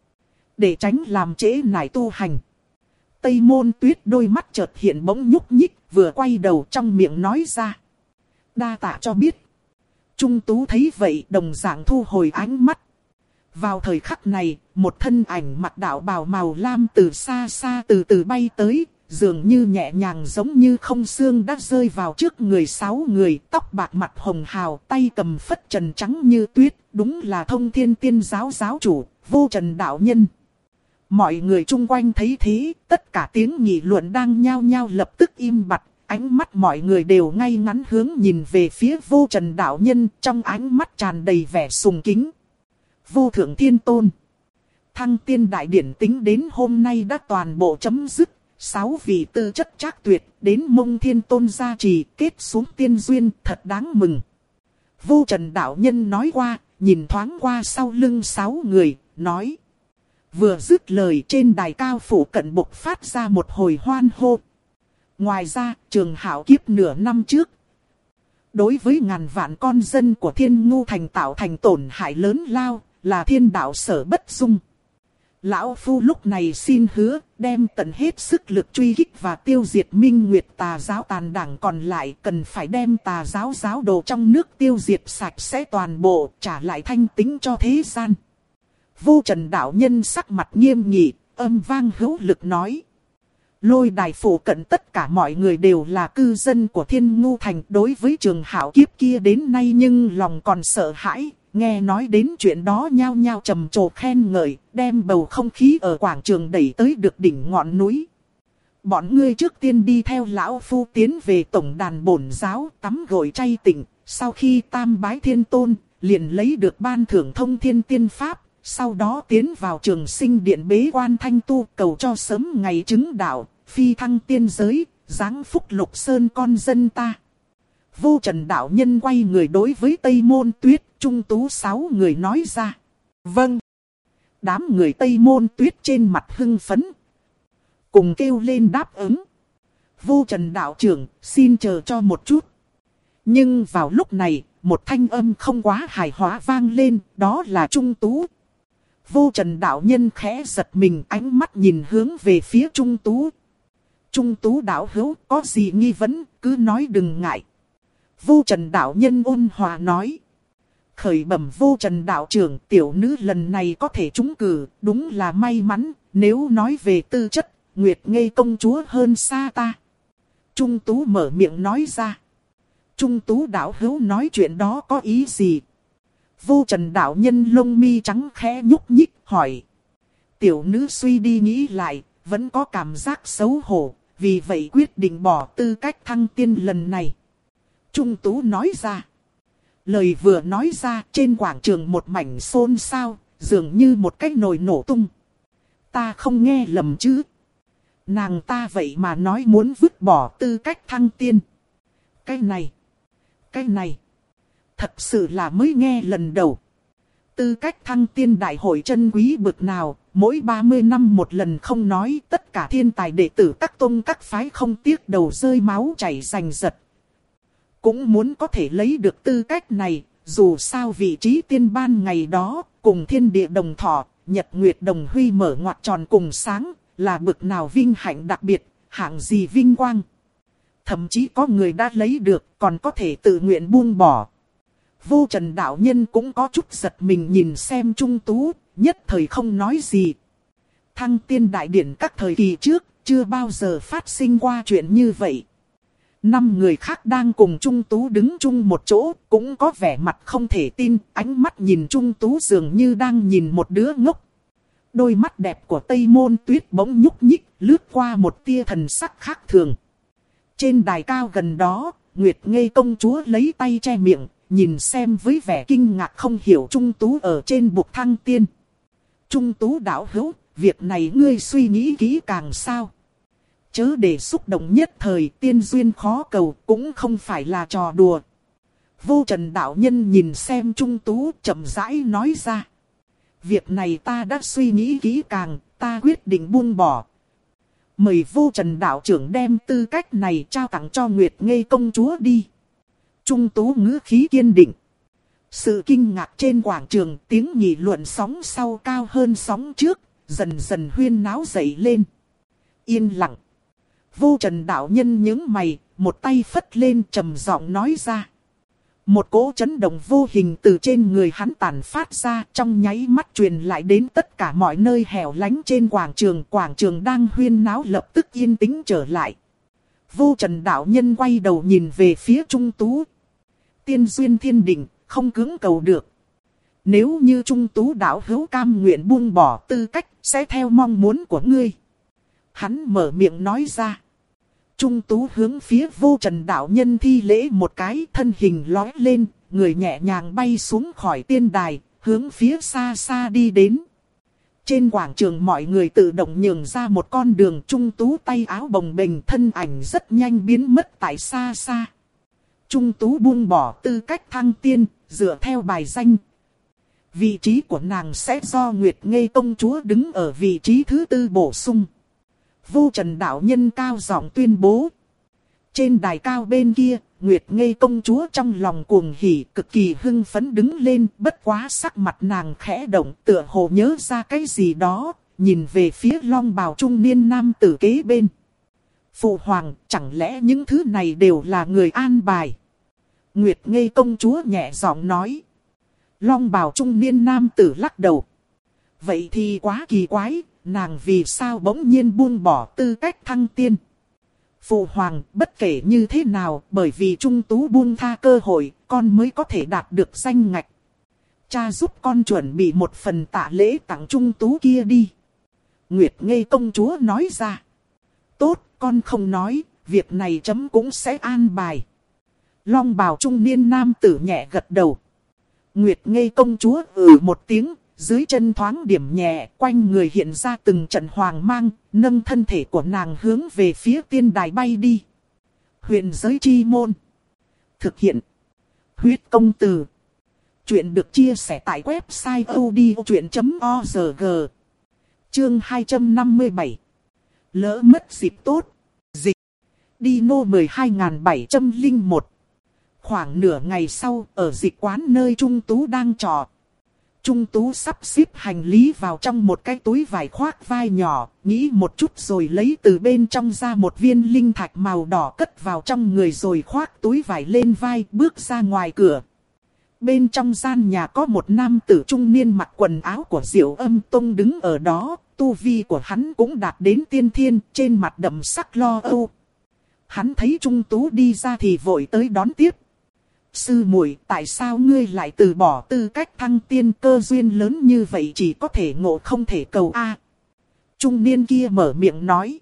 A: Để tránh làm trễ nải tu hành. Tây Môn Tuyết đôi mắt chợt hiện bỗng nhúc nhích, vừa quay đầu trong miệng nói ra. Đa tạ cho biết. Trung Tú thấy vậy đồng dạng thu hồi ánh mắt. Vào thời khắc này, một thân ảnh mặc đạo bào màu lam từ xa xa từ từ bay tới, dường như nhẹ nhàng giống như không xương đã rơi vào trước người sáu người, tóc bạc mặt hồng hào, tay cầm phất trần trắng như tuyết, đúng là Thông Thiên Tiên Giáo giáo chủ, Vô Trần đạo nhân. Mọi người chung quanh thấy thế, tất cả tiếng nghị luận đang nhao nhao lập tức im bặt. Ánh mắt mọi người đều ngay ngắn hướng nhìn về phía Vô Trần đạo nhân, trong ánh mắt tràn đầy vẻ sùng kính. Vô Thượng Thiên Tôn. Thăng Tiên Đại Điển tính đến hôm nay đã toàn bộ chấm dứt. Sáu vị tư chất trác tuyệt đến Mông Thiên Tôn gia trì kết xuống tiên duyên, thật đáng mừng. Vô Trần đạo nhân nói qua, nhìn thoáng qua sau lưng sáu người, nói. Vừa dứt lời trên đài cao phủ cận bộc phát ra một hồi hoan hô. Ngoài ra, Trường Hạo Kiếp nửa năm trước, đối với ngàn vạn con dân của Thiên Ngu Thành tạo thành tổn hại lớn lao, là thiên đạo sở bất dung. Lão Phu lúc này xin hứa, đem tận hết sức lực truy kích và tiêu diệt Minh Nguyệt Tà Giáo tàn đảng, còn lại cần phải đem Tà Giáo giáo đồ trong nước tiêu diệt sạch sẽ toàn bộ, trả lại thanh tính cho thế gian. Vô Trần đạo nhân sắc mặt nghiêm nghị, âm vang hữu lực nói. Lôi đài phủ cận tất cả mọi người đều là cư dân của Thiên Ngu Thành, đối với Trường Hạo Kiếp kia đến nay nhưng lòng còn sợ hãi, nghe nói đến chuyện đó nhao nhao trầm trồ khen ngợi, đem bầu không khí ở quảng trường đẩy tới được đỉnh ngọn núi. Bọn ngươi trước tiên đi theo lão phu tiến về tổng đàn bổn giáo, tắm gội chay tịnh, sau khi tam bái thiên tôn, liền lấy được ban thưởng Thông Thiên Tiên Pháp. Sau đó tiến vào Trường Sinh Điện bế quan thanh tu, cầu cho sớm ngày chứng đạo, phi thăng tiên giới, giáng phúc Lục Sơn con dân ta. Vô Trần đạo nhân quay người đối với Tây Môn Tuyết, Trung Tú sáu người nói ra. Vâng. Đám người Tây Môn Tuyết trên mặt hưng phấn. cùng kêu lên đáp ứng. Vô Trần đạo trưởng, xin chờ cho một chút. Nhưng vào lúc này, một thanh âm không quá hài hòa vang lên, đó là Trung Tú. Vô Trần đạo nhân khẽ giật mình, ánh mắt nhìn hướng về phía Trung Tú. Trung Tú đạo hữu, có gì nghi vấn, cứ nói đừng ngại. Vô Trần đạo nhân ôn hòa nói. Khởi bẩm Vô Trần đạo trưởng, tiểu nữ lần này có thể trúng cử, đúng là may mắn, nếu nói về tư chất, Nguyệt Ngây công chúa hơn xa ta. Trung Tú mở miệng nói ra. Trung Tú đạo hữu nói chuyện đó có ý gì? Vô Trần đạo nhân lông mi trắng khẽ nhúc nhích hỏi. Tiểu nữ suy đi nghĩ lại, vẫn có cảm giác xấu hổ, vì vậy quyết định bỏ tư cách thăng tiên lần này. Trung Tú nói ra. Lời vừa nói ra, trên quảng trường một mảnh xôn xao, dường như một cái nồi nổ tung. Ta không nghe lầm chứ? Nàng ta vậy mà nói muốn vứt bỏ tư cách thăng tiên. Cái này, cái này, thật sự là mới nghe lần đầu. Tư cách thăng tiên đại hội chân quý bực nào, mỗi ba mươi năm một lần không nói, tất cả thiên tài đệ tử các tông các phái không tiếc đầu rơi máu chảy rành rật. Cũng muốn có thể lấy được tư cách này, dù sao vị trí tiên ban ngày đó, cùng thiên địa đồng thọ, nhật nguyệt đồng huy mở ngoặt tròn cùng sáng, là bực nào vinh hạnh đặc biệt, hạng gì vinh quang. Thậm chí có người đã lấy được, còn có thể tự nguyện buông bỏ. Vô Trần đạo nhân cũng có chút giật mình nhìn xem Trung Tú, nhất thời không nói gì. Thăng tiên đại điển các thời kỳ trước, chưa bao giờ phát sinh qua chuyện như vậy. Năm người khác đang cùng Trung Tú đứng chung một chỗ, cũng có vẻ mặt không thể tin, ánh mắt nhìn Trung Tú dường như đang nhìn một đứa ngốc. Đôi mắt đẹp của Tây Môn Tuyết bỗng nhúc nhích, lướt qua một tia thần sắc khác thường. Trên đài cao gần đó, Nguyệt Ngây công chúa lấy tay che miệng, nhìn xem với vẻ kinh ngạc không hiểu Trung Tú ở trên bục thăng tiên. Trung Tú đạo hữu, việc này ngươi suy nghĩ kỹ càng sao? Chớ để xúc động nhất thời, tiên duyên khó cầu, cũng không phải là trò đùa. Vô Trần đạo nhân nhìn xem Trung Tú chậm rãi nói ra. Việc này ta đã suy nghĩ kỹ càng, ta quyết định buông bỏ. Mời Vô Trần đạo trưởng đem tư cách này trao tặng cho Nguyệt Ngây công chúa đi. Trung Tú ngữ khí kiên định. Sự kinh ngạc trên quảng trường, tiếng nghị luận sóng sau cao hơn sóng trước, dần dần huyên náo dậy lên. Yên lặng. Vô Trần đạo nhân nhướng mày, một tay phất lên trầm giọng nói ra. Một cỗ chấn động vô hình từ trên người hắn tản phát ra, trong nháy mắt truyền lại đến tất cả mọi nơi hẻo lánh trên quảng trường. Quảng trường đang huyên náo lập tức yên tĩnh trở lại. Vô Trần đạo nhân quay đầu nhìn về phía Trung Tú. Tiên duyên thiên định, không cưỡng cầu được. Nếu như Trung Tú đạo hữu cam nguyện buông bỏ tư cách, sẽ theo mong muốn của ngươi. Hắn mở miệng nói ra. Trung Tú hướng phía Vô Trần đạo nhân thi lễ một cái, thân hình lói lên, người nhẹ nhàng bay xuống khỏi tiên đài, hướng phía xa xa đi đến. Trên quảng trường mọi người tự động nhường ra một con đường. Trung Tú tay áo bồng bềnh, thân ảnh rất nhanh biến mất tại xa xa. Trung Tú buông bỏ tư cách thăng tiên, dựa theo bài danh. Vị trí của nàng sẽ do Nguyệt Ngây công chúa đứng ở vị trí thứ tư bổ sung. Vô Trần đạo nhân cao giọng tuyên bố. Trên đài cao bên kia, Nguyệt Ngây công chúa trong lòng cuồng hỉ, cực kỳ hưng phấn đứng lên, bất quá sắc mặt nàng khẽ động, tựa hồ nhớ ra cái gì đó, nhìn về phía long bào trung niên nam tử kế bên. Phụ hoàng, chẳng lẽ những thứ này đều là người an bài? Nguyệt Ngây công chúa nhẹ giọng nói. Long bào trung niên nam tử lắc đầu. Vậy thì quá kỳ quái, nàng vì sao bỗng nhiên buông bỏ tư cách thăng tiên? Phụ hoàng, bất kể như thế nào, bởi vì Trung Tú buông tha cơ hội, con mới có thể đạt được danh ngạch. Cha giúp con chuẩn bị một phần tạ lễ tặng Trung Tú kia đi. Nguyệt Ngây công chúa nói ra. Tốt, con không nói, việc này chấm cũng sẽ an bài. Long bào trung niên nam tử nhẹ gật đầu. Nguyệt Ngây công chúa ừ một tiếng, dưới chân thoáng điểm nhẹ, quanh người hiện ra từng trận hoàng mang, nâng thân thể của nàng hướng về phía tiên đài bay đi. Huyền giới chi môn. Thực hiện. Huyết công từ. Chuyện được chia sẻ tại website odchuyện chấm org. Chương hai trăm năm mươi bảy. Lỡ mất dịp tốt. Dịch. Dino mười hai nghìn bảy trăm lẻ một. Khoảng nửa ngày sau, ở dịch quán nơi Trung Tú đang trọ. Trung Tú sắp xếp hành lý vào trong một cái túi vải khoác vai nhỏ, nghĩ một chút rồi lấy từ bên trong ra một viên linh thạch màu đỏ cất vào trong người rồi khoác túi vải lên vai bước ra ngoài cửa. Bên trong gian nhà có một nam tử trung niên mặc quần áo của Diệu Âm Tông đứng ở đó, tu vi của hắn cũng đạt đến tiên thiên, trên mặt đậm sắc lo âu. Hắn thấy Trung Tú đi ra thì vội tới đón tiếp. Sư muội, tại sao ngươi lại từ bỏ tư cách thăng tiên, cơ duyên lớn như vậy chỉ có thể ngộ không thể cầu a? Trung niên kia mở miệng nói.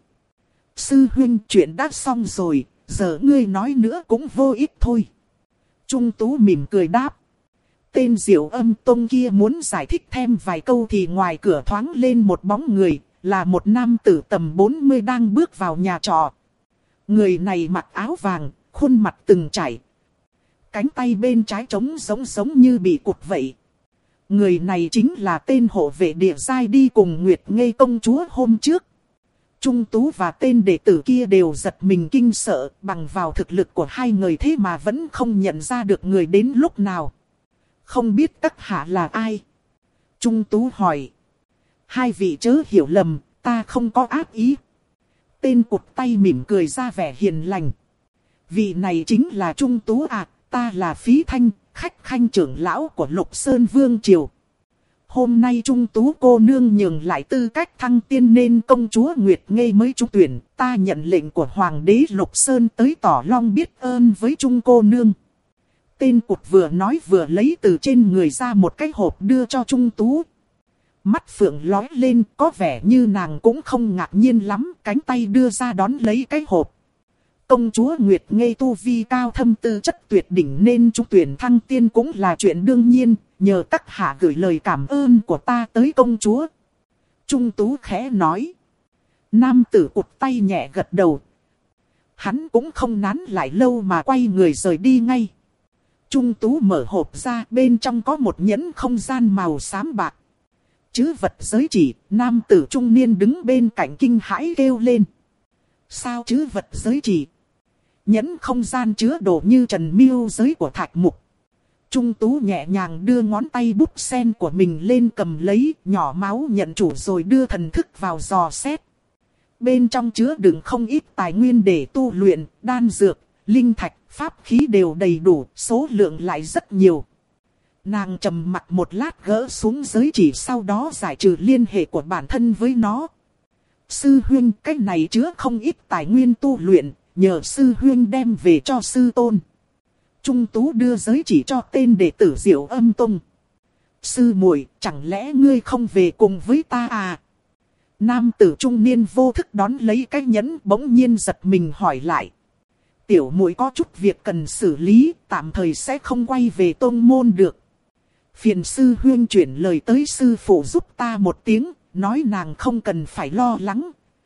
A: Sư huynh, chuyện đã xong rồi, giờ ngươi nói nữa cũng vô ích thôi. Trung Tú mỉm cười đáp. Tên Diệu Âm Tông kia muốn giải thích thêm vài câu thì ngoài cửa thoáng lên một bóng người, là một nam tử tầm bốn mươi đang bước vào nhà trọ. Người này mặc áo vàng, khuôn mặt từng chảy. Cánh tay bên trái trống giống giống như bị cụt vậy. Người này chính là tên hộ vệ địa giai đi cùng Nguyệt Ngây công chúa hôm trước. Trung Tú và tên đệ tử kia đều giật mình kinh sợ, bằng vào thực lực của hai người thế mà vẫn không nhận ra được người đến lúc nào. Không biết các hạ là ai? Trung Tú hỏi. Hai vị chớ hiểu lầm, ta không có ác ý. Tên cụt tay mỉm cười ra vẻ hiền lành. Vị này chính là Trung Tú à, ta là Phí Thanh, khách khanh trưởng lão của Lục Sơn Vương Triều. Hôm nay Trung Tú cô nương nhường lại tư cách thăng tiên nên công chúa Nguyệt Ngây mới trúng tuyển. Ta nhận lệnh của Hoàng đế Lục Sơn tới tỏ long biết ơn với Trung cô nương. Tên cụt vừa nói vừa lấy từ trên người ra một cái hộp đưa cho Trung Tú. Mắt phượng lói lên, có vẻ như nàng cũng không ngạc nhiên lắm, cánh tay đưa ra đón lấy cái hộp. Công chúa Nguyệt Ngây tu vi cao thâm tư chất tuyệt đỉnh nên trúng tuyển thăng tiên cũng là chuyện đương nhiên, nhờ các hạ gửi lời cảm ơn của ta tới công chúa. Trung Tú khẽ nói. Nam tử cụt tay nhẹ gật đầu. Hắn cũng không nán lại lâu mà quay người rời đi ngay. Trung Tú mở hộp ra, bên trong có một nhẫn không gian màu xám bạc. Chữ vật giới chỉ, nam tử trung niên đứng bên cạnh kinh hãi kêu lên. Sao chữ vật giới chỉ? Nhẫn không gian chứa đồ như trần miêu giới của Thạch Mục. Trung Tú nhẹ nhàng đưa ngón tay bút sen của mình lên cầm lấy, nhỏ máu nhận chủ rồi đưa thần thức vào dò xét. Bên trong chứa đựng không ít tài nguyên để tu luyện, đan dược, linh thạch, pháp khí đều đầy đủ, số lượng lại rất nhiều. Nàng trầm mặt một lát gỡ xuống giới chỉ, sau đó giải trừ liên hệ của bản thân với nó. Sư huynh, cái này chứa không ít tài nguyên tu luyện, nhờ sư huynh đem về cho sư tôn. Trung Tú đưa giới chỉ cho tên đệ tử Diệu Âm Tông. Sư muội, chẳng lẽ ngươi không về cùng với ta à? Nam tử trung niên vô thức đón lấy cái nhẫn, bỗng nhiên giật mình hỏi lại. Tiểu muội có chút việc cần xử lý, tạm thời sẽ không quay về tông môn được. Phiền sư huynh chuyển lời tới sư phụ giúp ta một tiếng, nói nàng không cần phải lo lắng.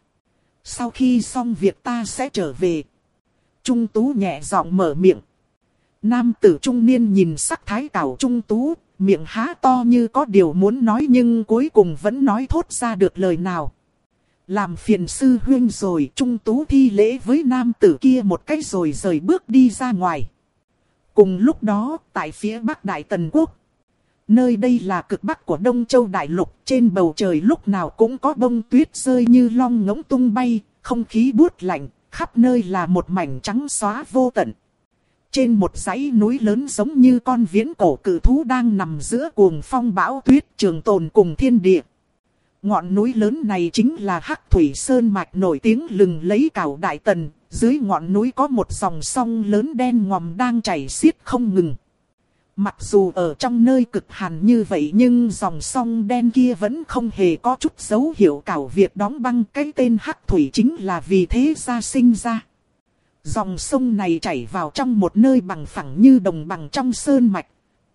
A: Sau khi xong việc ta sẽ trở về. Trung Tú nhẹ giọng mở miệng. Nam tử trung niên nhìn sắc thái cảo Trung Tú, miệng há to như có điều muốn nói nhưng cuối cùng vẫn nói thốt ra được lời nào. Làm phiền sư huynh rồi. Trung Tú thi lễ với nam tử kia một cái rồi rời bước đi ra ngoài. Cùng lúc đó, tại phía bắc Đại Tần Quốc, nơi đây là cực bắc của Đông Châu Đại Lục, trên bầu trời lúc nào cũng có bông tuyết rơi như long ngỗng tung bay, không khí buốt lạnh, khắp nơi là một mảnh trắng xóa vô tận. Trên một dãy núi lớn giống như con viễn cổ cự thú đang nằm giữa cuồng phong bão tuyết trường tồn cùng thiên địa. Ngọn núi lớn này chính là Hắc Thủy Sơn Mạch nổi tiếng lừng lấy cảo Đại Tần, dưới ngọn núi có một dòng sông lớn đen ngòm đang chảy xiết không ngừng. Mặc dù ở trong nơi cực hàn như vậy nhưng dòng sông đen kia vẫn không hề có chút dấu hiệu cảo việc đóng băng, cái tên Hắc Thủy chính là vì thế ra sinh ra. Dòng sông này chảy vào trong một nơi bằng phẳng như đồng bằng trong sơn mạch.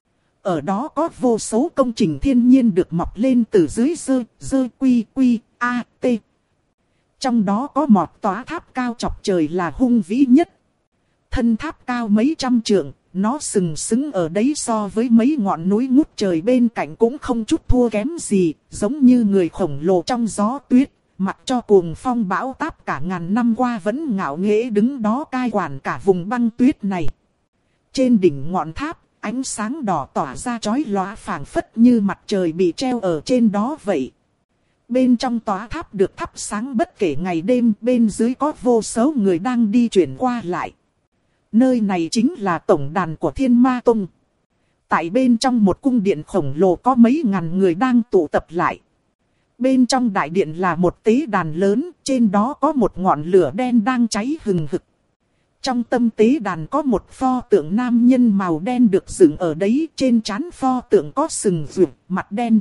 A: Ở đó có vô số công trình thiên nhiên được mọc lên từ dưới dơ, dơ quy quy, a, t. Trong đó có một tòa tháp cao chọc trời là hung vĩ nhất. Thân tháp cao mấy trăm trượng, nó sừng sững ở đấy so với mấy ngọn núi ngút trời bên cạnh cũng không chút thua kém gì, giống như người khổng lồ trong gió tuyết, mặc cho cuồng phong bão táp cả ngàn năm qua vẫn ngạo nghễ đứng đó cai quản cả vùng băng tuyết này. Trên đỉnh ngọn tháp, ánh sáng đỏ tỏa ra chói lóa phảng phất như mặt trời bị treo ở trên đó vậy. Bên trong tòa tháp được thắp sáng bất kể ngày đêm, bên dưới có vô số người đang đi chuyển qua lại. Nơi này chính là tổng đàn của Thiên Ma Tông. Tại bên trong một cung điện khổng lồ có mấy ngàn người đang tụ tập lại. Bên trong đại điện là một tế đàn lớn, trên đó có một ngọn lửa đen đang cháy hừng hực. Trong tâm tế đàn có một pho tượng nam nhân màu đen được dựng ở đấy, trên trán pho tượng có sừng vượt, mặt đen.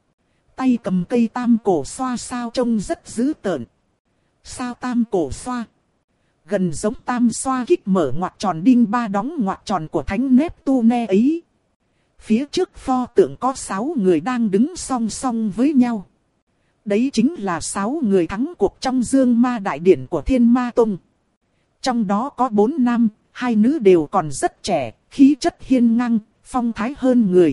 A: Tay cầm cây tam cổ xoa sao trông rất dữ tợn. Sao tam cổ xoa? Gần giống tam xoa kích mở ngoặc tròn đinh ba đóng ngoặc tròn của thánh Neptune ấy. Phía trước pho tượng có sáu người đang đứng song song với nhau. Đấy chính là sáu người thắng cuộc trong Dương Ma Đại Điển của Thiên Ma Tông. Trong đó có bốn nam, hai nữ đều còn rất trẻ, khí chất hiên ngang, phong thái hơn người.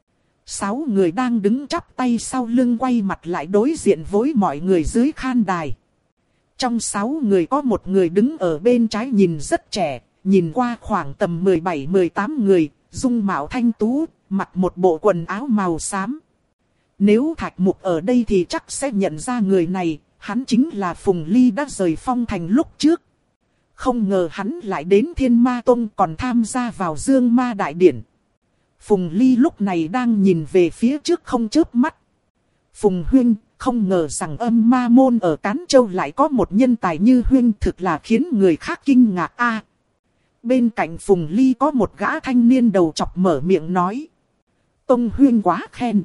A: Sáu người đang đứng chắp tay sau lưng quay mặt lại đối diện với mọi người dưới khan đài. Trong sáu người có một người đứng ở bên trái nhìn rất trẻ, nhìn qua khoảng tầm mười bảy mười tám người, dung mạo thanh tú, mặc một bộ quần áo màu xám. Nếu Thạch Mục ở đây thì chắc sẽ nhận ra người này, hắn chính là Phùng Ly đã rời Phong Thành lúc trước. Không ngờ hắn lại đến Thiên Ma Tông còn tham gia vào Dương Ma Đại Điển. Phùng Ly lúc này đang nhìn về phía trước không chớp mắt. Phùng huynh, không ngờ rằng Âm Ma Môn ở Cán Châu lại có một nhân tài như huynh, thực là khiến người khác kinh ngạc a. Bên cạnh Phùng Ly có một gã thanh niên đầu chọc mở miệng nói. Tông huynh quá khen.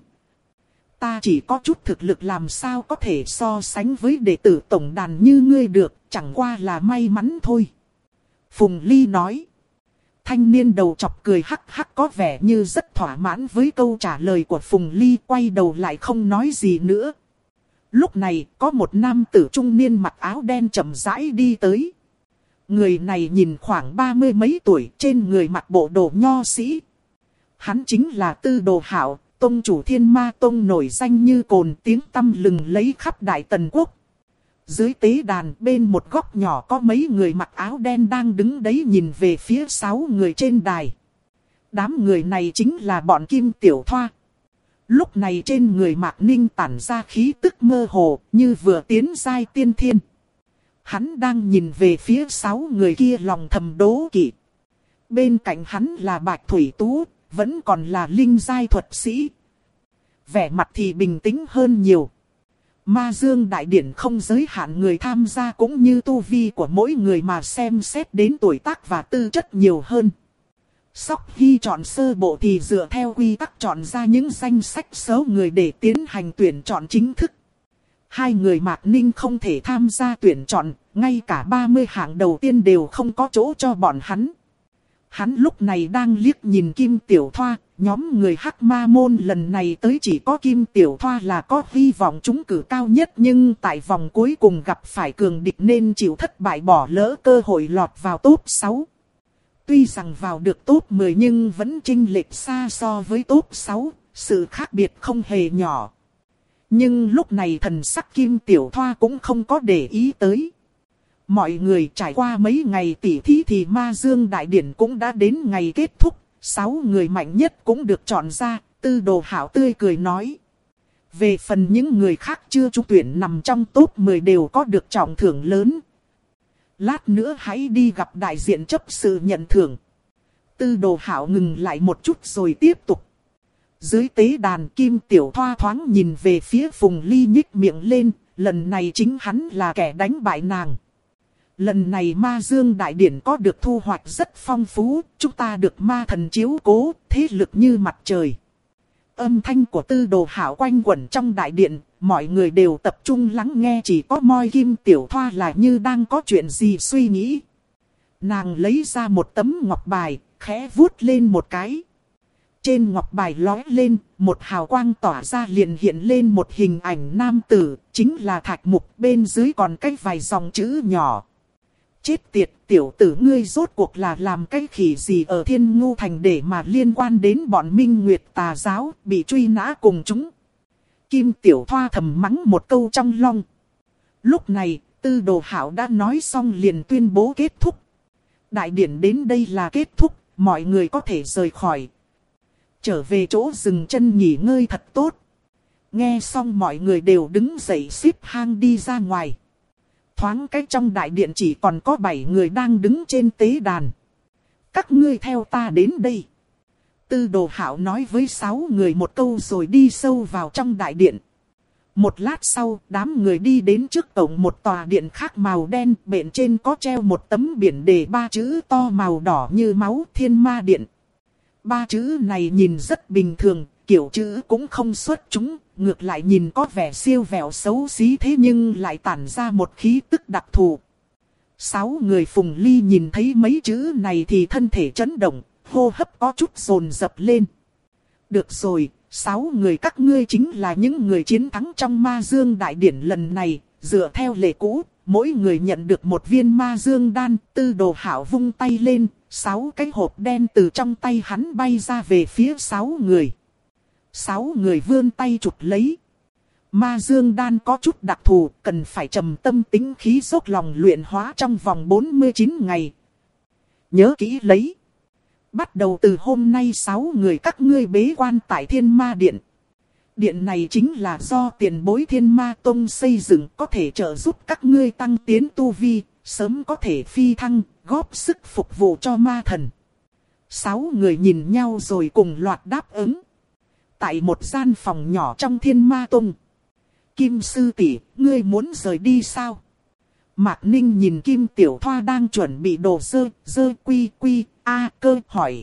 A: Ta chỉ có chút thực lực làm sao có thể so sánh với đệ tử tổng đàn như ngươi được, chẳng qua là may mắn thôi. Phùng Ly nói. Thanh niên đầu chọc cười hắc hắc có vẻ như rất thỏa mãn với câu trả lời của Phùng Ly, quay đầu lại không nói gì nữa. Lúc này có một nam tử trung niên mặc áo đen chậm rãi đi tới. Người này nhìn khoảng ba mươi mấy tuổi, trên người mặc bộ đồ nho sĩ. Hắn chính là Tư Đồ Hạo, tông chủ Thiên Ma Tông nổi danh như cồn, tiếng tăm lừng lấy khắp Đại Tần Quốc. Dưới tế đàn bên một góc nhỏ có mấy người mặc áo đen đang đứng đấy nhìn về phía sáu người trên đài. Đám người này chính là bọn Kim Tiểu Thoa. Lúc này trên người Mạc Ninh tản ra khí tức mơ hồ như vừa tiến giai tiên thiên. Hắn đang nhìn về phía sáu người kia lòng thầm đố kỵ. Bên cạnh hắn là Bạch Thủy Tú, vẫn còn là linh giai thuật sĩ. Vẻ mặt thì bình tĩnh hơn nhiều. Ma Dương Đại Điển không giới hạn người tham gia cũng như tu vi của mỗi người mà xem xét đến tuổi tác và tư chất nhiều hơn. Sóc Hy chọn sơ bộ thì dựa theo quy tắc chọn ra những danh sách số người để tiến hành tuyển chọn chính thức. Hai người Mạc Ninh không thể tham gia tuyển chọn, ngay cả ba mươi hạng đầu tiên đều không có chỗ cho bọn hắn. Hắn lúc này đang liếc nhìn Kim Tiểu Thoa, nhóm người Hắc Ma Môn lần này tới chỉ có Kim Tiểu Thoa là có hy vọng trúng cử cao nhất, nhưng tại vòng cuối cùng gặp phải cường địch nên chịu thất bại bỏ lỡ cơ hội lọt vào top sáu. Tuy rằng vào được top mười nhưng vẫn chênh lệch xa so với top sáu, sự khác biệt không hề nhỏ. Nhưng lúc này thần sắc Kim Tiểu Thoa cũng không có để ý tới. Mọi người trải qua mấy ngày tỉ thí thì Ma Dương Đại Điển cũng đã đến ngày kết thúc. Sáu người mạnh nhất cũng được chọn ra, Tư Đồ Hạo tươi cười nói. Về phần những người khác chưa trúng tuyển nằm trong top mười đều có được trọng thưởng lớn. Lát nữa hãy đi gặp đại diện chấp sự nhận thưởng. Tư Đồ Hạo ngừng lại một chút rồi tiếp tục. Dưới tế đàn Kim Tiểu Thoa thoáng nhìn về phía Phùng Ly nhích miệng lên, lần này chính hắn là kẻ đánh bại nàng. Lần này Ma Dương Đại Điển có được thu hoạch rất phong phú, chúng ta được ma thần chiếu cố, thế lực như mặt trời. Âm thanh của Tư Đồ Hạo quanh quẩn trong đại điện, mọi người đều tập trung lắng nghe, chỉ có Moi Kim Tiểu Thoa là như đang có chuyện gì suy nghĩ. Nàng lấy ra một tấm ngọc bài, khẽ vuốt lên một cái. Trên ngọc bài lóe lên, một hào quang tỏa ra liền hiện lên một hình ảnh nam tử, chính là Thạch Mục, bên dưới còn cái vài dòng chữ nhỏ. Chết tiệt, tiểu tử ngươi rốt cuộc là làm cái khỉ gì ở Thiên Ngu Thành để mà liên quan đến bọn Minh Nguyệt tà giáo, bị truy nã cùng chúng. Kim Tiểu Thoa thầm mắng một câu trong lòng. Lúc này, Tư Đồ Hạo đã nói xong liền tuyên bố kết thúc. Đại điển đến đây là kết thúc, mọi người có thể rời khỏi. Trở về chỗ dừng chân nghỉ ngơi thật tốt. Nghe xong mọi người đều đứng dậy xếp hang đi ra ngoài. Thoáng cách trong đại điện chỉ còn có bảy người đang đứng trên tế đàn. Các ngươi theo ta đến đây. Tư Đồ Hạo nói với sáu người một câu rồi đi sâu vào trong đại điện. Một lát sau, đám người đi đến trước cổng một tòa điện khác màu đen, bên trên có treo một tấm biển đề ba chữ to màu đỏ như máu Thiên Ma Điện. Ba chữ này nhìn rất bình thường, kiểu chữ cũng không xuất chúng, ngược lại nhìn có vẻ siêu vẹo xấu xí thế nhưng lại tản ra một khí tức đặc thù. Sáu người Phùng Ly nhìn thấy mấy chữ này thì thân thể chấn động, hô hấp có chút dồn dập lên. Được rồi, sáu người các ngươi chính là những người chiến thắng trong Ma Dương Đại Điển lần này, dựa theo lệ cũ, mỗi người nhận được một viên Ma Dương đan. Tư Đồ Hạo vung tay lên, sáu cái hộp đen từ trong tay hắn bay ra về phía sáu người. Sáu người vươn tay chụp lấy. Ma Dương đan có chút đặc thù, cần phải trầm tâm tĩnh khí dốc lòng luyện hóa trong vòng bốn mươi chín ngày. Nhớ kỹ lấy. Bắt đầu từ hôm nay sáu người các ngươi bế quan tại Thiên Ma Điện. Điện này chính là do tiền bối Thiên Ma Tông xây dựng, có thể trợ giúp các ngươi tăng tiến tu vi, sớm có thể phi thăng, góp sức phục vụ cho ma thần. Sáu người nhìn nhau rồi cùng loạt đáp ứng. Tại một gian phòng nhỏ trong Thiên Ma Tông. Kim sư tỷ, ngươi muốn rời đi sao? Mạc Ninh nhìn Kim Tiểu Thoa đang chuẩn bị đồ dơ, dơ quy quy, a cơ hỏi.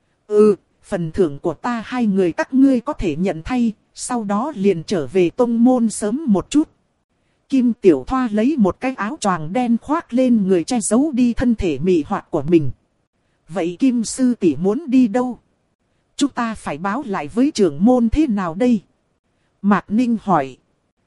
A: Ừ, phần thưởng của ta hai người các ngươi có thể nhận thay, sau đó liền trở về tông môn sớm một chút. Kim Tiểu Thoa lấy một cái áo choàng đen khoác lên người che giấu đi thân thể mị hoặc của mình. Vậy Kim sư tỷ muốn đi đâu? Chúng ta phải báo lại với trưởng môn thế nào đây? Mạc Ninh hỏi.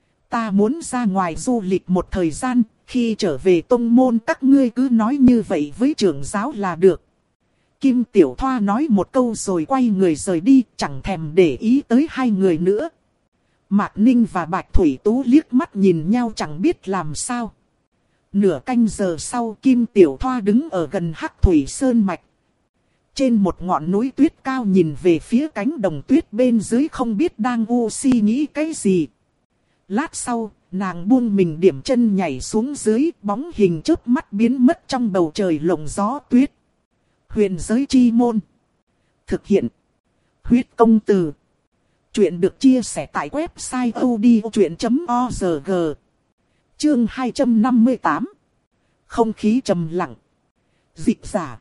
A: Ta muốn ra ngoài du lịch một thời gian, khi trở về tông môn các ngươi cứ nói như vậy với trưởng giáo là được. Kim Tiểu Thoa nói một câu rồi quay người rời đi, chẳng thèm để ý tới hai người nữa. Mạc Ninh và Bạch Thủy Tú liếc mắt nhìn nhau chẳng biết làm sao. Nửa canh giờ sau, Kim Tiểu Thoa đứng ở gần Hắc Thủy Sơn Mạch. Trên một ngọn núi tuyết cao nhìn về phía cánh đồng tuyết bên dưới không biết đang u suy nghĩ cái gì. Lát sau, nàng buông mình điểm chân nhảy xuống dưới, bóng hình chớp mắt biến mất trong bầu trời lộng gió tuyết. Huyền giới chi môn. Thực hiện. Huyết công từ. Chuyện được chia sẻ tại website odchuyện chấm org. Chương hai trăm năm mươi tám. Không khí trầm lặng. Dịch giả.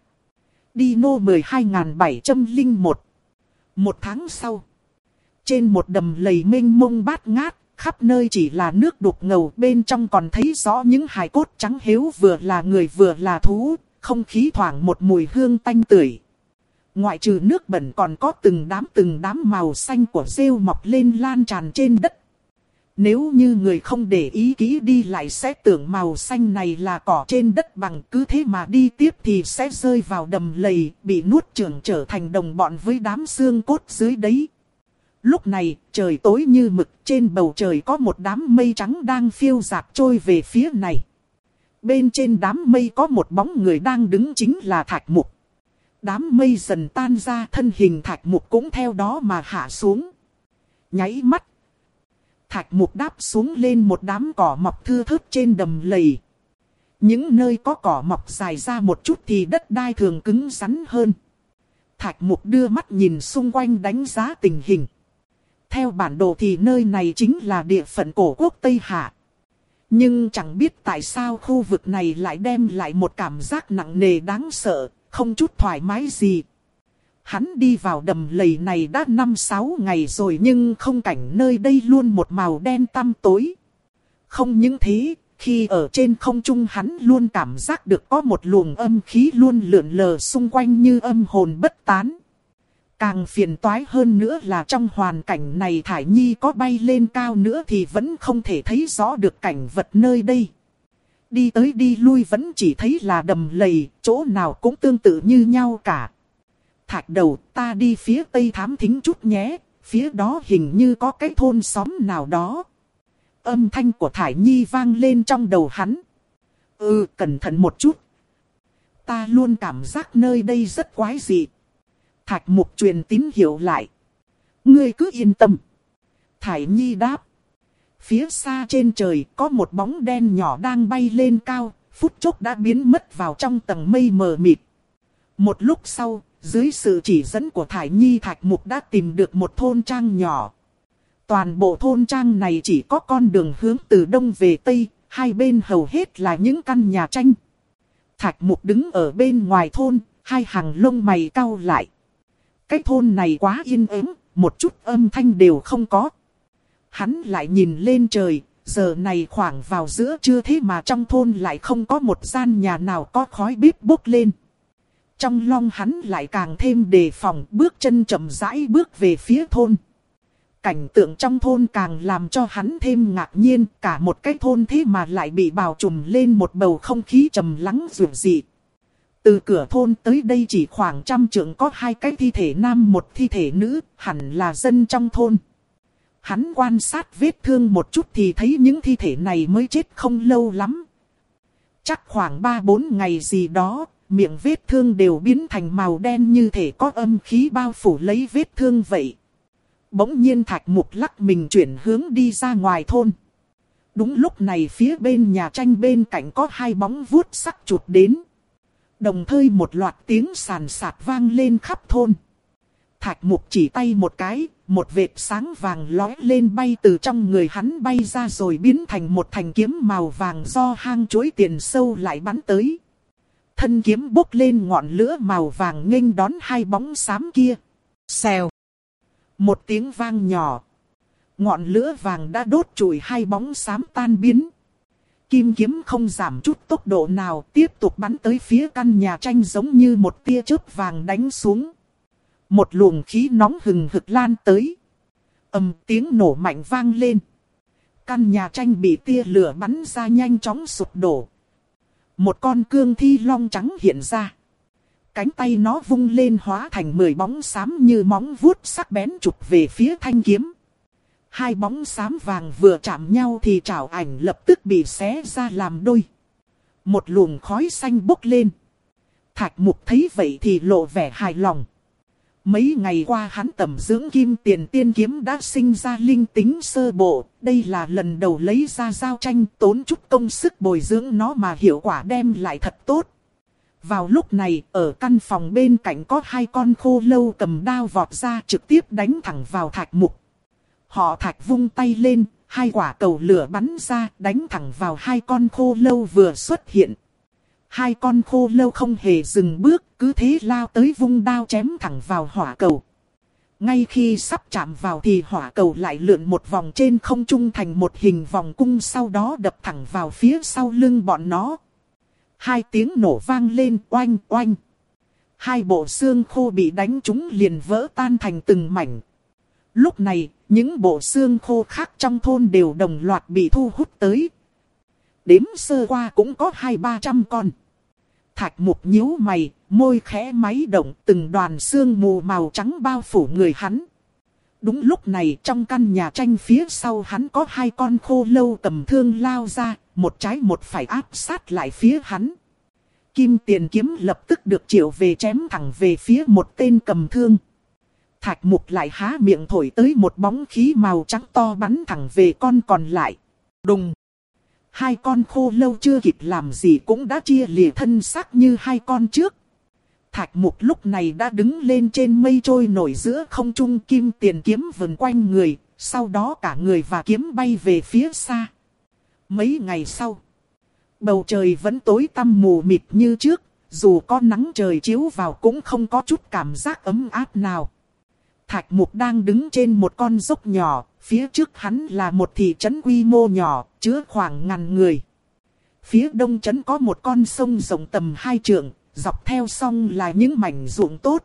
A: Dino mười hai nghìn bảy trăm lẻ một. Một tháng sau. Trên một đầm lầy mênh mông bát ngát, khắp nơi chỉ là nước đục ngầu, bên trong còn thấy rõ những hài cốt trắng hếu vừa là người vừa là thú, không khí thoảng một mùi hương tanh tưởi. Ngoại trừ nước bẩn còn có từng đám từng đám màu xanh của rêu mọc lên lan tràn trên đất. Nếu như người không để ý kỹ đi lại sẽ tưởng màu xanh này là cỏ trên đất bằng, cứ thế mà đi tiếp thì sẽ rơi vào đầm lầy, bị nuốt chửng trở thành đồng bọn với đám xương cốt dưới đấy. Lúc này, trời tối như mực, trên bầu trời có một đám mây trắng đang phiêu dạt trôi về phía này. Bên trên đám mây có một bóng người đang đứng, chính là Thạch Mục. Đám mây dần tan ra, thân hình Thạch Mục cũng theo đó mà hạ xuống. Nháy mắt, Thạch Mục đáp xuống lên một đám cỏ mọc thưa thớt trên đầm lầy. Những nơi có cỏ mọc dài ra một chút thì đất đai thường cứng rắn hơn. Thạch Mục đưa mắt nhìn xung quanh đánh giá tình hình. Theo bản đồ thì nơi này chính là địa phận cổ quốc Tây Hạ. Nhưng chẳng biết tại sao khu vực này lại đem lại một cảm giác nặng nề đáng sợ, không chút thoải mái gì. Hắn đi vào đầm lầy này đã năm sáu ngày rồi nhưng không cảnh nơi đây luôn một màu đen tăm tối. Không những thế, khi ở trên không trung hắn luôn cảm giác được có một luồng âm khí luôn lượn lờ xung quanh như âm hồn bất tán. Càng phiền toái hơn nữa là trong hoàn cảnh này Thải Nhi có bay lên cao nữa thì vẫn không thể thấy rõ được cảnh vật nơi đây. Đi tới đi lui vẫn chỉ thấy là đầm lầy, chỗ nào cũng tương tự như nhau cả. Thạch đầu, ta đi phía tây thám thính chút nhé, phía đó hình như có cái thôn xóm nào đó. âm thanh của Thải Nhi vang lên trong đầu hắn. Ừ, cẩn thận một chút. Ta luôn cảm giác nơi đây rất quái dị. Thạch Mục truyền tín hiệu lại. Ngươi cứ yên tâm. Thải Nhi đáp. Phía xa trên trời có một bóng đen nhỏ đang bay lên cao, phút chốc đã biến mất vào trong tầng mây mờ mịt. Một lúc sau, dưới sự chỉ dẫn của Thải Nhi, Thạch Mục đã tìm được một thôn trang nhỏ. Toàn bộ thôn trang này chỉ có con đường hướng từ đông về tây, hai bên hầu hết là những căn nhà tranh. Thạch Mục đứng ở bên ngoài thôn, hai hàng lông mày cau lại. Cái thôn này quá yên ắng, một chút âm thanh đều không có. Hắn lại nhìn lên trời, giờ này khoảng vào giữa trưa thế mà trong thôn lại không có một gian nhà nào có khói bếp bốc lên. Trong lòng hắn lại càng thêm đề phòng, bước chân chậm rãi bước về phía thôn. Cảnh tượng trong thôn càng làm cho hắn thêm ngạc nhiên, cả một cái thôn thế mà lại bị bao trùm lên một bầu không khí trầm lắng dịu dị. Từ cửa thôn tới đây chỉ khoảng trăm trượng có hai cái thi thể nam một thi thể nữ, hẳn là dân trong thôn. Hắn quan sát vết thương một chút thì thấy những thi thể này mới chết không lâu lắm. Chắc khoảng ba bốn ngày gì đó, miệng vết thương đều biến thành màu đen như thể có âm khí bao phủ lấy vết thương vậy. Bỗng nhiên Thạch Mục lắc mình chuyển hướng đi ra ngoài thôn. Đúng lúc này phía bên nhà tranh bên cạnh có hai bóng vuốt sắc chụt đến. Đồng thời một loạt tiếng sàn sạt vang lên khắp thôn. Thạch Mục chỉ tay một cái, một vệt sáng vàng lóe lên bay từ trong người hắn bay ra rồi biến thành một thanh kiếm màu vàng do hang chuối tiền sâu lại bắn tới. Thân kiếm bốc lên ngọn lửa màu vàng nghênh đón hai bóng xám kia. Xèo. Một tiếng vang nhỏ. Ngọn lửa vàng đã đốt trụi hai bóng xám tan biến. Kim kiếm không giảm chút tốc độ nào, tiếp tục bắn tới phía căn nhà tranh giống như một tia chớp vàng đánh xuống. Một luồng khí nóng hừng hực lan tới. Ầm tiếng nổ mạnh vang lên. Căn nhà tranh bị tia lửa bắn ra nhanh chóng sụp đổ. Một con cương thi long trắng hiện ra. Cánh tay nó vung lên hóa thành mười bóng xám như móng vuốt sắc bén chụp về phía thanh kiếm. Hai bóng xám vàng vừa chạm nhau thì trảo ảnh lập tức bị xé ra làm đôi. Một luồng khói xanh bốc lên. Thạch Mục thấy vậy thì lộ vẻ hài lòng. Mấy ngày qua hắn tẩm dưỡng kim tiền tiên kiếm đã sinh ra linh tính sơ bộ. Đây là lần đầu lấy ra giao tranh, tốn chút công sức bồi dưỡng nó mà hiệu quả đem lại thật tốt. Vào lúc này, ở căn phòng bên cạnh có hai con khô lâu cầm đao vọt ra trực tiếp đánh thẳng vào Thạch Mục. Họ Thạch vung tay lên, hai quả cầu lửa bắn ra đánh thẳng vào hai con khô lâu vừa xuất hiện. Hai con khô lâu không hề dừng bước, cứ thế lao tới vung đao chém thẳng vào hỏa cầu. Ngay khi sắp chạm vào thì hỏa cầu lại lượn một vòng trên không trung thành một hình vòng cung, sau đó đập thẳng vào phía sau lưng bọn nó. Hai tiếng nổ vang lên oanh oanh. Hai bộ xương khô bị đánh trúng liền vỡ tan thành từng mảnh. Lúc này, những bộ xương khô khác trong thôn đều đồng loạt bị thu hút tới. Đếm sơ qua cũng có hai ba trăm con. Thạch Mục nhíu mày, môi khẽ máy động, từng đoàn xương mù màu trắng bao phủ người hắn. Đúng lúc này trong căn nhà tranh phía sau hắn có hai con khô lâu cầm thương lao ra, một trái một phải áp sát lại phía hắn. Kim tiền kiếm lập tức được triệu về chém thẳng về phía một tên cầm thương. Thạch Mục lại há miệng thổi tới một bóng khí màu trắng to bắn thẳng về con còn lại. Đùng! Hai con khô lâu chưa kịp làm gì cũng đã chia lìa thân xác như hai con trước. Thạch Mục lúc này đã đứng lên trên mây trôi nổi giữa không trung, kim tiền kiếm vần quanh người, sau đó cả người và kiếm bay về phía xa. Mấy ngày sau, bầu trời vẫn tối tăm mù mịt như trước, dù có nắng trời chiếu vào cũng không có chút cảm giác ấm áp nào. Thạch Mục đang đứng trên một con dốc nhỏ, phía trước hắn là một thị trấn quy mô nhỏ, chứa khoảng ngàn người. Phía đông trấn có một con sông rộng tầm hai trượng, dọc theo sông là những mảnh ruộng tốt.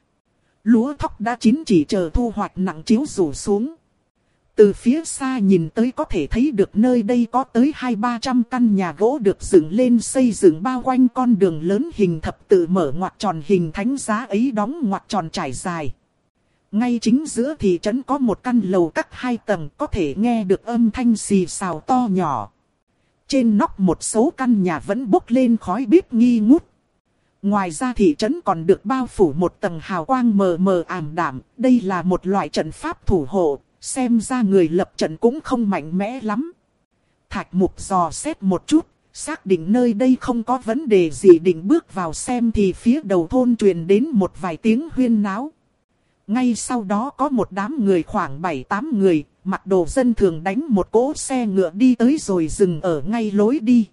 A: Lúa thóc đã chín chỉ chờ thu hoạch nặng chiếu rủ xuống. Từ phía xa nhìn tới có thể thấy được nơi đây có tới hai ba trăm căn nhà gỗ được dựng lên xây dựng bao quanh con đường lớn hình thập tự mở ngoặc tròn hình thánh giá ấy đóng ngoặc tròn trải dài. Ngay chính giữa thị trấn có một căn lầu các hai tầng, có thể nghe được âm thanh xì xào to nhỏ. Trên nóc một số căn nhà vẫn bốc lên khói bếp nghi ngút. Ngoài ra thị trấn còn được bao phủ một tầng hào quang mờ mờ ảm đạm. Đây là một loại trận pháp thủ hộ, xem ra người lập trận cũng không mạnh mẽ lắm. Thạch Mục dò xét một chút, xác định nơi đây không có vấn đề gì, định bước vào xem thì phía đầu thôn truyền đến một vài tiếng huyên náo. Ngay sau đó có một đám người khoảng bảy tám người, mặc đồ dân thường đánh một cỗ xe ngựa đi tới rồi dừng ở ngay lối đi.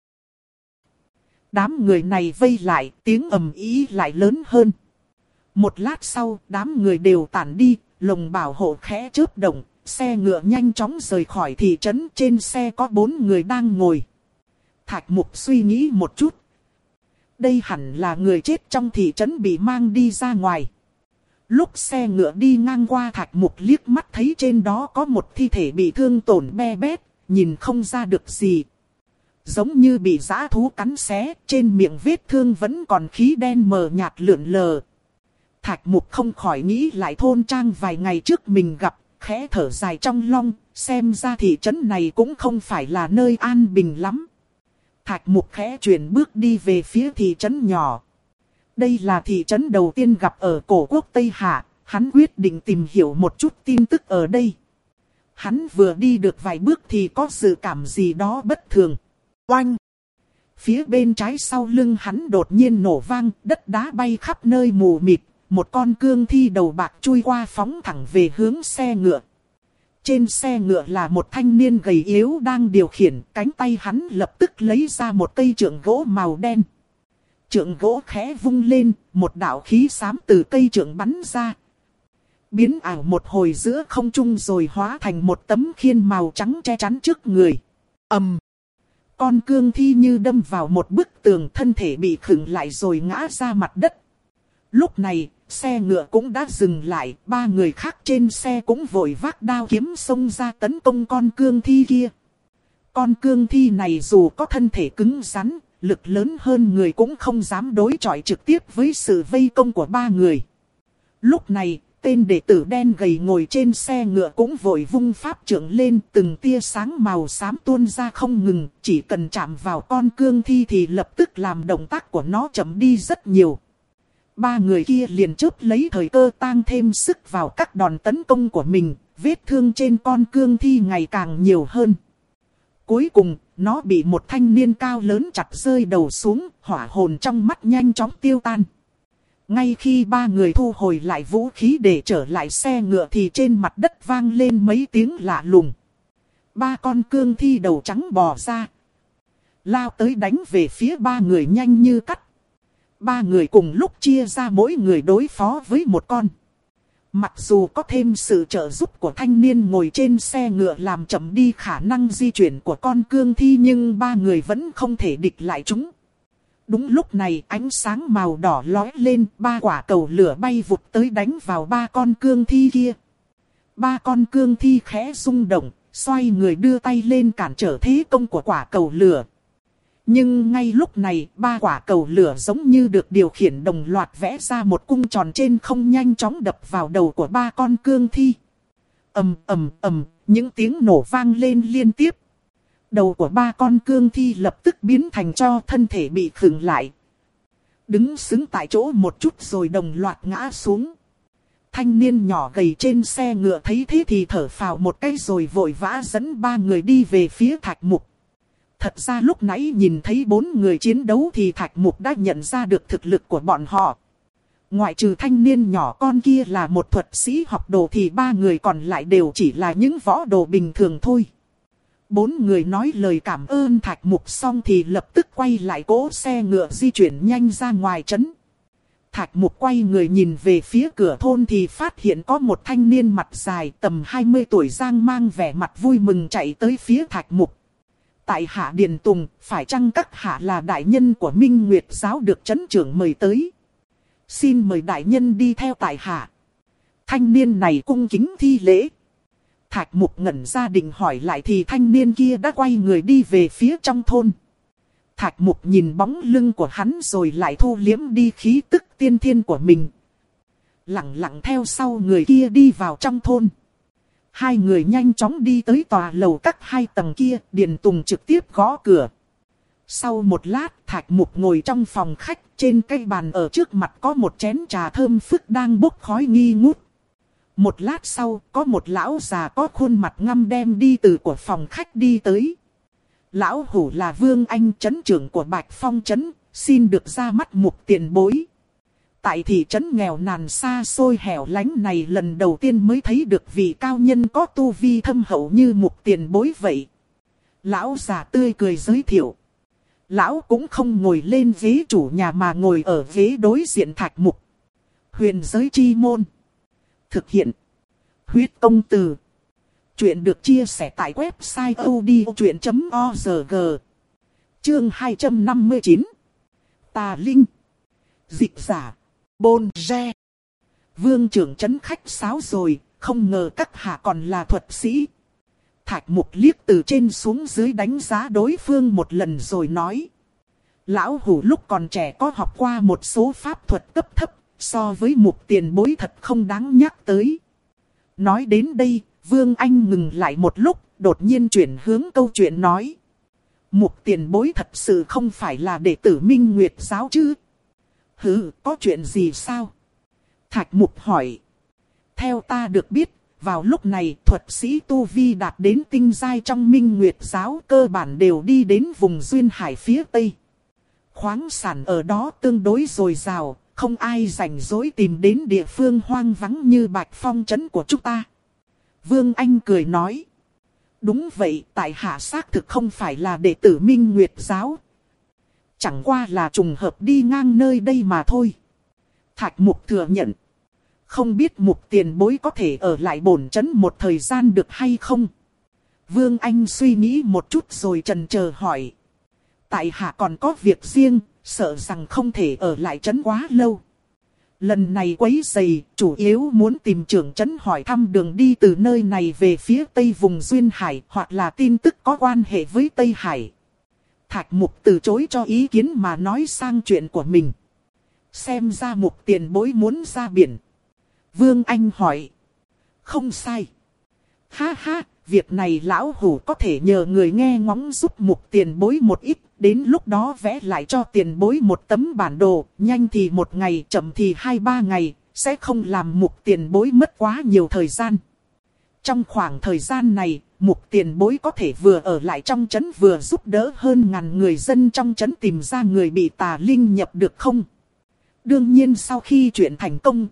A: Đám người này vây lại, tiếng ầm ĩ lại lớn hơn. Một lát sau, đám người đều tản đi, lồng bảo hộ khẽ chớp động, xe ngựa nhanh chóng rời khỏi thị trấn. Trên xe có bốn người đang ngồi. Thạch Mục suy nghĩ một chút. Đây hẳn là người chết trong thị trấn bị mang đi ra ngoài. Lúc xe ngựa đi ngang qua, Thạch Mục liếc mắt thấy trên đó có một thi thể bị thương tổn be bét, nhìn không ra được gì. Giống như bị dã thú cắn xé, trên miệng vết thương vẫn còn khí đen mờ nhạt lượn lờ. Thạch Mục không khỏi nghĩ lại thôn trang vài ngày trước mình gặp, khẽ thở dài trong lòng, xem ra thị trấn này cũng không phải là nơi an bình lắm. Thạch Mục khẽ chuyển bước đi về phía thị trấn nhỏ. Đây là thị trấn đầu tiên gặp ở cổ quốc Tây Hạ, hắn quyết định tìm hiểu một chút tin tức ở đây. Hắn vừa đi được vài bước thì có sự cảm gì đó bất thường. Oanh! Phía bên trái sau lưng hắn đột nhiên nổ vang, đất đá bay khắp nơi mù mịt, một con cương thi đầu bạc chui qua phóng thẳng về hướng xe ngựa. Trên xe ngựa là một thanh niên gầy yếu đang điều khiển, cánh tay hắn lập tức lấy ra một cây trượng gỗ màu đen. Trượng gỗ khẽ vung lên, một đạo khí xám từ cây trượng bắn ra. Biến ảo một hồi giữa không trung rồi hóa thành một tấm khiên màu trắng che chắn trước người. Ầm! Con cương thi như đâm vào một bức tường, thân thể bị khựng lại rồi ngã ra mặt đất. Lúc này, xe ngựa cũng đã dừng lại, ba người khác trên xe cũng vội vác đao kiếm xông ra tấn công con cương thi kia. Con cương thi này dù có thân thể cứng rắn, lực lớn hơn người cũng không dám đối chọi trực tiếp với sự vây công của ba người. Lúc này, tên đệ tử đen gầy ngồi trên xe ngựa cũng vội vung pháp trượng lên, từng tia sáng màu xám tuôn ra không ngừng, chỉ cần chạm vào con cương thi thì lập tức làm động tác của nó chậm đi rất nhiều. Ba người kia liền chớp lấy thời cơ tăng thêm sức vào các đòn tấn công của mình, vết thương trên con cương thi ngày càng nhiều hơn. Cuối cùng, nó bị một thanh niên cao lớn chặt rơi đầu xuống, hỏa hồn trong mắt nhanh chóng tiêu tan. Ngay khi ba người thu hồi lại vũ khí để trở lại xe ngựa thì trên mặt đất vang lên mấy tiếng lạ lùng. Ba con cương thi đầu trắng bò ra, lao tới đánh về phía ba người nhanh như cắt. Ba người cùng lúc chia ra mỗi người đối phó với một con. Mặc dù có thêm sự trợ giúp của thanh niên ngồi trên xe ngựa làm chậm đi khả năng di chuyển của con cương thi, nhưng ba người vẫn không thể địch lại chúng. Đúng lúc này ánh sáng màu đỏ lóe lên, ba quả cầu lửa bay vụt tới đánh vào ba con cương thi kia. Ba con cương thi khẽ rung động, xoay người đưa tay lên cản trở thế công của quả cầu lửa. Nhưng ngay lúc này, ba quả cầu lửa giống như được điều khiển đồng loạt vẽ ra một cung tròn trên không, nhanh chóng đập vào đầu của ba con cương thi. Ầm ầm ầm, những tiếng nổ vang lên liên tiếp. Đầu của ba con cương thi lập tức biến thành tro, thân thể bị khựng lại. Đứng sững tại chỗ một chút rồi đồng loạt ngã xuống. Thanh niên nhỏ gầy trên xe ngựa thấy thế thì thở phào một cái rồi vội vã dẫn ba người đi về phía Thạch Mục. Thật ra lúc nãy nhìn thấy bốn người chiến đấu thì Thạch Mục đã nhận ra được thực lực của bọn họ. Ngoại trừ thanh niên nhỏ con kia là một thuật sĩ học đồ thì ba người còn lại đều chỉ là những võ đồ bình thường thôi. Bốn người nói lời cảm ơn Thạch Mục xong thì lập tức quay lại cỗ xe ngựa di chuyển nhanh ra ngoài trấn. Thạch Mục quay người nhìn về phía cửa thôn thì phát hiện có một thanh niên mặt dài tầm hai mươi tuổi giang mang vẻ mặt vui mừng chạy tới phía Thạch Mục. Tại hạ Điền Tùng, phải chăng các hạ là đại nhân của Minh Nguyệt giáo được trấn trưởng mời tới? Xin mời đại nhân đi theo tại hạ. Thanh niên này cung kính thi lễ. Thạch Mục ngẩn ra định hỏi lại thì thanh niên kia đã quay người đi về phía trong thôn. Thạch Mục nhìn bóng lưng của hắn rồi lại thu liếm đi khí tức tiên thiên của mình. lặng lặng theo sau người kia đi vào trong thôn. Hai người nhanh chóng đi tới tòa lầu các hai tầng kia, Điền Tùng trực tiếp gõ cửa. Sau một lát, Thạch Mục ngồi trong phòng khách, trên cây bàn ở trước mặt có một chén trà thơm phức đang bốc khói nghi ngút. Một lát sau, có một lão già có khuôn mặt ngăm đen đi từ của phòng khách đi tới. Lão Hủ là Vương Anh, trấn trưởng của Bạch Phong trấn, xin được ra mắt Mục tiền bối. Tại thị trấn nghèo nàn xa xôi hẻo lánh này lần đầu tiên mới thấy được vị cao nhân có tu vi thâm hậu như Mục tiền bối vậy. Lão già tươi cười giới thiệu. Lão cũng không ngồi lên ghế chủ nhà mà ngồi ở ghế đối diện Thạch Mục. Huyền giới chi môn. Thực hiện. Huyết công từ. Chuyện được chia sẻ tại website odchuyện chấm org. Chương hai trăm năm mươi chín. Tà Linh. Dịch giả. Bôn re. Vương trưởng trấn khách sáo rồi, không ngờ các hạ còn là thuật sĩ. Thạch Mục liếc từ trên xuống dưới đánh giá đối phương một lần rồi nói. Lão Hủ lúc còn trẻ có học qua một số pháp thuật cấp thấp, so với Mục tiền bối thật không đáng nhắc tới. Nói đến đây, Vương Anh ngừng lại một lúc, đột nhiên chuyển hướng câu chuyện nói. Mục tiền bối thật sự không phải là đệ tử Minh Nguyệt giáo chứ? Hừ, có chuyện gì sao? Thạch Mục hỏi. Theo ta được biết, vào lúc này thuật sĩ Tu Vi đạt đến tinh giai trong Minh Nguyệt giáo cơ bản đều đi đến vùng duyên hải phía Tây. Khoáng sản ở đó tương đối dồi dào, không ai rảnh rỗi tìm đến địa phương hoang vắng như Bạch Phong trấn của chúng ta. Vương Anh cười nói. Đúng vậy, tại hạ xác thực không phải là đệ tử Minh Nguyệt giáo. Chẳng qua là trùng hợp đi ngang nơi đây mà thôi. Thạch Mục thừa nhận. Không biết Mục tiền bối có thể ở lại bổn trấn một thời gian được hay không? Vương Anh suy nghĩ một chút rồi chần chờ hỏi. Tại hạ còn có việc riêng, sợ rằng không thể ở lại trấn quá lâu. Lần này quấy rầy, chủ yếu muốn tìm trưởng trấn hỏi thăm đường đi từ nơi này về phía tây vùng duyên hải, hoặc là tin tức có quan hệ với Tây Hải. Thạch Mục từ chối cho ý kiến mà nói sang chuyện của mình. Xem ra Mục tiền bối muốn ra biển. Vương Anh hỏi. Không sai. Ha ha, việc này lão Hủ có thể nhờ người nghe ngóng giúp Mục tiền bối một ít. Đến lúc đó vẽ lại cho tiền bối một tấm bản đồ, nhanh thì một ngày, chậm thì hai ba ngày, sẽ không làm Mục tiền bối mất quá nhiều thời gian. Trong khoảng thời gian này, Mục tiền bối có thể vừa ở lại trong trấn vừa giúp đỡ hơn ngàn người dân trong trấn tìm ra người bị tà linh nhập được không? Đương nhiên sau khi chuyện thành công,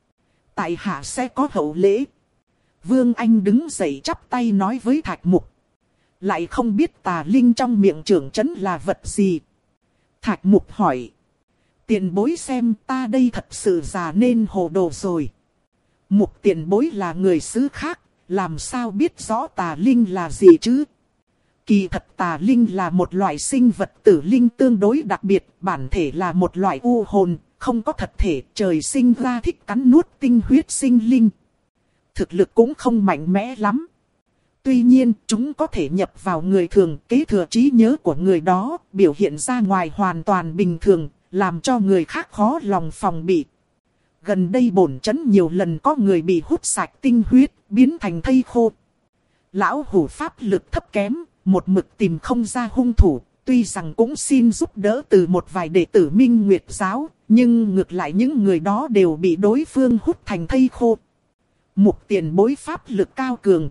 A: tại hạ sẽ có hậu lễ. Vương Anh đứng dậy chắp tay nói với Thạch Mục. Lại không biết tà linh trong miệng trưởng trấn là vật gì. Thạch Mục hỏi. Tiền bối xem ta đây thật sự già nên hồ đồ rồi. Mục tiền bối là người xứ khác, làm sao biết rõ tà linh là gì chứ? Kỳ thật tà linh là một loại sinh vật tử linh tương đối đặc biệt, bản thể là một loại u hồn, không có thật thể, trời sinh ra thích cắn nuốt tinh huyết sinh linh. Thực lực cũng không mạnh mẽ lắm. Tuy nhiên, chúng có thể nhập vào người thường, kế thừa trí nhớ của người đó, biểu hiện ra ngoài hoàn toàn bình thường, làm cho người khác khó lòng phòng bị. Gần đây bổn trấn nhiều lần có người bị hút sạch tinh huyết, biến thành thây khô. Lão Hủ pháp lực thấp kém, một mực tìm không ra hung thủ, tuy rằng cũng xin giúp đỡ từ một vài đệ tử Minh Nguyệt giáo, nhưng ngược lại những người đó đều bị đối phương hút thành thây khô. Mục tiền bối pháp lực cao cường,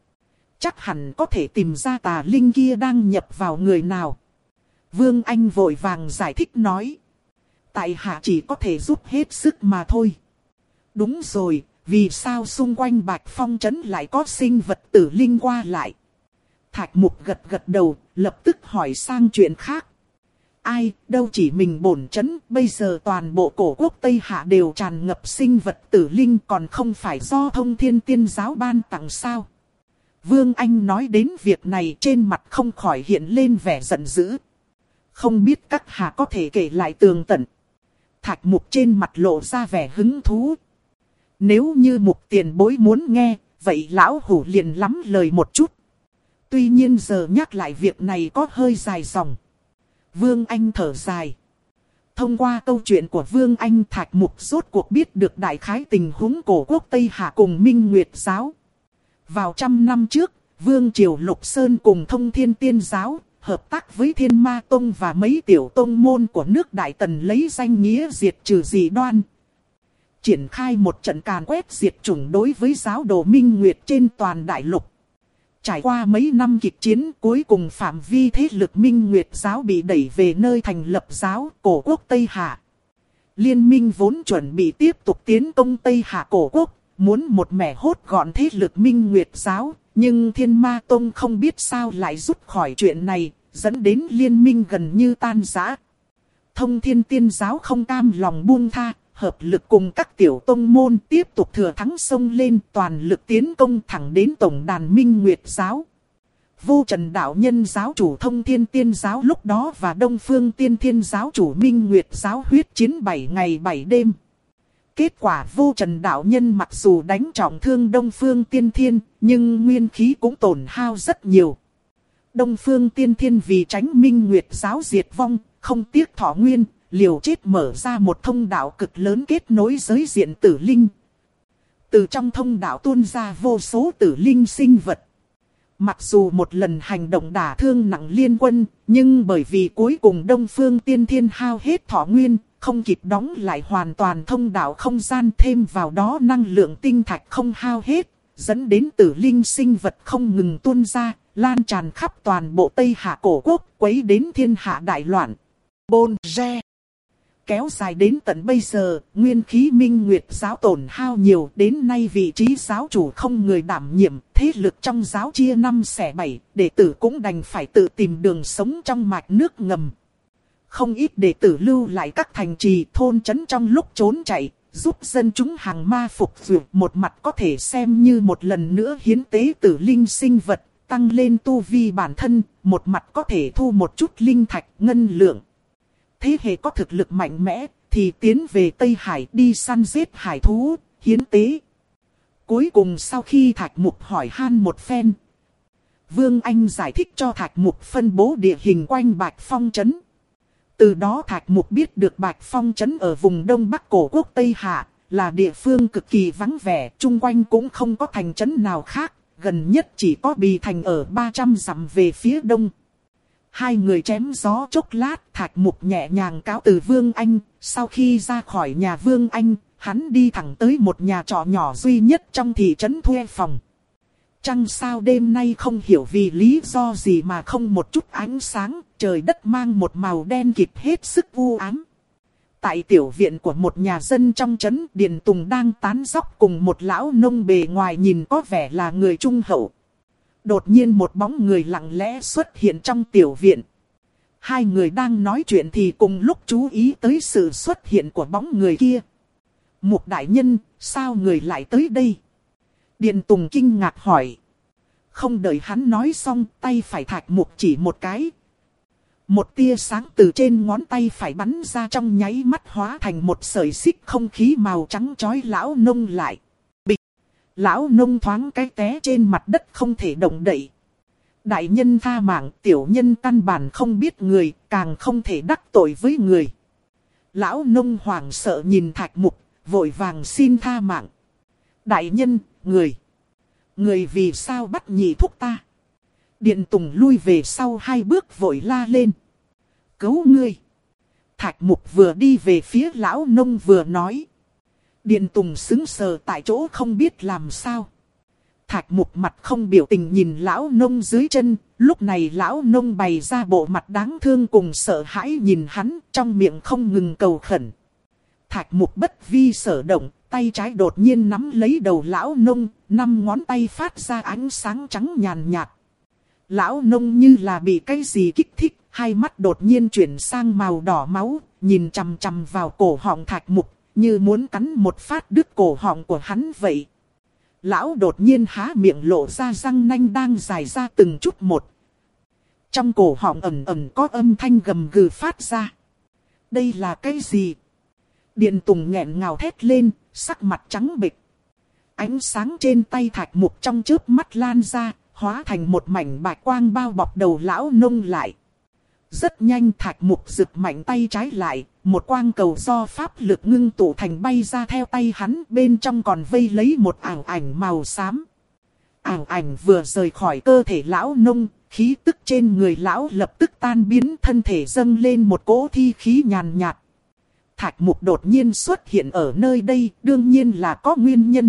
A: chắc hẳn có thể tìm ra tà linh kia đang nhập vào người nào. Vương Anh vội vàng giải thích nói. Tại hạ chỉ có thể giúp hết sức mà thôi. Đúng rồi, vì sao xung quanh Bạch Phong trấn lại có sinh vật tử linh qua lại? Thạch Mục gật gật đầu, lập tức hỏi sang chuyện khác. Ai, đâu chỉ mình bổn trấn, bây giờ toàn bộ cổ quốc Tây Hạ đều tràn ngập sinh vật tử linh, còn không phải do Thông Thiên Tiên giáo ban tặng sao? Vương Anh nói đến việc này trên mặt không khỏi hiện lên vẻ giận dữ. Không biết các hạ có thể kể lại tường tận. Thạch Mục trên mặt lộ ra vẻ hứng thú. Nếu như Mục tiền bối muốn nghe, vậy lão Hủ liền lắm lời một chút. Tuy nhiên giờ nhắc lại việc này có hơi dài dòng. Vương Anh thở dài. Thông qua câu chuyện của Vương Anh, Thạch Mục rốt cuộc biết được đại khái tình huống cổ quốc Tây Hạ cùng Minh Nguyệt giáo. Vào trăm năm trước, Vương Triều Lục Sơn cùng Thông Thiên Tiên giáo, hợp tác với Thiên Ma Tông và mấy tiểu tông môn của nước Đại Tần lấy danh nghĩa diệt trừ dị đoan. Triển khai một trận càn quét diệt chủng đối với giáo đồ Minh Nguyệt trên toàn đại lục. Trải qua mấy năm kịch chiến, cuối cùng phạm vi thế lực Minh Nguyệt giáo bị đẩy về nơi thành lập giáo cổ quốc Tây Hạ. Liên minh vốn chuẩn bị tiếp tục tiến công Tây Hạ cổ quốc, muốn một mẻ hốt gọn thế lực Minh Nguyệt giáo, nhưng Thiên Ma Tông không biết sao lại rút khỏi chuyện này, dẫn đến liên minh gần như tan rã. Thông Thiên Tiên giáo không cam lòng buông tha, hợp lực cùng các tiểu tông môn tiếp tục thừa thắng xông lên, toàn lực tiến công thẳng đến tổng đàn Minh Nguyệt giáo. Vô Trần đạo nhân giáo chủ Thông Thiên Tiên giáo lúc đó và Đông Phương Tiên Thiên giáo chủ Minh Nguyệt giáo huyết chiến bảy ngày bảy đêm. Kết quả Vô Trần đạo nhân mặc dù đánh trọng thương Đông Phương Tiên Thiên, nhưng nguyên khí cũng tổn hao rất nhiều. Đông Phương Tiên Thiên vì tránh Minh Nguyệt giáo diệt vong, không tiếc thọ nguyên, liều chết mở ra một thông đạo cực lớn kết nối giới diện tử linh. Từ trong thông đạo tuôn ra vô số tử linh sinh vật. Mặc dù một lần hành động đả thương nặng liên quân, nhưng bởi vì cuối cùng Đông Phương Tiên Thiên hao hết thọ nguyên, không kịp đóng lại hoàn toàn thông đạo không gian, thêm vào đó năng lượng tinh thạch không hao hết, dẫn đến tử linh sinh vật không ngừng tuôn ra, lan tràn khắp toàn bộ Tây Hạ cổ quốc, quấy đến thiên hạ đại loạn. Bôn re. Kéo dài đến tận bây giờ, nguyên khí Minh Nguyệt giáo tổn hao nhiều, đến nay vị trí giáo chủ không người đảm nhiệm, thế lực trong giáo chia năm xẻ bảy, đệ tử cũng đành phải tự tìm đường sống trong mạch nước ngầm. Không ít đệ tử lưu lại các thành trì thôn trấn trong lúc trốn chạy, giúp dân chúng hàng ma phục vụ, một mặt có thể xem như một lần nữa hiến tế tử linh sinh vật, tăng lên tu vi bản thân, một mặt có thể thu một chút linh thạch ngân lượng. Thế hệ có thực lực mạnh mẽ thì tiến về Tây Hải đi săn giết hải thú, hiến tế. Cuối cùng sau khi Thạch Mục hỏi han một phen, Vương Anh giải thích cho Thạch Mục phân bố địa hình quanh Bạch Phong trấn. Từ đó Thạch Mục biết được Bạch Phong trấn ở vùng đông bắc cổ quốc Tây Hạ, là địa phương cực kỳ vắng vẻ, chung quanh cũng không có thành trấn nào khác, gần nhất chỉ có Bì Thành ở ba trăm dặm về phía đông. Hai người chém gió chốc lát, Thạch Mục nhẹ nhàng cáo từ Vương Anh, sau khi ra khỏi nhà Vương Anh, hắn đi thẳng tới một nhà trọ nhỏ duy nhất trong thị trấn thuê phòng. Trăng sao đêm nay không hiểu vì lý do gì mà không một chút ánh sáng, trời đất mang một màu đen kịt hết sức u ám. Tại tiểu viện của một nhà dân trong trấn, Điền Tùng đang tán dóc cùng một lão nông bề ngoài nhìn có vẻ là người trung hậu. Đột nhiên một bóng người lặng lẽ xuất hiện trong tiểu viện. Hai người đang nói chuyện thì cùng lúc chú ý tới sự xuất hiện của bóng người kia. Mục đại nhân, sao người lại tới đây? Điền Tùng kinh ngạc hỏi. Không đợi hắn nói xong, tay phải Thạch Mục chỉ một cái. Một tia sáng từ trên ngón tay phải bắn ra, trong nháy mắt hóa thành một sợi xích không khí màu trắng trói lão nông lại. Bịch! Lão nông thoáng cái té trên mặt đất không thể động đậy. Đại nhân tha mạng, tiểu nhân căn bản không biết người, càng không thể đắc tội với người. Lão nông hoảng sợ nhìn Thạch Mục, vội vàng xin tha mạng. Đại nhân, người. Người vì sao bắt nhị thúc ta? Điền Tùng lui về sau hai bước vội la lên. Cứu ngươi! Thạch Mục vừa đi về phía lão nông vừa nói. Điền Tùng sững sờ tại chỗ không biết làm sao. Thạch Mục mặt không biểu tình nhìn lão nông dưới chân. Lúc này lão nông bày ra bộ mặt đáng thương cùng sợ hãi nhìn hắn, trong miệng không ngừng cầu khẩn. Thạch Mục bất vi sở động, tay trái đột nhiên nắm lấy đầu lão nông, năm ngón tay phát ra ánh sáng trắng nhàn nhạt. Lão nông như là bị cái gì kích thích, hai mắt đột nhiên chuyển sang màu đỏ máu, nhìn chằm chằm vào cổ họng Thạch Mục, như muốn cắn một phát đứt cổ họng của hắn vậy. Lão đột nhiên há miệng lộ ra răng nanh đang dài ra từng chút một. Trong cổ họng ẩn ẩn có âm thanh gầm gừ phát ra. Đây là cái gì? Điền Tùng nghẹn ngào thét lên, sắc mặt trắng bệch. Ánh sáng trên tay Thạch Mục trong chớp mắt lan ra, hóa thành một mảnh bạch quang bao bọc đầu lão nông lại. Rất nhanh Thạch Mục giựt mạnh tay trái lại, một quang cầu do pháp lực ngưng tụ thành bay ra theo tay hắn, bên trong còn vây lấy một ảo ảnh màu xám. Ảo ảnh vừa rời khỏi cơ thể lão nông, khí tức trên người lão lập tức tan biến, thân thể dâng lên một cỗ thi khí nhàn nhạt. Thạch Mục đột nhiên xuất hiện ở nơi đây, đương nhiên là có nguyên nhân.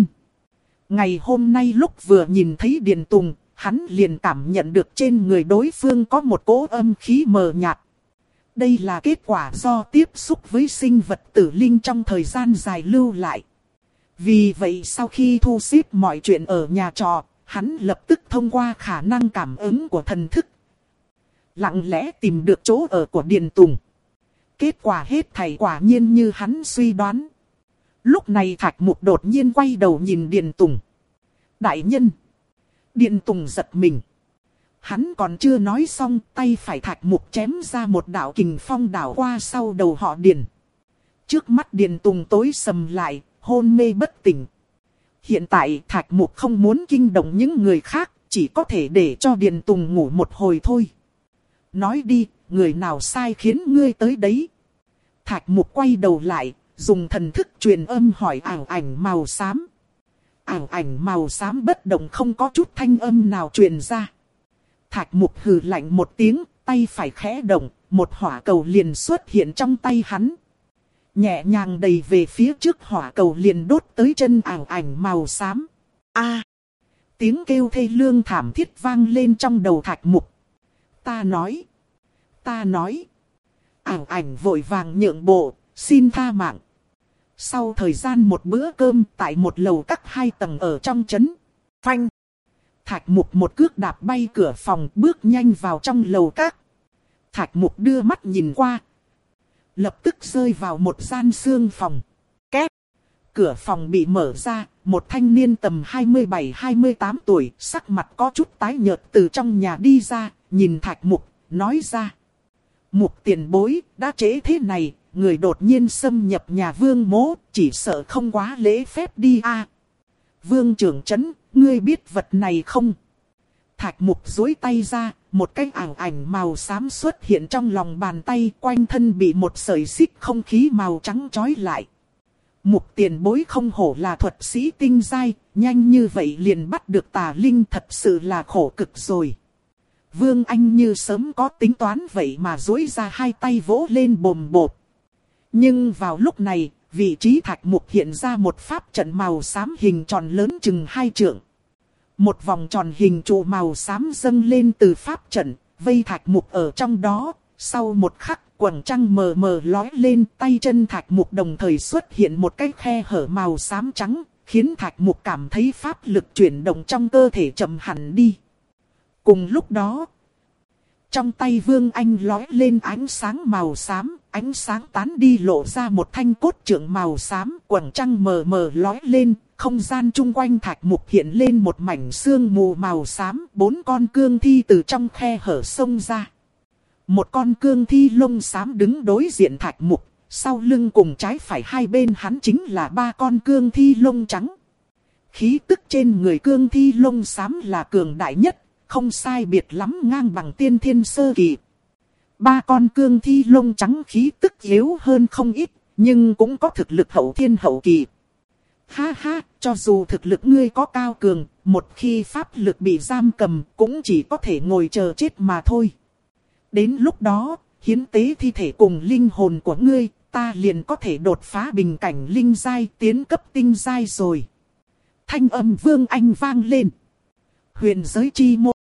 A: Ngày hôm nay lúc vừa nhìn thấy Điền Tùng, hắn liền cảm nhận được trên người đối phương có một cỗ âm khí mờ nhạt. Đây là kết quả do tiếp xúc với sinh vật tử linh trong thời gian dài lưu lại. Vì vậy sau khi thu xếp mọi chuyện ở nhà trọ, hắn lập tức thông qua khả năng cảm ứng của thần thức, lặng lẽ tìm được chỗ ở của Điền Tùng. Kết quả hết thảy quả nhiên như hắn suy đoán. Lúc này Thạch Mục đột nhiên quay đầu nhìn Điền Tùng. Đại nhân! Điền Tùng giật mình. Hắn còn chưa nói xong, tay phải Thạch Mục chém ra một đạo kình phong đảo qua sau đầu họ Điền. Trước mắt Điền Tùng tối sầm lại, hôn mê bất tỉnh. Hiện tại Thạch Mục không muốn kinh động những người khác, chỉ có thể để cho Điền Tùng ngủ một hồi thôi. Nói đi, người nào sai khiến ngươi tới đấy? Thạch Mục quay đầu lại, dùng thần thức truyền âm hỏi ảo ảnh màu xám. Ảo ảnh màu xám bất động, không có chút thanh âm nào truyền ra. Thạch Mục hừ lạnh một tiếng, tay phải khẽ động, một hỏa cầu liền xuất hiện trong tay hắn. Nhẹ nhàng đẩy về phía trước, hỏa cầu liền đốt tới chân ảo ảnh màu xám. A! Tiếng kêu thê lương thảm thiết vang lên trong đầu Thạch Mục. Ta nói! Ta nói! Ảo ảnh vội vàng nhượng bộ, xin tha mạng. Sau thời gian một bữa cơm tại một lầu các hai tầng ở trong trấn. Phanh! Thạch Mục một cước đạp bay cửa phòng, bước nhanh vào trong lầu các. Thạch Mục đưa mắt nhìn qua, lập tức rơi vào một gian xương phòng. Két! Cửa phòng bị mở ra, một thanh niên tầm hai mươi bảy hai mươi tám tuổi, sắc mặt có chút tái nhợt từ trong nhà đi ra, nhìn Thạch Mục, nói ra. Mục tiền bối, đã trễ thế này, người đột nhiên xâm nhập nhà Vương mỗ, chỉ sợ không quá lễ phép đi a. À, Vương trưởng trấn, ngươi biết vật này không? Thạch Mục duỗi tay ra, một cái ảo ảnh màu xám xuất hiện trong lòng bàn tay, quanh thân bị một sợi xích không khí màu trắng trói lại. Mục tiền bối không hổ là thuật sĩ tinh giai, nhanh như vậy liền bắt được tà linh, thật sự là khổ cực rồi. Vương Anh như sớm có tính toán vậy mà duỗi ra hai tay vỗ lên bồm bột. Nhưng vào lúc này, vị trí Thạch Mục hiện ra một pháp trận màu xám hình tròn lớn chừng hai trượng. Một vòng tròn hình trụ màu xám dâng lên từ pháp trận, vây Thạch Mục ở trong đó. Sau một khắc, quầng trăng mờ mờ lói lên, tay chân Thạch Mục đồng thời xuất hiện một cái khe hở màu xám trắng, khiến Thạch Mục cảm thấy pháp lực chuyển động trong cơ thể chậm hẳn đi. Cùng lúc đó, trong tay Vương Anh lói lên ánh sáng màu xám, ánh sáng tán đi lộ ra một thanh cốt trượng màu xám, quầng trăng mờ mờ lói lên, không gian chung quanh Thạch Mục hiện lên một mảnh sương mù màu xám, bốn con cương thi từ trong khe hở xông ra. Một con cương thi lông xám đứng đối diện Thạch Mục, sau lưng cùng trái phải hai bên hắn chính là ba con cương thi lông trắng. Khí tức trên người cương thi lông xám là cường đại nhất, không sai biệt lắm ngang bằng tiên thiên sơ kỳ. Ba con cương thi lông trắng khí tức yếu hơn không ít, nhưng cũng có thực lực hậu thiên hậu kỳ. Ha ha, cho dù thực lực ngươi có cao cường, một khi pháp lực bị giam cầm, cũng chỉ có thể ngồi chờ chết mà thôi. Đến lúc đó, hiến tế thi thể cùng linh hồn của ngươi, ta liền có thể đột phá bình cảnh linh giai, tiến cấp tinh giai rồi. Thanh âm Vương Anh vang lên. Huyền giới chi môn.